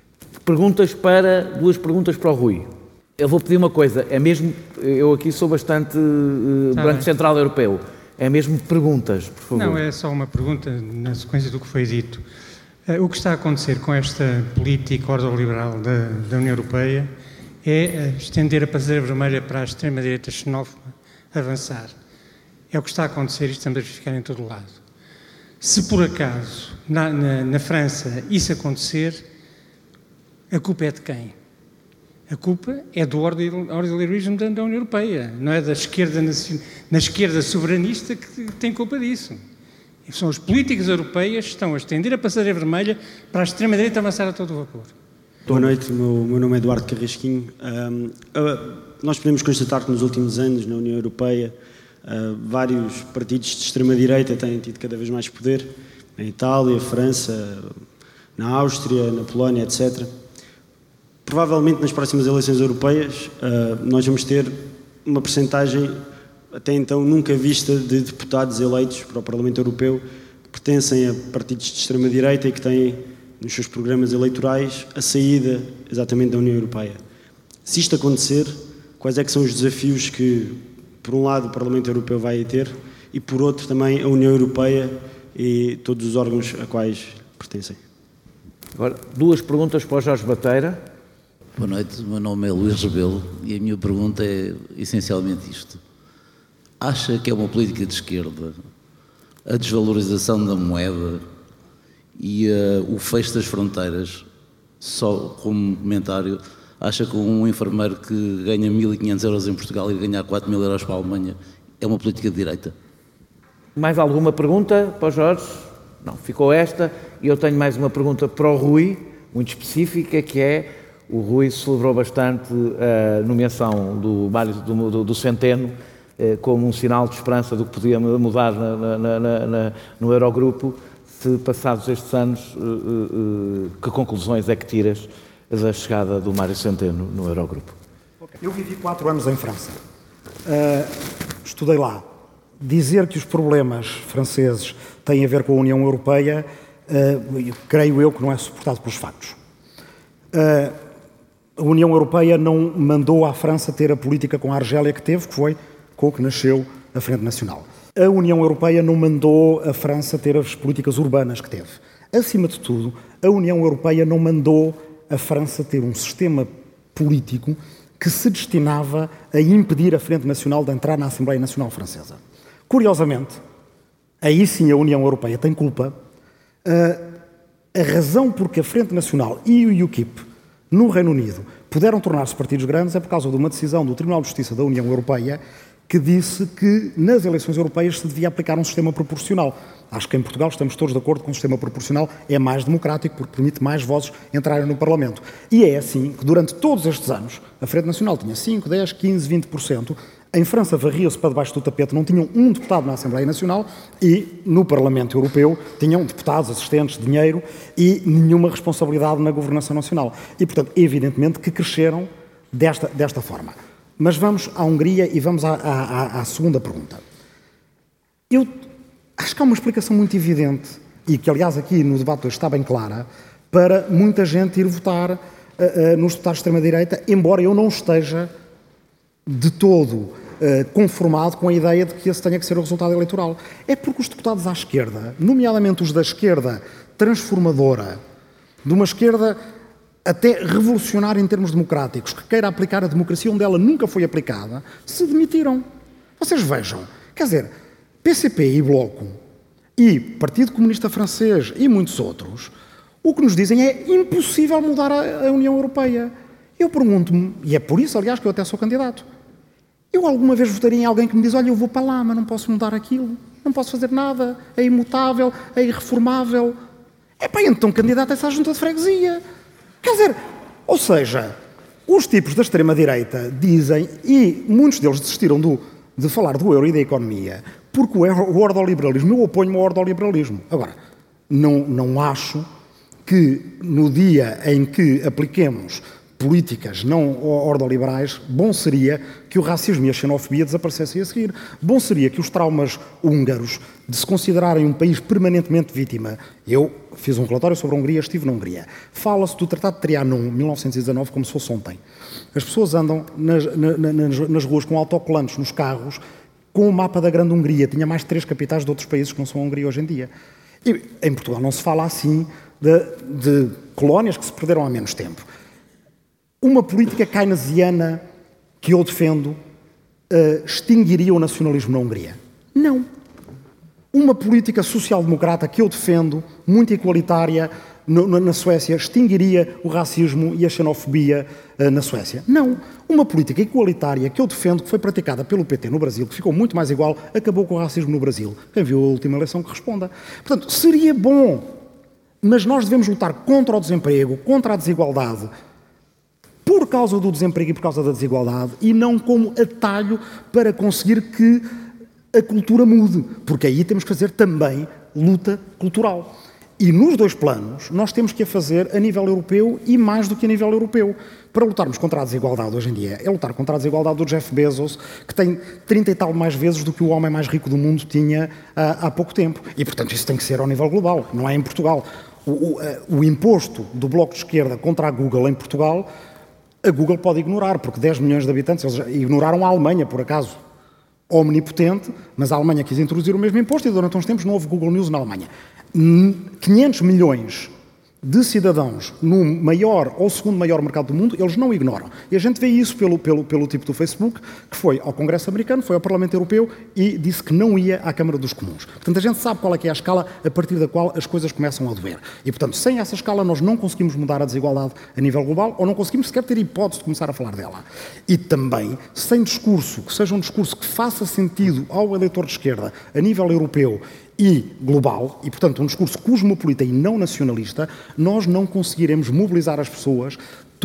Duas perguntas para o Rui. Eu vou pedir uma coisa, é mesmo, eu aqui sou bastante Banco Central Europeu, é mesmo perguntas, por favor. Não, é só uma pergunta na sequência do que foi dito. O que está a acontecer com esta política ordoliberal da União Europeia é estender a passadeira vermelha para a extrema-direita xenófoba avançar. É o que está a acontecer e estamos a verificar em todo o lado. Se por acaso na França isso acontecer, a culpa é de quem? A culpa é do ordoliberismo da União Europeia, não é da esquerda soberanista que tem culpa disso. São as políticas europeias que estão a estender a passadeira vermelha para a extrema-direita avançar a todo vapor. Boa noite, o meu nome é Eduardo Carrasquinho. Nós podemos constatar que nos últimos anos, na União Europeia, vários partidos de extrema-direita têm tido cada vez mais poder, na Itália, França, na Áustria, na Polónia, etc. Provavelmente nas próximas eleições europeias nós vamos ter uma percentagem até então nunca vista de deputados eleitos para o Parlamento Europeu que pertencem a partidos de extrema-direita e que têm nos seus programas eleitorais a saída exatamente da União Europeia. Se isto acontecer, quais é que são os desafios que, por um lado, o Parlamento Europeu vai ter e, por outro, também a União Europeia e todos os órgãos a quais pertencem? Agora, duas perguntas para o Jorge Bateira. Boa noite, o meu nome é Luís Rebelo e a minha pergunta é essencialmente isto. Acha que é uma política de esquerda a desvalorização da moeda e o fecho das fronteiras? Só como comentário, acha que um enfermeiro que ganha 1.500 euros em Portugal e ganhar 4.000 euros para a Alemanha é uma política de direita? Mais alguma pergunta para o Jorge? Não, ficou esta. E eu tenho mais uma pergunta para o Rui, muito específica, que é: o Rui celebrou bastante a nomeação do Centeno como um sinal de esperança do que podia mudar no Eurogrupo. Se passados estes anos, que conclusões é que tiras da chegada do Mário Centeno no Eurogrupo? Eu vivi 4 anos em França. Estudei lá. Dizer que os problemas franceses têm a ver com a União Europeia, creio eu que não é suportado pelos factos. A União Europeia não mandou à França ter a política com a Argélia que teve, que foi com o que nasceu a Frente Nacional. A União Europeia não mandou a França ter as políticas urbanas que teve. Acima de tudo, a União Europeia não mandou a França ter um sistema político que se destinava a impedir a Frente Nacional de entrar na Assembleia Nacional Francesa. Curiosamente, aí sim a União Europeia tem culpa. A razão por que a Frente Nacional e o UKIP no Reino Unido puderam tornar-se partidos grandes é por causa de uma decisão do Tribunal de Justiça da União Europeia que disse que nas eleições europeias se devia aplicar um sistema proporcional. Acho que em Portugal estamos todos de acordo que um sistema proporcional é mais democrático porque permite mais vozes entrarem no Parlamento. E é assim que durante todos estes anos a Frente Nacional tinha 5, 10, 15, 20%. Em França varria-se para debaixo do tapete, não tinham um deputado na Assembleia Nacional e no Parlamento Europeu tinham deputados, assistentes, dinheiro e nenhuma responsabilidade na governação nacional. E, portanto, evidentemente que cresceram desta forma. Mas vamos à Hungria e vamos à segunda pergunta. Eu acho que há uma explicação muito evidente e que, aliás, aqui no debate hoje está bem clara, para muita gente ir votar nos deputados de extrema-direita, embora eu não esteja de todo conformado com a ideia de que esse tenha que ser o resultado eleitoral. É porque os deputados à esquerda, nomeadamente os da esquerda transformadora, de uma esquerda até revolucionária em termos democráticos, que queira aplicar a democracia onde ela nunca foi aplicada, se demitiram. Vocês vejam, quer dizer, PCP e Bloco e Partido Comunista Francês e muitos outros, o que nos dizem é impossível mudar a União Europeia. Eu pergunto-me, e é por isso, aliás, que eu até sou candidato, eu alguma vez votaria em alguém que me diz: olha, eu vou para lá, mas não posso mudar aquilo, não posso fazer nada, é imutável, é irreformável. Então candidato-se à junta de freguesia. Quer dizer, ou seja, os tipos da extrema-direita dizem, e muitos deles desistiram de falar do euro e da economia, porque o ordoliberalismo, eu oponho-me ao ordoliberalismo. Agora, não acho que no dia em que apliquemos políticas não ordoliberais, bom seria que o racismo e a xenofobia desaparecessem a seguir. Bom seria que os traumas húngaros de se considerarem um país permanentemente vítima. Eu fiz um relatório sobre a Hungria, estive na Hungria. Fala-se do Tratado de Trianon, 1919, como se fosse ontem. As pessoas andam nas ruas com autocolantes nos carros, com o mapa da Grande Hungria. Tinha mais de 3 capitais de outros países que não são a Hungria hoje em dia. E em Portugal não se fala assim de colónias que se perderam há menos tempo. Uma política keynesiana que eu defendo extinguiria o nacionalismo na Hungria? Não. Uma política social-democrata que eu defendo, muito igualitária, na Suécia, extinguiria o racismo e a xenofobia na Suécia? Não. Uma política igualitária que eu defendo, que foi praticada pelo PT no Brasil, que ficou muito mais igual, acabou com o racismo no Brasil. Quem viu a última eleição que responda. Portanto, seria bom, mas nós devemos lutar contra o desemprego, contra a desigualdade, por causa do desemprego e por causa da desigualdade, e não como atalho para conseguir que a cultura mude, porque aí temos que fazer também luta cultural. E nos 2 planos, nós temos que a fazer a nível europeu e mais do que a nível europeu. Para lutarmos contra a desigualdade hoje em dia, é lutar contra a desigualdade do Jeff Bezos, que tem 30 e tal mais vezes do que o homem mais rico do mundo tinha há pouco tempo. E, portanto, isso tem que ser ao nível global, não é em Portugal. O imposto do Bloco de Esquerda contra a Google em Portugal, a Google pode ignorar, porque 10 milhões de habitantes, eles ignoraram a Alemanha, por acaso, omnipotente, mas a Alemanha quis introduzir o mesmo imposto e durante uns tempos não houve Google News na Alemanha. 500 milhões de cidadãos no maior ou segundo maior mercado do mundo, eles não ignoram. E a gente vê isso pelo tipo do Facebook, que foi ao Congresso americano, foi ao Parlamento Europeu e disse que não ia à Câmara dos Comuns. Portanto, a gente sabe qual é que é a escala a partir da qual as coisas começam a doer. E, portanto, sem essa escala nós não conseguimos mudar a desigualdade a nível global ou não conseguimos sequer ter hipótese de começar a falar dela. E também, sem discurso, que seja um discurso que faça sentido ao eleitor de esquerda a nível europeu e global, e portanto um discurso cosmopolita e não nacionalista, nós não conseguiremos mobilizar as pessoas,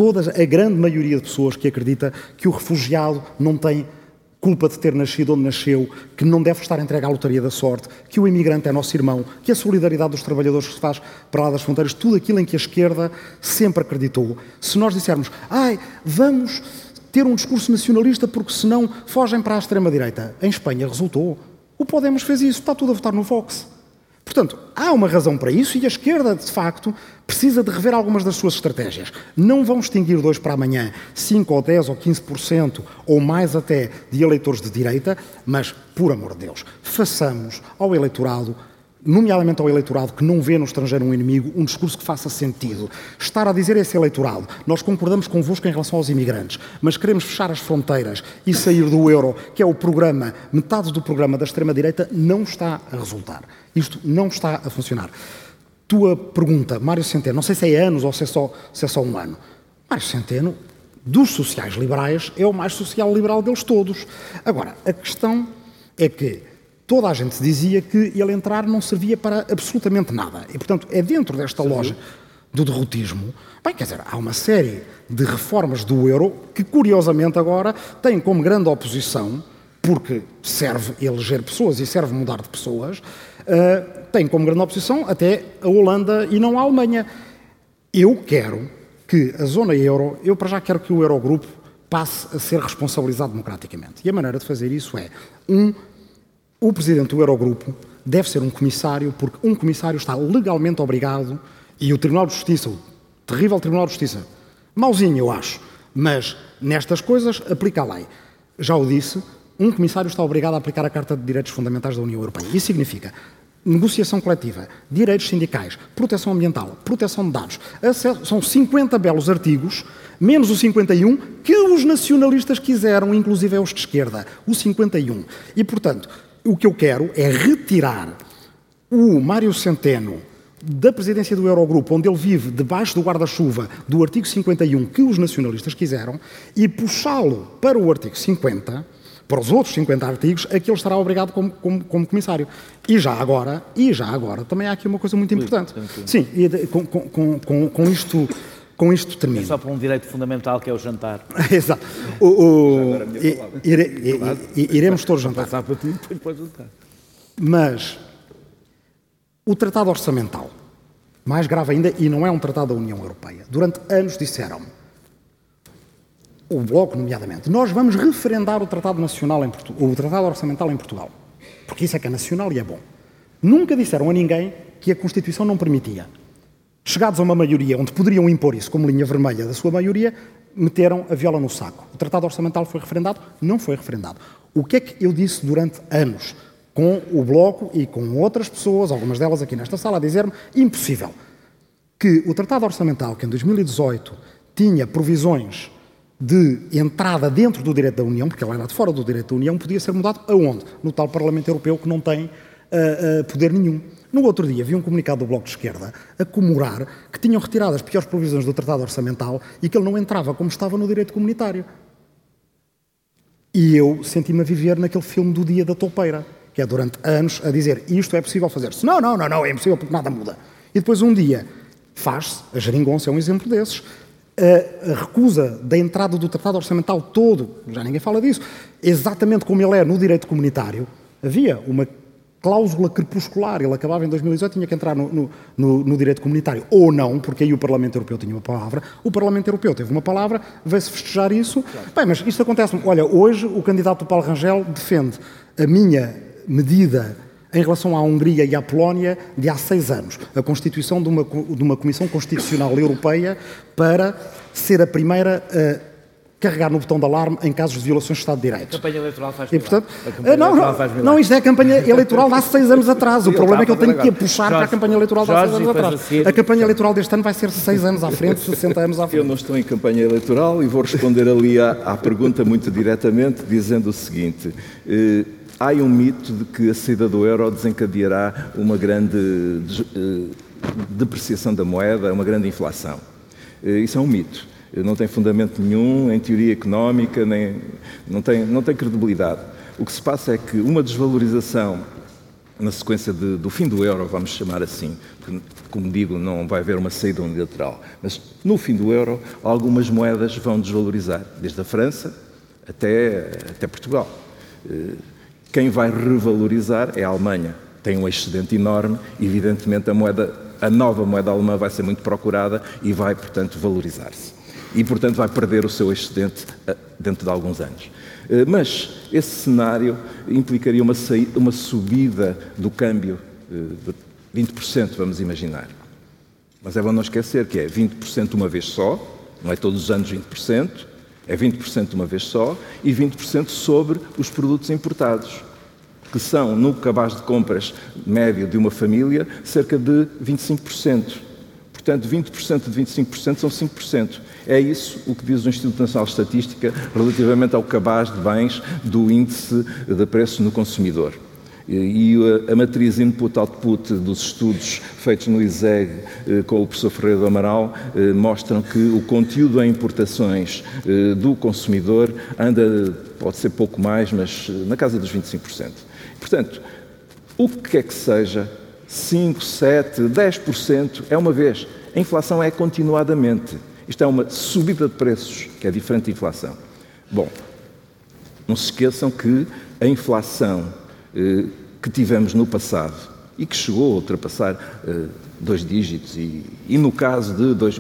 a grande maioria de pessoas que acredita que o refugiado não tem culpa de ter nascido onde nasceu, que não deve estar entregue à lotaria da sorte, que o imigrante é nosso irmão, que a solidariedade dos trabalhadores se faz para lá das fronteiras, tudo aquilo em que a esquerda sempre acreditou. Se nós dissermos, vamos ter um discurso nacionalista porque senão fogem para a extrema-direita. Em Espanha resultou. O Podemos fez isso, está tudo a votar no Vox. Portanto, há uma razão para isso e a esquerda, de facto, precisa de rever algumas das suas estratégias. Não vão extinguir de hoje para amanhã 5 ou 10 ou 15% ou mais até de eleitores de direita, mas, por amor de Deus, façamos ao eleitorado, nomeadamente ao eleitorado que não vê no estrangeiro um inimigo, um discurso que faça sentido. Estar a dizer a esse eleitorado, nós concordamos convosco em relação aos imigrantes, mas queremos fechar as fronteiras e sair do euro, que é o programa, metade do programa da extrema-direita, não está a resultar. Isto não está a funcionar. Tua pergunta, Mário Centeno, não sei se é anos ou se é só um ano. Mário Centeno, dos sociais-liberais, é o mais social-liberal deles todos. Agora, a questão é que toda a gente dizia que ele entrar não servia para absolutamente nada. E, portanto, é dentro desta loja do derrotismo. Bem, quer dizer, há uma série de reformas do euro que, curiosamente, agora têm como grande oposição, porque serve eleger pessoas e serve mudar de pessoas, têm como grande oposição até a Holanda e não a Alemanha. Eu quero que a zona euro, eu para já quero que o Eurogrupo passe a ser responsabilizado democraticamente. E a maneira de fazer isso é, o presidente do Eurogrupo deve ser um comissário, porque um comissário está legalmente obrigado, e o Tribunal de Justiça, o terrível Tribunal de Justiça, mauzinho eu acho, mas nestas coisas aplica a lei. Já o disse, um comissário está obrigado a aplicar a Carta de Direitos Fundamentais da União Europeia. Isso significa negociação coletiva, direitos sindicais, proteção ambiental, proteção de dados. São 50 belos artigos, menos o 51, que os nacionalistas quiseram, inclusive é os de esquerda, o 51. E, portanto, o que eu quero é retirar o Mário Centeno da presidência do Eurogrupo, onde ele vive debaixo do guarda-chuva do artigo 51 que os nacionalistas quiseram, e puxá-lo para o artigo 50, para os outros 50 artigos, a que ele estará obrigado como comissário. E já agora, também há aqui uma coisa muito importante. Sim, e com isto termino. É só para um direito fundamental que é o jantar. Exato. Iremos todos jantar. Passar para ti, depois para jantar. Mas o tratado orçamental, mais grave ainda, e não é um tratado da União Europeia, durante anos disseram-me, o Bloco, nomeadamente, nós vamos referendar o Tratado Nacional o Tratado Orçamental em Portugal, porque isso é que é nacional e é bom. Nunca disseram a ninguém que a Constituição não permitia. Chegados a uma maioria onde poderiam impor isso como linha vermelha da sua maioria, meteram a viola no saco. O Tratado Orçamental foi referendado? Não foi referendado. O que é que eu disse durante anos, com o Bloco e com outras pessoas, algumas delas aqui nesta sala, a dizer-me, impossível, que o Tratado Orçamental, que em 2018 tinha provisões de entrada dentro do direito da União, porque ele era de fora do direito da União, podia ser mudado aonde? No tal Parlamento Europeu que não tem poder nenhum. No outro dia vi um comunicado do Bloco de Esquerda a comemorar que tinham retirado as piores provisões do Tratado Orçamental e que ele não entrava como estava no direito comunitário. E eu senti-me a viver naquele filme do Dia da Toupeira, que é durante anos a dizer isto é possível fazer-se. Não, é impossível porque nada muda. E depois um dia faz-se, a geringonça é um exemplo desses, a recusa da entrada do Tratado Orçamental todo, já ninguém fala disso, exatamente como ele é no direito comunitário. Havia uma cláusula crepuscular, ele acabava em 2018, tinha que entrar no direito comunitário, ou não, porque aí o Parlamento Europeu tinha uma palavra, o Parlamento Europeu teve uma palavra, veio-se festejar isso. Bem, mas isto acontece, olha, hoje o candidato Paulo Rangel defende a minha medida em relação à Hungria e à Polónia de há 6 anos, a constituição de uma Comissão Constitucional Europeia para ser a primeira a carregar no botão de alarme em casos de violações de Estado de Direito. A campanha eleitoral faz e, portanto, não, isto é a campanha eleitoral de há 6 anos atrás. O problema é que eu tenho que puxar para a campanha eleitoral de há 6 anos atrás. A campanha eleitoral deste ano vai ser 6 anos à frente, 60 anos à frente. Eu não estou em campanha eleitoral e vou responder ali à pergunta muito diretamente, dizendo o seguinte. Há um mito de que a saída do euro desencadeará uma grande depreciação da moeda, uma grande inflação. Isso é um mito. Não tem fundamento nenhum em teoria económica, não tem credibilidade. O que se passa é que uma desvalorização na sequência do fim do euro, vamos chamar assim, porque, como digo, não vai haver uma saída unilateral, mas no fim do euro algumas moedas vão desvalorizar, desde a França até Portugal. Quem vai revalorizar é a Alemanha. Tem um excedente enorme, evidentemente a nova moeda alemã vai ser muito procurada e vai, portanto, valorizar-se. E, portanto, vai perder o seu excedente dentro de alguns anos. Mas esse cenário implicaria uma subida do câmbio de 20%, vamos imaginar. Mas é bom não esquecer que é 20% uma vez só, não é todos os anos 20%, é 20% uma vez só e 20% sobre os produtos importados, que são, no cabaz de compras médio de uma família, cerca de 25%. Portanto, 20% de 25% são 5%. É isso o que diz o Instituto Nacional de Estatística relativamente ao cabaz de bens do índice de preços no consumidor. E a matriz input-output dos estudos feitos no ISEG com o professor Ferreira do Amaral mostram que o conteúdo em importações do consumidor pode ser pouco mais, mas na casa dos 25%. Portanto, o que quer que seja, 5%, 7%, 10% é uma vez. A inflação é continuadamente. Isto é uma subida de preços, que é diferente da inflação. Bom, não se esqueçam que a inflação que tivemos no passado e que chegou a ultrapassar 2 dígitos e no caso de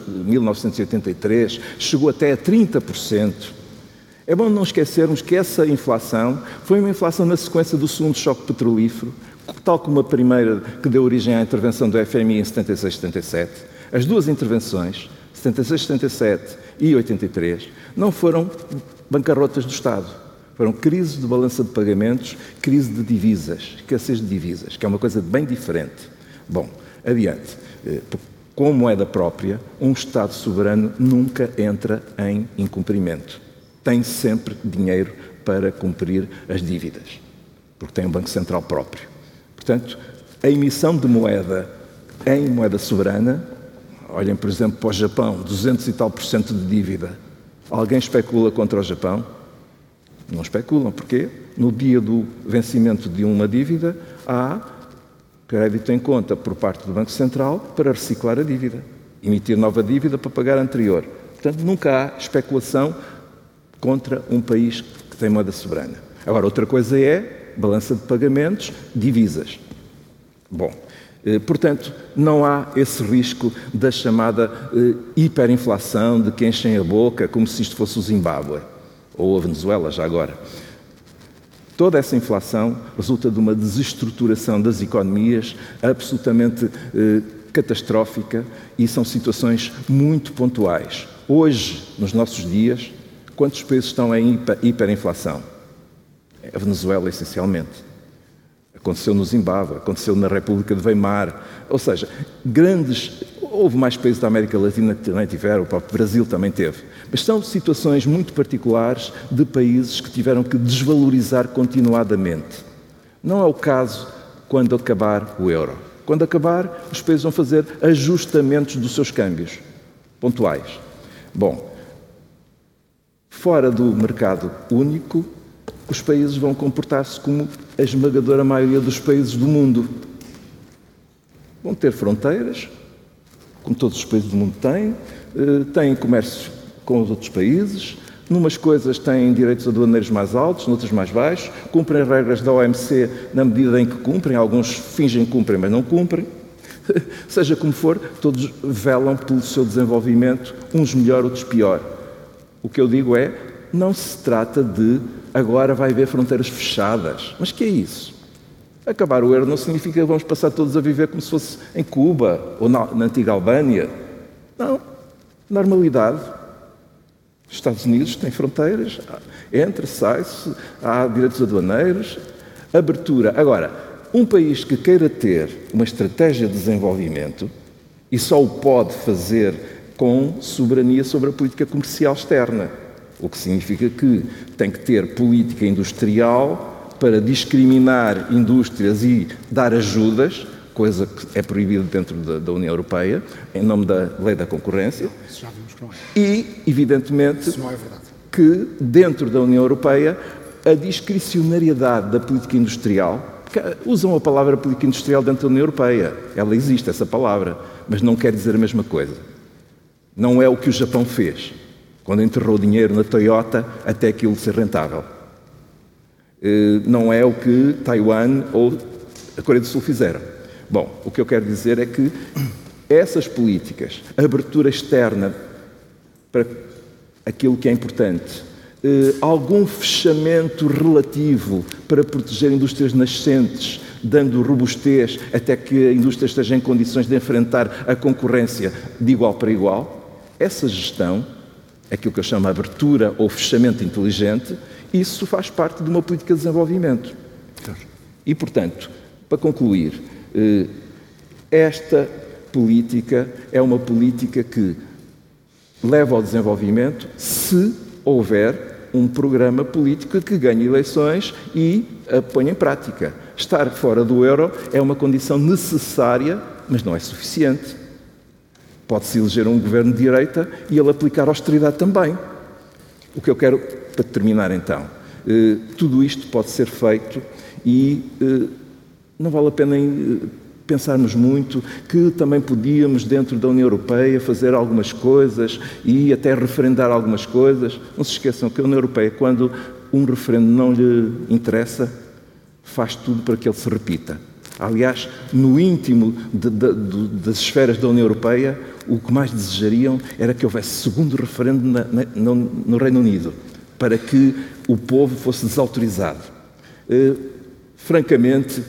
1983 chegou até a 30%. É bom não esquecermos que essa inflação foi uma inflação na sequência do segundo choque petrolífero, tal como a primeira que deu origem à intervenção do FMI em 76-77. As duas intervenções, 76-77 e 83, não foram bancarrotas do Estado. Foram crises de balança de pagamentos, crise de divisas, escassez de divisas, que é uma coisa bem diferente. Bom, adiante. Com moeda própria, um Estado soberano nunca entra em incumprimento. Tem sempre dinheiro para cumprir as dívidas, porque tem um Banco Central próprio. Portanto, a emissão de moeda em moeda soberana, olhem, por exemplo, para o Japão, 200 e tal % de dívida. Alguém especula contra o Japão? Não especulam. Porquê? No dia do vencimento de uma dívida, há crédito em conta por parte do Banco Central para reciclar a dívida, emitir nova dívida para pagar a anterior. Portanto, nunca há especulação contra um país que tem moeda soberana. Agora, outra coisa é balança de pagamentos, divisas. Bom, Portanto, não há esse risco da chamada hiperinflação, de que enchem a boca, como se isto fosse o Zimbábue, ou a Venezuela, já agora. Toda essa inflação resulta de uma desestruturação das economias absolutamente catastrófica e são situações muito pontuais. Hoje, nos nossos dias, quantos países estão em hiperinflação? A Venezuela, essencialmente. Aconteceu no Zimbábue, aconteceu na República de Weimar, ou seja, houve mais países da América Latina que também tiveram, o próprio Brasil também teve, mas são situações muito particulares de países que tiveram que desvalorizar continuadamente. Não é o caso quando acabar o euro. Quando acabar, os países vão fazer ajustamentos dos seus câmbios, pontuais. Bom, fora do mercado único, os países vão comportar-se como a esmagadora maioria dos países do mundo. Vão ter fronteiras, como todos os países do mundo têm comércio com os outros países, numas coisas têm direitos aduaneiros mais altos, noutras mais baixos, cumprem regras da OMC na medida em que cumprem, alguns fingem que cumprem, mas não cumprem. Seja como for, todos velam pelo seu desenvolvimento, uns melhor, outros pior. O que eu digo é, não se trata de agora vai haver fronteiras fechadas. Mas que é isso? Acabar o euro não significa que vamos passar todos a viver como se fosse em Cuba ou na antiga Albânia. Não. Normalidade. Os Estados Unidos têm fronteiras, entra, sai-se, há direitos aduaneiros, abertura. Agora, um país que queira ter uma estratégia de desenvolvimento e só o pode fazer com soberania sobre a política comercial externa. O que significa que tem que ter política industrial para discriminar indústrias e dar ajudas, coisa que é proibida dentro da União Europeia, em nome da lei da concorrência. Isso já vimos que não é. E, evidentemente, Isso não é verdade. Que dentro da União Europeia a discricionariedade da política industrial, usam a palavra política industrial dentro da União Europeia, ela existe, essa palavra, mas não quer dizer a mesma coisa. Não é o que o Japão fez, quando enterrou dinheiro na Toyota até aquilo ser rentável. Não é o que Taiwan ou a Coreia do Sul fizeram. Bom, o que eu quero dizer é que essas políticas, a abertura externa para aquilo que é importante, algum fechamento relativo para proteger indústrias nascentes, dando robustez até que a indústria esteja em condições de enfrentar a concorrência de igual para igual, essa gestão, aquilo que eu chamo de abertura ou fechamento inteligente, isso faz parte de uma política de desenvolvimento. E, portanto, para concluir, esta política é uma política que leva ao desenvolvimento se houver um programa político que ganhe eleições e a ponha em prática. Estar fora do euro é uma condição necessária, mas não é suficiente. Pode-se eleger um governo de direita e ele aplicar austeridade também. O que eu quero, para terminar então, tudo isto pode ser feito e não vale a pena pensarmos muito que também podíamos, dentro da União Europeia, fazer algumas coisas e até referendar algumas coisas. Não se esqueçam que a União Europeia, quando um referendo não lhe interessa, faz tudo para que ele se repita. Aliás, no íntimo das esferas da União Europeia, o que mais desejariam era que houvesse segundo referendo no Reino Unido, para que o povo fosse desautorizado. Francamente,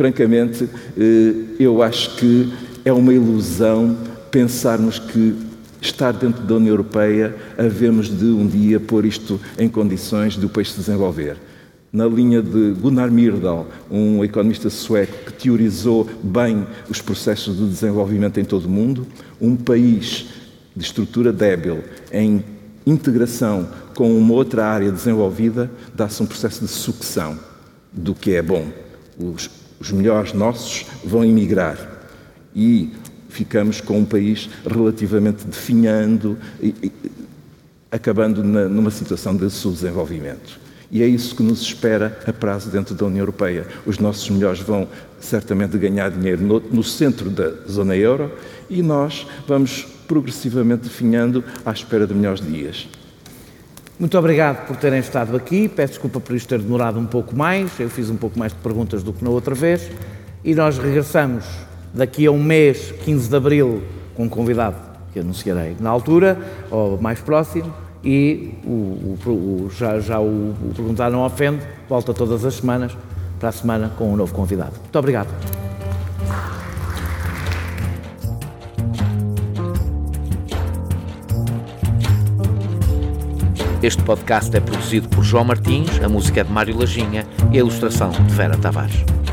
eu acho que é uma ilusão pensarmos que estar dentro da União Europeia havemos de um dia pôr isto em condições de o país se desenvolver. Na linha de Gunnar Myrdal, um economista sueco que teorizou bem os processos de desenvolvimento em todo o mundo, um país de estrutura débil em integração com uma outra área desenvolvida dá-se um processo de sucção do que é bom. Os melhores nossos vão emigrar e ficamos com um país relativamente definhando e acabando numa situação de subdesenvolvimento. E é isso que nos espera a prazo dentro da União Europeia. Os nossos melhores vão certamente ganhar dinheiro no centro da zona euro e nós vamos progressivamente definhando à espera de melhores dias. Muito obrigado por terem estado aqui. Peço desculpa por isto ter demorado um pouco mais. Eu fiz um pouco mais de perguntas do que na outra vez. E nós regressamos daqui a um mês, 15 de Abril, com um convidado que anunciarei na altura, ou mais próximo, e o Perguntar Não Ofende volta todas as semanas, para a semana com um novo convidado. Muito obrigado. Este podcast é produzido por João Martins, a música é de Mário Lajinha e a ilustração de Vera Tavares.